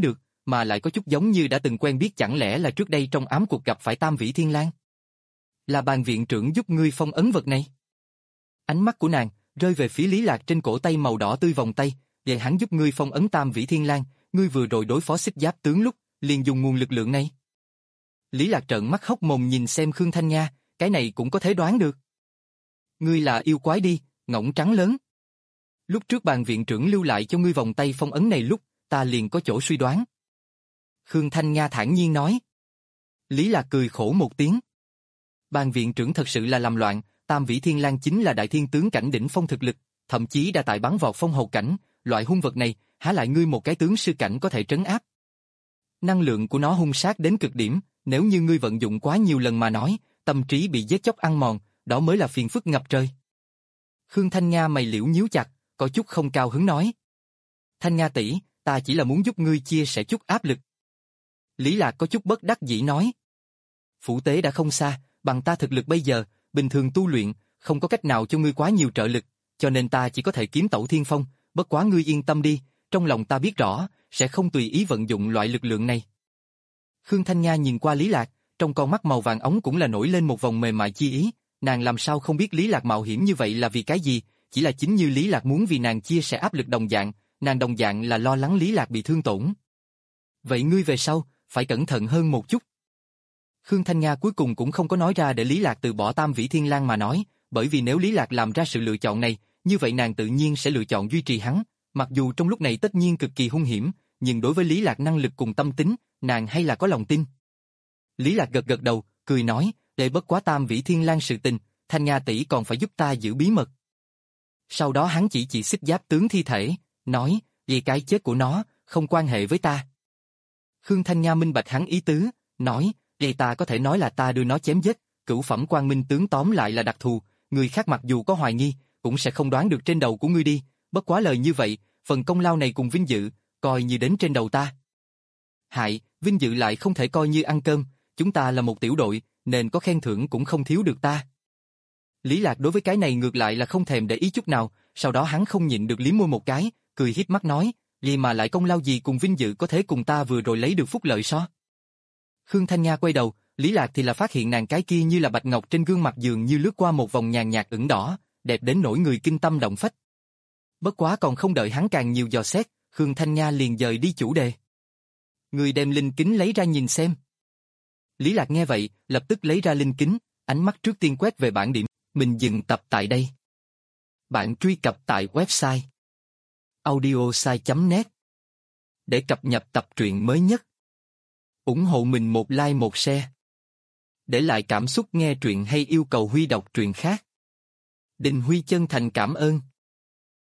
mà lại có chút giống như đã từng quen biết, chẳng lẽ là trước đây trong ám cuộc gặp phải Tam Vĩ Thiên Lang? Là bàn viện trưởng giúp ngươi phong ấn vật này? Ánh mắt của nàng rơi về phía Lý Lạc trên cổ tay màu đỏ tươi vòng tay, vậy hắn giúp ngươi phong ấn Tam Vĩ Thiên Lang, ngươi vừa rồi đối phó Xích Giáp tướng lúc, liền dùng nguồn lực lượng này. Lý Lạc trợn mắt hốc mồm nhìn xem Khương Thanh Nga, cái này cũng có thể đoán được. Ngươi là yêu quái đi, ngỗng trắng lớn. Lúc trước bàn viện trưởng lưu lại cho ngươi vòng tay phong ấn này lúc, ta liền có chỗ suy đoán. Khương Thanh Nga thản nhiên nói. Lý Lạc cười khổ một tiếng. Bàn viện trưởng thật sự là làm loạn, Tam Vĩ Thiên Lang chính là đại thiên tướng cảnh đỉnh phong thực lực, thậm chí đã tại bắn vào phong hầu cảnh, loại hung vật này, há lại ngươi một cái tướng sư cảnh có thể trấn áp. Năng lượng của nó hung sát đến cực điểm, nếu như ngươi vận dụng quá nhiều lần mà nói, tâm trí bị giết chóc ăn mòn, đó mới là phiền phức ngập trời. Khương Thanh Nga mày liễu nhíu chặt, có chút không cao hứng nói. Thanh Nga tỷ, ta chỉ là muốn giúp ngươi chia sẻ chút áp lực. Lý Lạc có chút bất đắc dĩ nói. Phủ tế đã không xa, bằng ta thực lực bây giờ, bình thường tu luyện, không có cách nào cho ngươi quá nhiều trợ lực, cho nên ta chỉ có thể kiếm Tẩu Thiên Phong, bất quá ngươi yên tâm đi, trong lòng ta biết rõ, sẽ không tùy ý vận dụng loại lực lượng này. Khương Thanh Nga nhìn qua Lý Lạc, trong con mắt màu vàng ống cũng là nổi lên một vòng mềm mại chi ý, nàng làm sao không biết Lý Lạc mạo hiểm như vậy là vì cái gì, chỉ là chính như Lý Lạc muốn vì nàng chia sẻ áp lực đồng dạng, nàng đồng dạng là lo lắng Lý Lạc bị thương tổn. Vậy ngươi về sau, phải cẩn thận hơn một chút. Khương Thanh Nga cuối cùng cũng không có nói ra để Lý Lạc từ bỏ Tam Vĩ Thiên Lang mà nói, bởi vì nếu Lý Lạc làm ra sự lựa chọn này, như vậy nàng tự nhiên sẽ lựa chọn duy trì hắn, mặc dù trong lúc này tất nhiên cực kỳ hung hiểm, nhưng đối với Lý Lạc năng lực cùng tâm tính, nàng hay là có lòng tin. Lý Lạc gật gật đầu, cười nói, để bất quá Tam Vĩ Thiên Lang sự tình, Thanh Nga tỷ còn phải giúp ta giữ bí mật. Sau đó hắn chỉ chỉ Xích Giáp tướng thi thể, nói, vì cái chết của nó, không quan hệ với ta. Khương Thanh Nga minh bạch hắn ý tứ, nói, vậy ta có thể nói là ta đưa nó chém giết, cửu phẩm Quang Minh tướng tóm lại là đặc thù, người khác mặc dù có hoài nghi, cũng sẽ không đoán được trên đầu của ngươi đi, bất quá lời như vậy, phần công lao này cùng vinh dự, coi như đến trên đầu ta. Hại, vinh dự lại không thể coi như ăn cơm, chúng ta là một tiểu đội, nên có khen thưởng cũng không thiếu được ta. Lý Lạc đối với cái này ngược lại là không thèm để ý chút nào, sau đó hắn không nhịn được liếm môi một cái, cười híp mắt nói, gì mà lại công lao gì cùng vinh dự có thể cùng ta vừa rồi lấy được phúc lợi so. Khương Thanh Nga quay đầu, Lý Lạc thì là phát hiện nàng cái kia như là bạch ngọc trên gương mặt dường như lướt qua một vòng nhàn nhạt ửng đỏ, đẹp đến nỗi người kinh tâm động phách. Bất quá còn không đợi hắn càng nhiều dò xét, Khương Thanh Nga liền dời đi chủ đề. Người đem linh kính lấy ra nhìn xem. Lý Lạc nghe vậy, lập tức lấy ra linh kính, ánh mắt trước tiên quét về bảng điểm, mình dừng tập tại đây. Bạn truy cập tại website audiosai chấm net để cập nhật tập truyện mới nhất. Ủng hộ mình một like một share. Để lại cảm xúc nghe truyện hay yêu cầu Huy đọc truyện khác. Đình Huy chân thành cảm ơn.